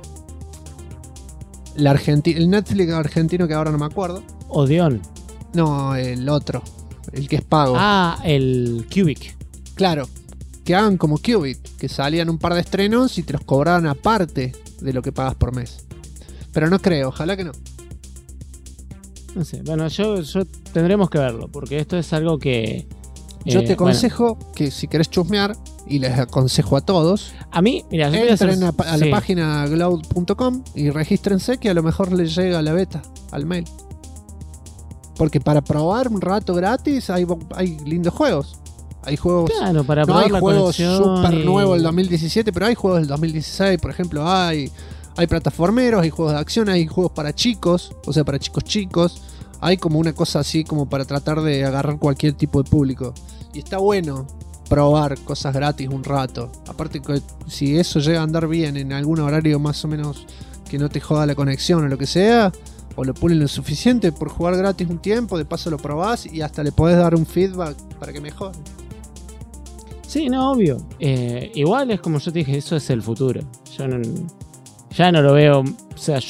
Netflix argentino que ahora no me acuerdo. Odeon. No, el otro. El que es pago. Ah, el Cubic. Claro. Que hagan como Qubit, que salían un par de estrenos y te los cobraban aparte de lo que pagas por mes. Pero no creo, ojalá que no. No sé, bueno, yo tendremos que verlo, porque esto es algo que... Yo te aconsejo que si querés chusmear, y les aconsejo a todos, a mí, mira, entren a la página gloud.com y regístrense, que a lo mejor les llega la beta al mail. Porque para probar un rato gratis hay lindos juegos. Hay juegos, claro, para no probar hay la juegos super y... nuevos del 2017, pero hay juegos del 2016, por ejemplo, hay plataformeros, hay juegos de acción, hay juegos para chicos, o sea, para chicos. Hay como una cosa así como para tratar de agarrar cualquier tipo de público. Y está bueno probar cosas gratis un rato. Aparte que si eso llega a andar bien en algún horario más o menos que no te joda la conexión o lo que sea, o lo pulen lo suficiente por jugar gratis un tiempo, de paso lo probás y hasta le podés dar un feedback para que mejore. Sí, no, obvio. Igual es como yo te dije, eso es el futuro. Yo ya no lo veo. O sea,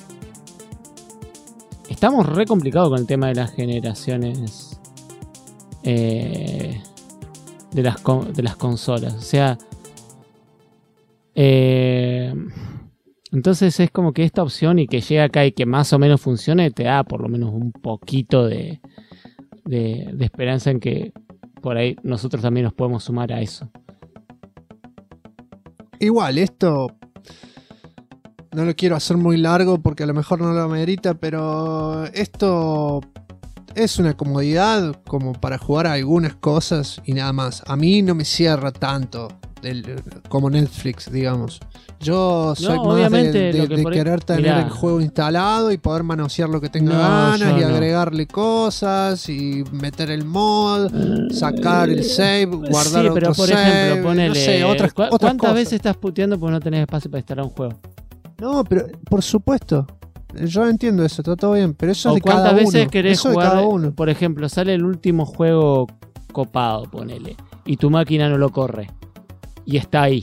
estamos re complicados con el tema de las generaciones de las consolas. O sea, entonces es como que esta opción y que llegue acá y que más o menos funcione te da por lo menos un poquito de esperanza en que por ahí nosotros también nos podemos sumar a eso. Igual, esto... No lo quiero hacer muy largo porque a lo mejor no lo amerita, pero esto es una comodidad como para jugar a algunas cosas y nada más. A mí no me cierra tanto como Netflix, digamos. Yo soy más de querer tener el juego instalado y poder manosear lo que tenga ganas y agregarle cosas y meter el mod, sacar el save, guardar otro pero por save, ejemplo, ponele, no sé, otras ¿cuántas cosas. veces estás puteando porque no tenés espacio para instalar un juego? No, pero por supuesto. Yo entiendo eso, está todo bien. Pero eso es de cada uno. ¿Cuántas veces querés eso jugar? De cada uno. Por ejemplo, sale el último juego copado, ponele. Y tu máquina no lo corre. Y está ahí.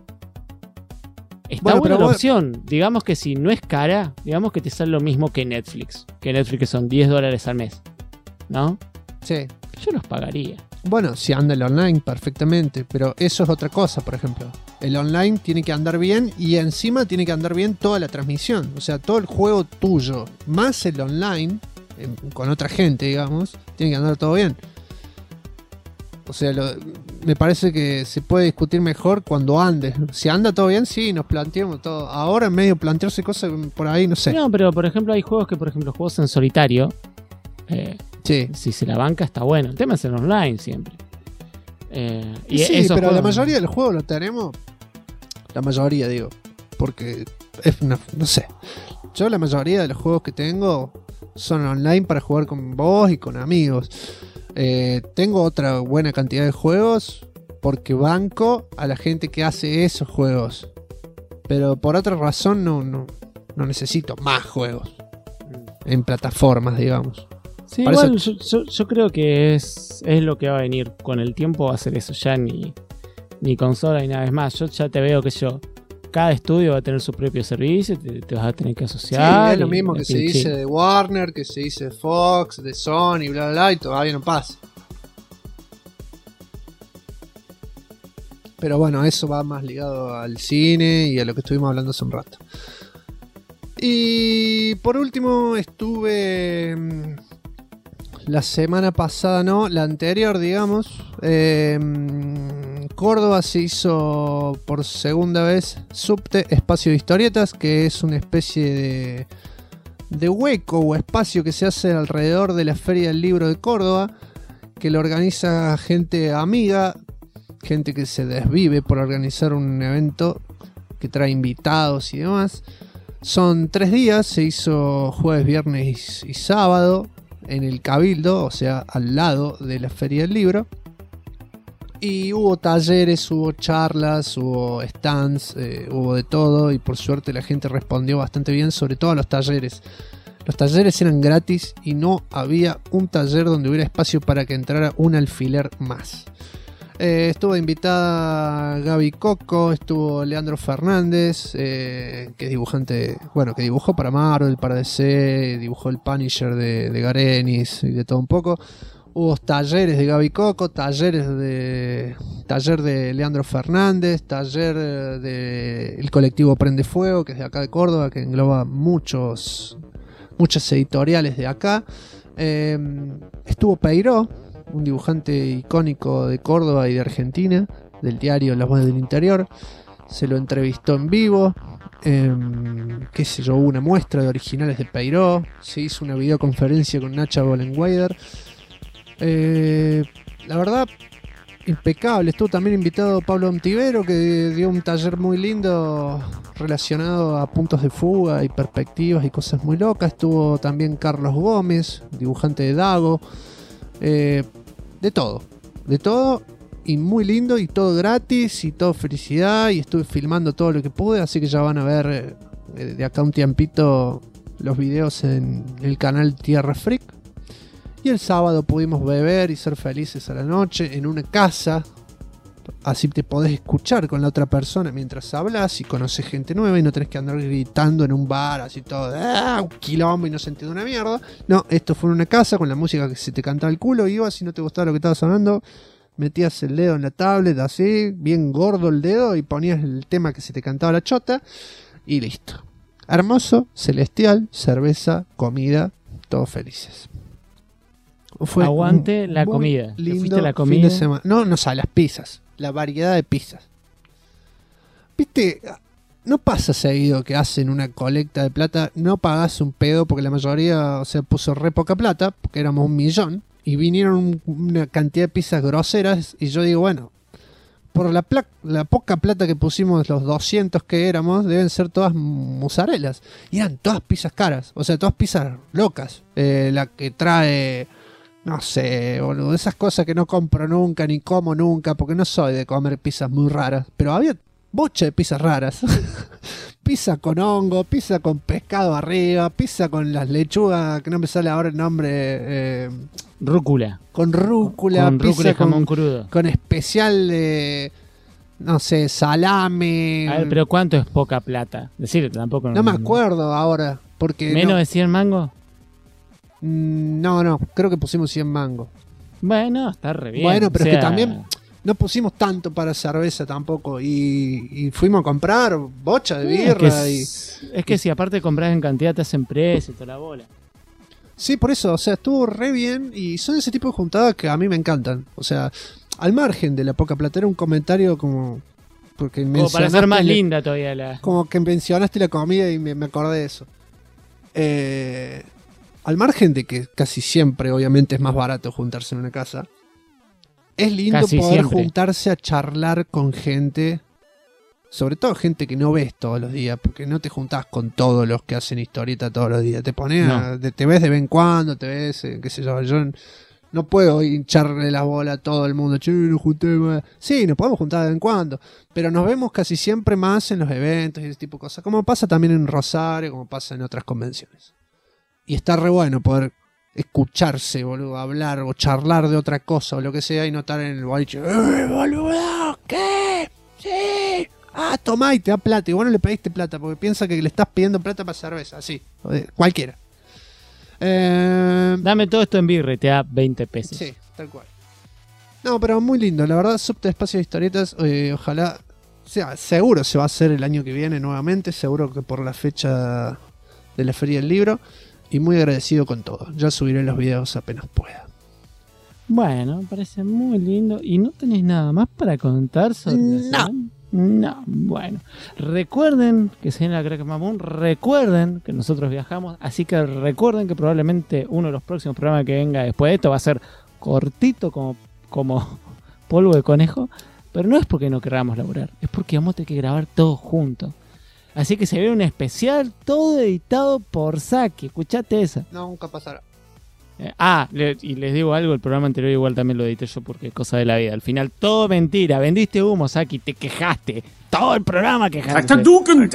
Está buena la opción. Digamos que si no es cara, digamos que te sale lo mismo que Netflix. Que Netflix son $10 al mes. ¿No? Sí. Yo los pagaría. Bueno, si anda el online perfectamente, pero eso es otra cosa, por ejemplo. El online tiene que andar bien y encima tiene que andar bien toda la transmisión. O sea, todo el juego tuyo, más el online, con otra gente, digamos, tiene que andar todo bien. O sea, me parece que se puede discutir mejor cuando ande. Si anda todo bien, sí, nos planteamos todo. Ahora en medio plantearse cosas por ahí, no sé. No, pero por ejemplo hay juegos que, por ejemplo, juegos en solitario... sí. Si se la banca está bueno. El tema es el online siempre. Y sí, pero juegos... la mayoría del juego lo tenemos. La mayoría, digo. Porque es una... No sé. Yo la mayoría de los juegos que tengo son online para jugar con vos y con amigos. Tengo otra buena cantidad de juegos porque banco a la gente que hace esos juegos. Pero por otra razón no necesito más juegos en plataformas, digamos. Sí, igual yo creo que es lo que va a venir. Con el tiempo va a ser eso. Ya ni consola ni nada. Es más, yo ya te veo que cada estudio va a tener su propio servicio. Te vas a tener que asociar. Sí, es lo mismo que se dice de Warner, que se dice de Fox, de Sony, bla bla bla, y todavía no pasa. Pero bueno, eso va más ligado al cine y a lo que estuvimos hablando hace un rato. Y por último estuve... La semana pasada, no, la anterior, digamos, Córdoba se hizo por segunda vez Subte Espacio de Historietas, que es una especie de hueco o espacio que se hace alrededor de la Feria del Libro de Córdoba, que lo organiza gente amiga, gente que se desvive por organizar un evento que trae invitados y demás. Son 3 días, se hizo jueves, viernes y sábado en el Cabildo, o sea, al lado de la Feria del Libro. Y hubo talleres, hubo charlas, hubo stands, hubo de todo, y por suerte la gente respondió bastante bien, sobre todo a los talleres. Los talleres eran gratis y no había un taller donde hubiera espacio para que entrara un alfiler más. Estuvo invitada Gaby Coco, estuvo Leandro Fernández, que es dibujante, bueno, que dibujó para Marvel, para DC, dibujó el Punisher de Garenis y de todo un poco. Hubo talleres de Gaby Coco, taller de Leandro Fernández, taller del colectivo Prende Fuego, que es de acá de Córdoba, que engloba muchas editoriales de acá. Estuvo Peiró, un dibujante icónico de Córdoba y de Argentina, del diario Las Voces del Interior. Se lo entrevistó en vivo. Qué sé yo, hubo una muestra de originales de Peiró. Se hizo una videoconferencia con Nacha Bollenweider. La verdad, impecable. Estuvo también invitado Pablo Ontivero, que dio un taller muy lindo relacionado a puntos de fuga y perspectivas y cosas muy locas. Estuvo también Carlos Gómez, dibujante de Dago. De todo y muy lindo, y todo gratis y todo felicidad, y estuve filmando todo lo que pude, así que ya van a ver de acá un tiempito los videos en el canal Tierra Freak. Y el sábado pudimos beber y ser felices a la noche en una casa, así te podés escuchar con la otra persona mientras hablas y conoces gente nueva y no tenés que andar gritando en un bar así todo, un quilombo y no se entiende una mierda. No, esto fue en una casa con la música que se te cantaba el culo, ibas, si no te gustaba lo que estabas hablando, metías el dedo en la tablet así, bien gordo el dedo, y ponías el tema que se te cantaba la chota y listo. Hermoso, celestial, cerveza, comida, todos felices. Fue aguante la comida. Lindo ¿Fuiste a la comida? fin de semana. No, sabe, las pizzas. La variedad de pizzas. Viste, no pasa seguido que hacen una colecta de plata, no pagás un pedo, porque la mayoría, o sea, puso re poca plata, porque éramos 1 millón, y vinieron una cantidad de pizzas groseras, y yo digo, bueno, por la poca plata que pusimos, los 200 que éramos, deben ser todas mozarelas. Y eran todas pizzas caras, o sea, todas pizzas locas. La que trae... No sé, boludo, esas cosas que no compro nunca, ni como nunca, porque no soy de comer pizzas muy raras. Pero había bocha de pizzas raras. Pizza con hongo, pizza con pescado arriba, pizza con las lechugas, que no me sale ahora el nombre. Rúcula. Con rúcula, con pizza rúcula y jamón crudo. Con especial de, no sé, salame. A ver, pero ¿cuánto es poca plata? Decir, tampoco. No me acuerdo ahora. Porque ¿Menos de 100 mangos? No, creo que pusimos 100 mangos. Bueno, está re bien. Bueno, pero es que también no pusimos tanto para cerveza tampoco. Y fuimos a comprar bocha de birra. Es que si aparte compras en cantidad te hacen precio y toda la bola. Sí, por eso, o sea, estuvo re bien. Y son ese tipo de juntadas que a mí me encantan. O sea, al margen de la poca plata, era un comentario como... Porque como para hacer más linda todavía la... Como que mencionaste la comida y me acordé de eso. Al margen de que casi siempre, obviamente, es más barato juntarse en una casa, es lindo casi poder siempre juntarse a charlar con gente, sobre todo gente que no ves todos los días, porque no te juntás con todos los que hacen historieta todos los días. Te pones, te ves de vez en cuando, te ves, qué sé yo no puedo hincharle la bola a todo el mundo. Che, nos juntemos. Sí, nos podemos juntar de vez en cuando, pero nos vemos casi siempre más en los eventos y ese tipo de cosas, como pasa también en Rosario, como pasa en otras convenciones. Y está re bueno poder escucharse, boludo, hablar o charlar de otra cosa o lo que sea y no estar en el boliche. Boludo, ¿qué? Sí. Tomá y te da plata. Y vos no le pediste plata porque piensa que le estás pidiendo plata para cerveza. Así, cualquiera. Dame todo esto en birra y te da 20 pesos. Sí, tal cual. No, pero muy lindo. La verdad, Subte Espacio de Historietas, ojalá... O sea, seguro se va a hacer el año que viene nuevamente. Seguro que por la fecha de la Feria del Libro. Y muy agradecido con todo. Ya subiré los videos apenas pueda. Bueno, parece muy lindo. ¿Y no tenés nada más para contar sobre No, bueno. Recuerden que se viene la Crack Mamoon. Recuerden que nosotros viajamos. Así que recuerden que probablemente uno de los próximos programas que venga después de esto va a ser cortito como polvo de conejo. Pero no es porque no queramos laburar, es porque vamos a tener que grabar todos juntos. Así que se viene un especial todo editado por Saki. Escuchate esa. Nunca pasará. Y les digo algo, el programa anterior igual también lo edité yo porque es cosa de la vida. Al final todo mentira, vendiste humo, Saki, te quejaste. Todo el programa quejaste. ¡Taktaduken!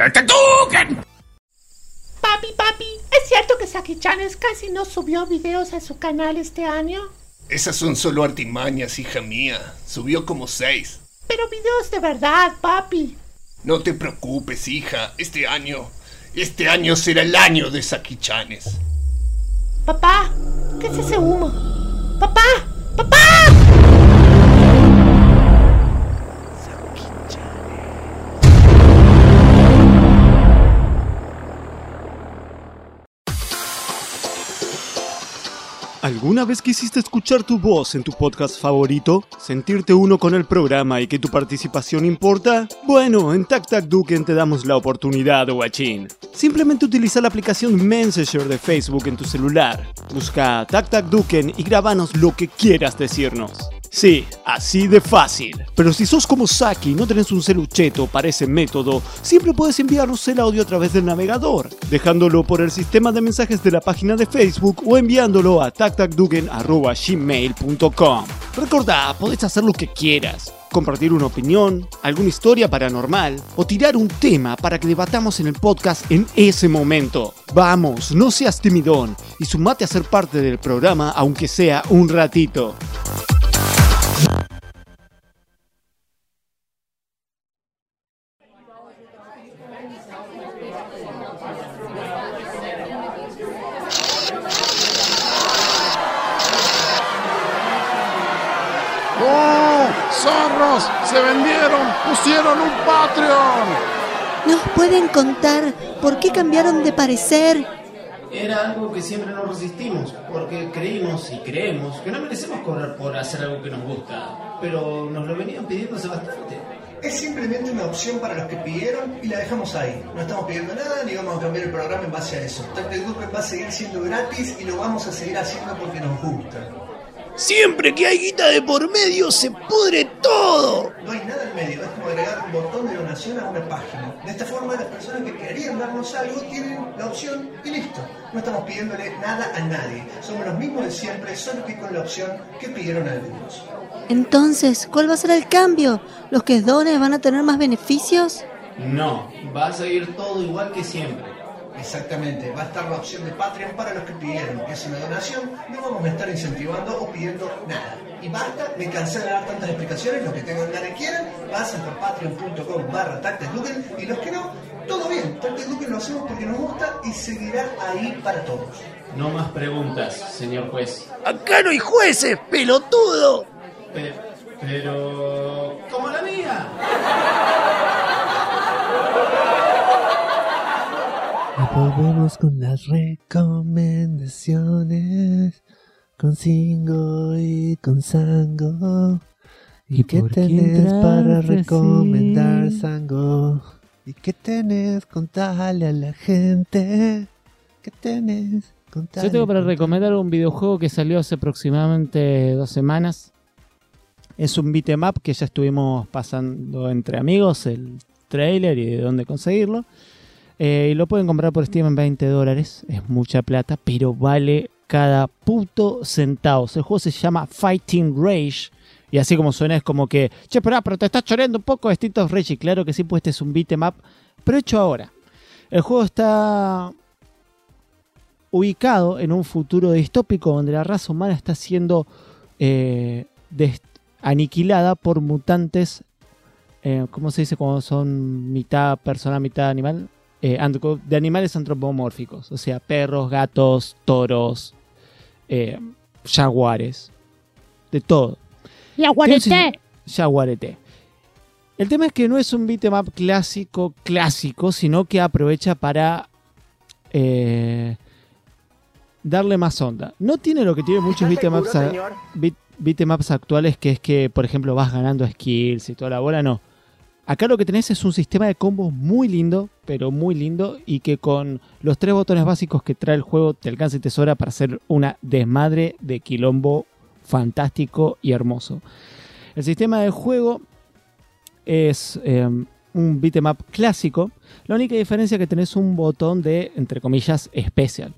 Papi, ¿es cierto que Saki-Chanes casi no subió videos a su canal este año? Esas son solo artimañas, hija mía. Subió como 6. Pero videos de verdad, papi. No te preocupes, hija. Este año será el año de Saki-Chanes. Papá, ¿qué es ese humo? ¡Papá! ¿Alguna vez quisiste escuchar tu voz en tu podcast favorito? ¿Sentirte uno con el programa y que tu participación importa? Bueno, en TacTacDuken te damos la oportunidad, guachín. Simplemente utiliza la aplicación Messenger de Facebook en tu celular. Busca TacTacDuken y grábanos lo que quieras decirnos. Sí, así de fácil. Pero si sos como Saki y no tenés un celucheto para ese método, siempre puedes enviarnos el audio a través del navegador, dejándolo por el sistema de mensajes de la página de Facebook o enviándolo a tactacduken@gmail.com. Recordá, podés hacer lo que quieras. Compartir una opinión, alguna historia paranormal o tirar un tema para que debatamos en el podcast en ese momento. Vamos, no seas timidón y sumate a ser parte del programa aunque sea un ratito. ¡Zorros! ¡Se vendieron! ¡Pusieron un Patreon! ¿Nos pueden contar por qué cambiaron de parecer? Era algo que siempre nos resistimos, porque creímos y creemos que no merecemos cobrar por hacer algo que nos gusta, pero nos lo venían pidiendo hace bastante. Es simplemente una opción para los que pidieron y la dejamos ahí. No estamos pidiendo nada ni vamos a cambiar el programa en base a eso. TacTacDuken va a seguir siendo gratis y lo vamos a seguir haciendo porque nos gusta. Siempre que hay guita de por medio se pudre todo. No hay nada en medio, es como agregar un botón de donación a una página. De esta forma las personas que querían darnos algo tienen la opción y listo. No estamos pidiéndole nada a nadie. Somos los mismos de siempre, solo que con la opción que pidieron algunos. Entonces, ¿cuál va a ser el cambio? ¿Los que donen van a tener más beneficios? No, va a seguir todo igual que siempre. Exactamente, va a estar la opción de Patreon para los que pidieron. Es una donación, no vamos a estar incentivando o pidiendo nada. Y basta, me cansé de dar tantas explicaciones, los que tengan ganas y quieran, pasen por patreon.com/TacTacDuken y los que no, todo bien, TacTacDuken lo hacemos porque nos gusta y seguirá ahí para todos. No más preguntas, señor juez. ¡Acá no hay jueces, pelotudo! Pero... ¡como la mía! Y volvemos con las recomendaciones, con Singo y con Sango. ¿Y qué tenés para recomendar, Sango? ¿Y qué tenés? Contale a la gente. ¿Qué tenés? Contale. Yo tengo para recomendar un videojuego que salió hace aproximadamente 2 semanas. Es un beat'em up que ya estuvimos pasando entre amigos, el trailer y de dónde conseguirlo. Y lo pueden comprar por Steam en $20. Es mucha plata, pero vale cada puto centavo. El juego se llama Fighting Rage. Y así como suena es como que, che, pero te estás choreando un poco de Street of Rage. Y claro que sí, pues este es un beat'em up, pero hecho ahora. El juego está ubicado en un futuro distópico donde la raza humana está siendo aniquilada por mutantes. ¿Cómo se dice cuando son mitad persona, mitad animal? De animales antropomórficos, o sea, perros, gatos, toros, jaguares, de todo. Jaguarete. El tema es que no es un beat'em up clásico, sino que aprovecha para darle más onda. No tiene lo que tiene muchos beat'em ups actuales, que es que, por ejemplo, vas ganando skills y toda la bola, no. Acá lo que tenés es un sistema de combos muy lindo, pero muy lindo, y que con los 3 botones básicos que trae el juego te alcanza y te sobra para hacer una desmadre de quilombo fantástico y hermoso. El sistema de juego es un beat'em up clásico. La única diferencia es que tenés un botón de, entre comillas, especial.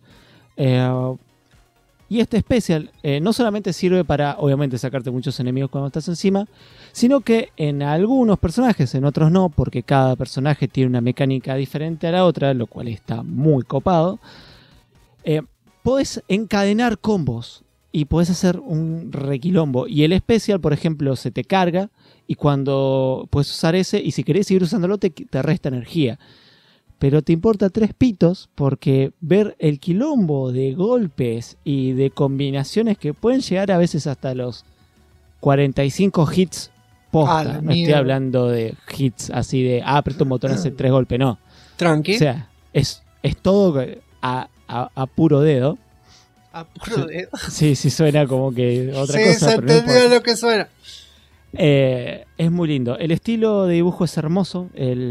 Y este especial no solamente sirve para, obviamente, sacarte muchos enemigos cuando estás encima, sino que en algunos personajes, en otros no, porque cada personaje tiene una mecánica diferente a la otra, lo cual está muy copado. Podés encadenar combos y podés hacer un requilombo. Y el especial, por ejemplo, se te carga y cuando puedes usar ese, y si querés seguir usándolo, te resta energía. Pero te importa 3 pitos porque ver el quilombo de golpes y de combinaciones que pueden llegar a veces hasta los 45 hits posta. No estoy hablando de hits así de, aprieto un botón, hace 3 golpes, no. Tranqui. O sea, es todo a puro dedo. A puro dedo. Sí, suena como que otra sí, cosa. Se entendió lo que suena. Es muy lindo. El estilo de dibujo es hermoso.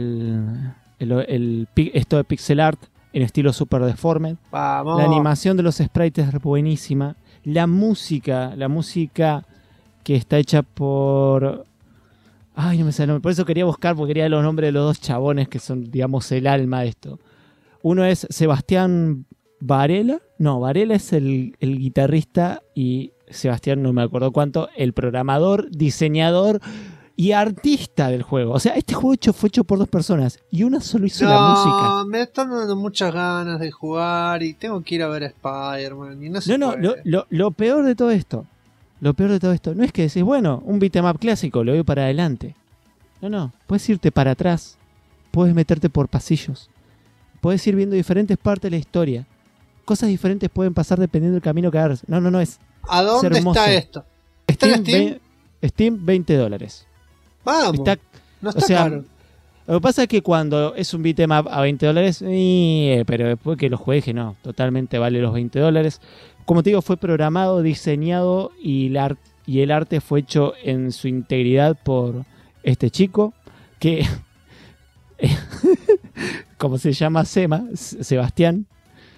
Esto de pixel art en estilo super deformed. Vamos. La animación de los sprites es buenísima. La música que está hecha por... Ay, no me sale el nombre. Por eso quería buscar, porque quería los nombres de los 2 chabones que son, digamos, el alma de esto. Uno es Sebastián Varela. No, Varela es el guitarrista y Sebastián, no me acuerdo cuánto, el programador, diseñador y artista del juego. O sea, este juego fue hecho por 2 personas y una solo hizo la música. Me están dando muchas ganas de jugar y tengo que ir a ver a Spider-Man y no se puede. Lo peor de todo esto, no es que decís, bueno, un beat'em up clásico, lo voy para adelante. No, puedes irte para atrás, puedes meterte por pasillos, puedes ir viendo diferentes partes de la historia. Cosas diferentes pueden pasar dependiendo del camino que agarres. No, es ¿a dónde está esto? ¿Está en Steam? Steam, $20. Vamos, no está caro. Lo que pasa es que cuando es un beat'em up a $20, pero después que lo juegue, no, totalmente vale los $20. Como te digo, fue programado, diseñado y el arte fue hecho en su integridad por este chico que, como se llama Sebastián,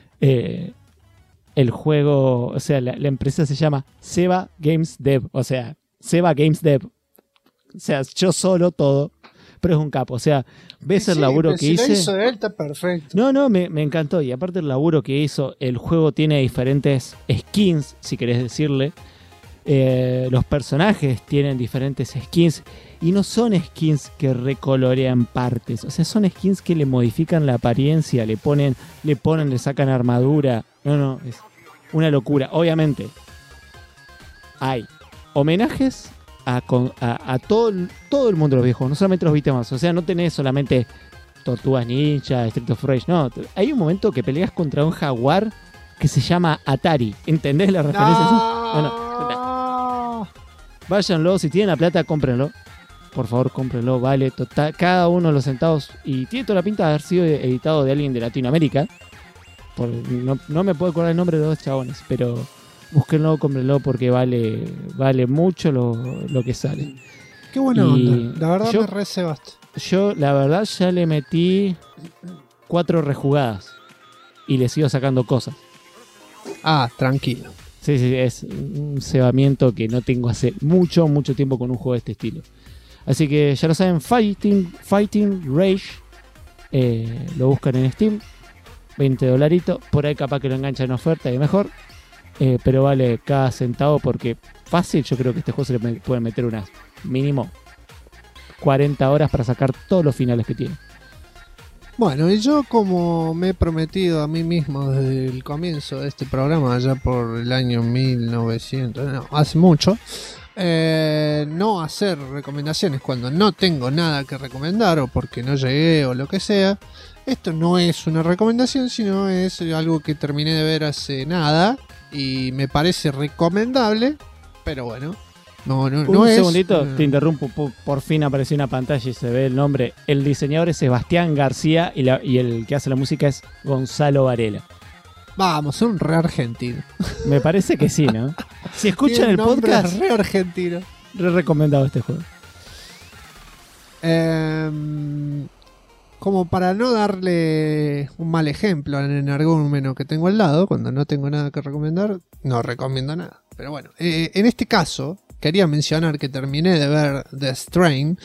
el juego, o sea, la empresa se llama Seba Games Dev, o sea, Seba Games Dev. O sea, yo solo todo, pero es un capo. O sea, ves el laburo que hice. Lo hizo él, está perfecto. No, me encantó. Y aparte el laburo que hizo, el juego tiene diferentes skins, si querés decirle. Los personajes tienen diferentes skins. Y no son skins que recolorean partes. O sea, son skins que le modifican la apariencia, le sacan armadura. No, es una locura. Obviamente, hay homenajes a todo el mundo de los viejos, no solamente los beat'em ups. O sea, no tenés solamente Tortugas Ninja, Street of Rage, no. Hay un momento que peleas contra un jaguar que se llama Atari. ¿Entendés la referencia? No. Váyanlo, si tienen la plata, cómprenlo. Por favor, cómprenlo, vale total. Cada uno de los centavos. Y tiene toda la pinta de haber sido editado de alguien de Latinoamérica. No me puedo acordar el nombre de los 2 chabones, pero búsquenlo, cómprenlo porque vale mucho lo que sale. Qué buena onda. La verdad me resebaste. Yo, la verdad, ya le metí 4 rejugadas y le sigo sacando cosas. Tranquilo. Sí, es un cebamiento que no tengo hace mucho tiempo con un juego de este estilo. Así que ya lo saben, Fighting Rage. Lo buscan en Steam. $20. Por ahí capaz que lo enganchan en oferta y mejor. Pero vale cada centavo porque fácil. Yo creo que este juego se le pueden meter unas mínimo 40 horas para sacar todos los finales que tiene. Bueno, y yo como me he prometido a mí mismo desde el comienzo de este programa, allá por el año 1900, hace mucho, no hacer recomendaciones cuando no tengo nada que recomendar o porque no llegué o lo que sea. Esto no es una recomendación, sino es algo que terminé de ver hace nada y me parece recomendable, pero bueno. No Un es, segundito, te interrumpo. Por fin apareció una pantalla y se ve el nombre. El diseñador es Sebastián García y el que hace la música es Gonzalo Varela. Vamos, son re argentino. Me parece que sí, ¿no? Si escuchan el podcast, re argentino. Re recomendado este juego. Como para no darle un mal ejemplo al energúmeno que tengo al lado, cuando no tengo nada que recomendar, no recomiendo nada. Pero bueno, en este caso, quería mencionar que terminé de ver The Strain.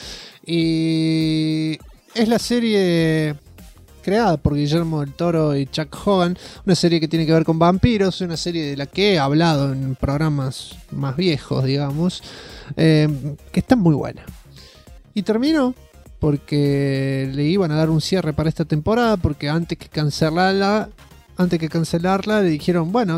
Y es la serie creada por Guillermo del Toro y Chuck Hogan, una serie que tiene que ver con vampiros, una serie de la que he hablado en programas más viejos, digamos, que está muy buena. Y terminó porque le iban a dar un cierre para esta temporada, porque antes que cancelarla le dijeron, bueno,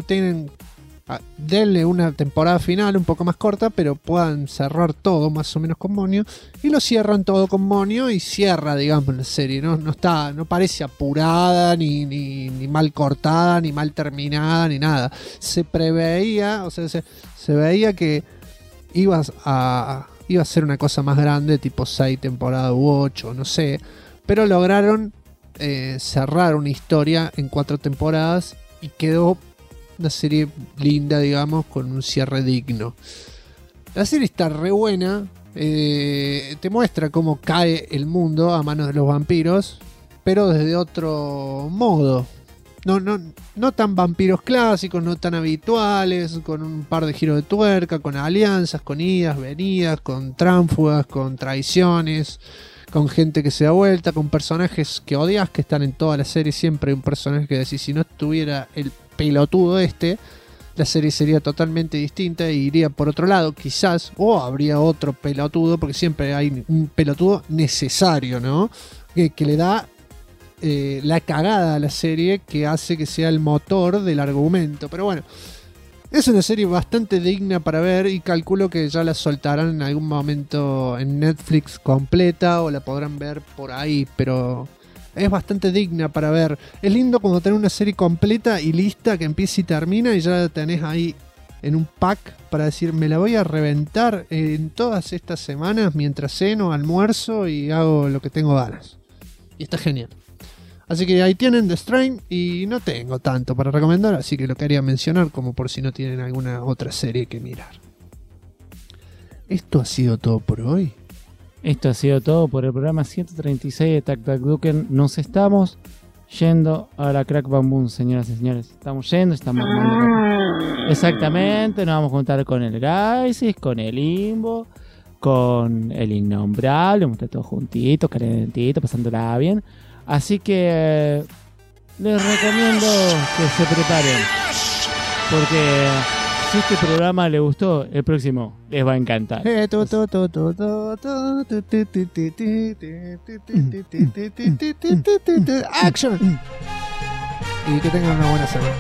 denle una temporada final un poco más corta, pero puedan cerrar todo más o menos con moño, y lo cierran todo con moño y cierra, digamos, la serie. No parece apurada, ni mal cortada, ni mal terminada, ni nada. Se preveía, o sea, se veía que iba a ser una cosa más grande, tipo 6 temporadas u 8, no sé, pero lograron cerrar una historia en 4 temporadas y quedó una serie linda, digamos, con un cierre digno. La serie está re buena, te muestra cómo cae el mundo a manos de los vampiros, pero desde otro modo. No tan vampiros clásicos, no tan habituales, con un par de giros de tuerca, con alianzas, con idas, venidas, con tránsfugas, con traiciones, con gente que se da vuelta, con personajes que odias, que están en toda la serie. Siempre hay un personaje que decís, si no estuviera el pelotudo la serie sería totalmente distinta y iría por otro lado, quizás, o habría otro pelotudo, porque siempre hay un pelotudo necesario, ¿no? Que le da la cagada a la serie, que hace que sea el motor del argumento. Pero bueno, es una serie bastante digna para ver, y calculo que ya la soltarán en algún momento en Netflix completa, o la podrán ver por ahí, pero es bastante digna para ver. Es lindo cuando tenés una serie completa y lista, que empieza y termina, y ya la tenés ahí en un pack para decir, me la voy a reventar en todas estas semanas mientras ceno, almuerzo y hago lo que tengo ganas. Y está genial. Así que ahí tienen The Strain, y no tengo tanto para recomendar, así que lo quería mencionar como por si no tienen alguna otra serie que mirar. Esto ha sido todo por hoy. Esto ha sido todo por el programa 136 de Tac Tac Duken. Nos estamos yendo a la Crack Bam Boom, señoras y señores. Estamos yendo, estamos armando. Exactamente, nos vamos a juntar con el Gaisis, con el Limbo, con el Innombrable. Vamos a estar todos juntitos, calentitos, pasándola bien. Así que les recomiendo que se preparen, porque si este programa les gustó, el próximo les va a encantar. Action. Y que tengan una buena semana.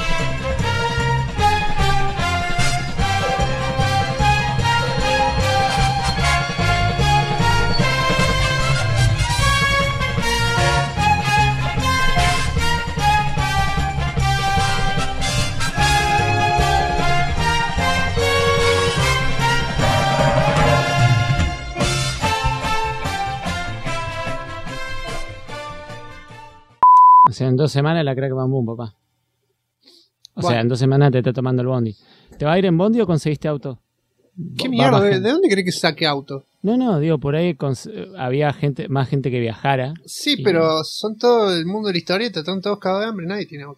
O sea, en 2 semanas la Crack Bam Boom, papá. O sea, en 2 semanas te está tomando el bondi. ¿Te va a ir en bondi o conseguiste auto? ¿Qué mierda? ¿De dónde crees que saque auto? No, digo, por ahí había más gente que viajara. Sí, pero son todo el mundo de la historieta, están todos cagados de hambre, nadie tiene auto.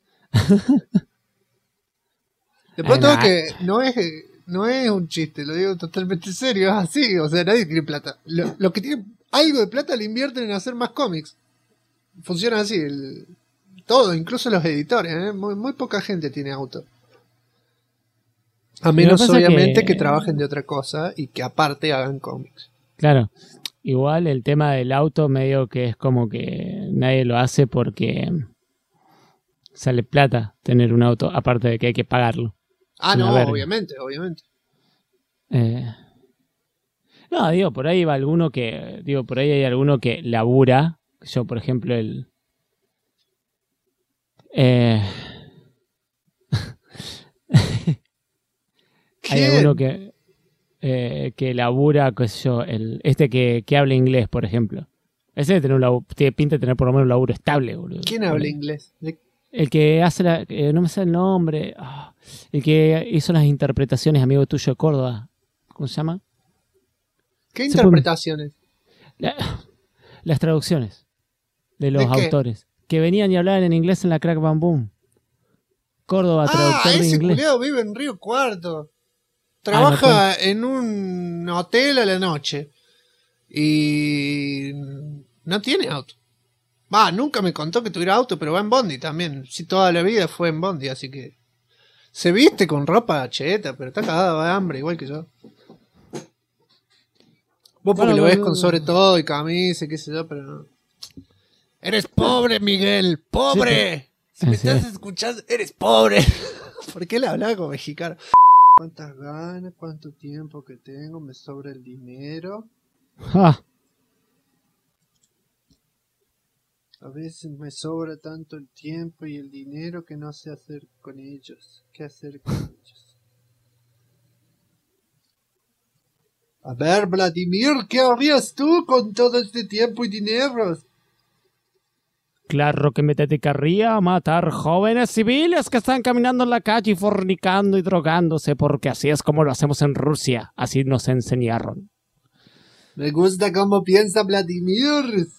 De pronto que no es un chiste, lo digo totalmente serio, es así, o sea, nadie tiene plata. Los que tienen algo de plata le invierten en hacer más cómics. Funciona así, todo, incluso los editores, ¿eh? Muy poca gente tiene auto. A menos obviamente que trabajen de otra cosa y que aparte hagan cómics. Claro, igual el tema del auto medio que es como que nadie lo hace porque sale plata tener un auto, aparte de que hay que pagarlo. Ah, no, obviamente. No, digo, por ahí va alguno que, por ahí hay alguno que labura. Yo, por ejemplo, hay alguno que labura, qué sé yo, que habla inglés, por ejemplo. Ese tiene pinta de tener por lo menos un laburo estable, boludo. ¿Quién habla inglés? El que hace no me sale el nombre. El que hizo las interpretaciones, amigo tuyo de Córdoba. ¿Cómo se llama? ¿Qué interpretaciones? Las traducciones de los autores. Que venían y hablaban en inglés en la Crack Bam Boom. Córdoba, traductor de inglés. Ese culiao vive en Río Cuarto. trabaja en un hotel a la noche y no tiene auto. Nunca me contó que tuviera auto, pero va en bondi también. Sí, toda la vida fue en bondi, así que se viste con ropa cheta, pero está cagado de hambre, igual que yo. Vos porque lo ves con sobre todo y camisa y qué sé yo, pero no. Eres pobre, Miguel, pobre. Si me estás escuchando, eres pobre. ¿Por qué le hablaba como mexicano? ¿Cuántas ganas? ¿Cuánto tiempo que tengo? ¿Me sobra el dinero? A veces me sobra tanto el tiempo y el dinero que no sé hacer con ellos. ¿Qué hacer con ellos? A ver, Vladimir, ¿qué harías tú con todo este tiempo y dinero? Claro que me dedicaría a matar jóvenes civiles que están caminando en la calle y fornicando y drogándose, porque así es como lo hacemos en Rusia. Así nos enseñaron. Me gusta cómo piensa Vladimir.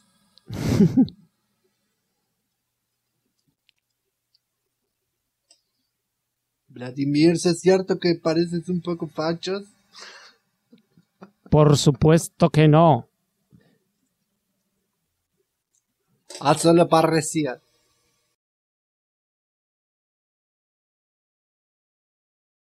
Vladimir, ¿es cierto que pareces un poco fachos? Por supuesto que no. Solo parecía.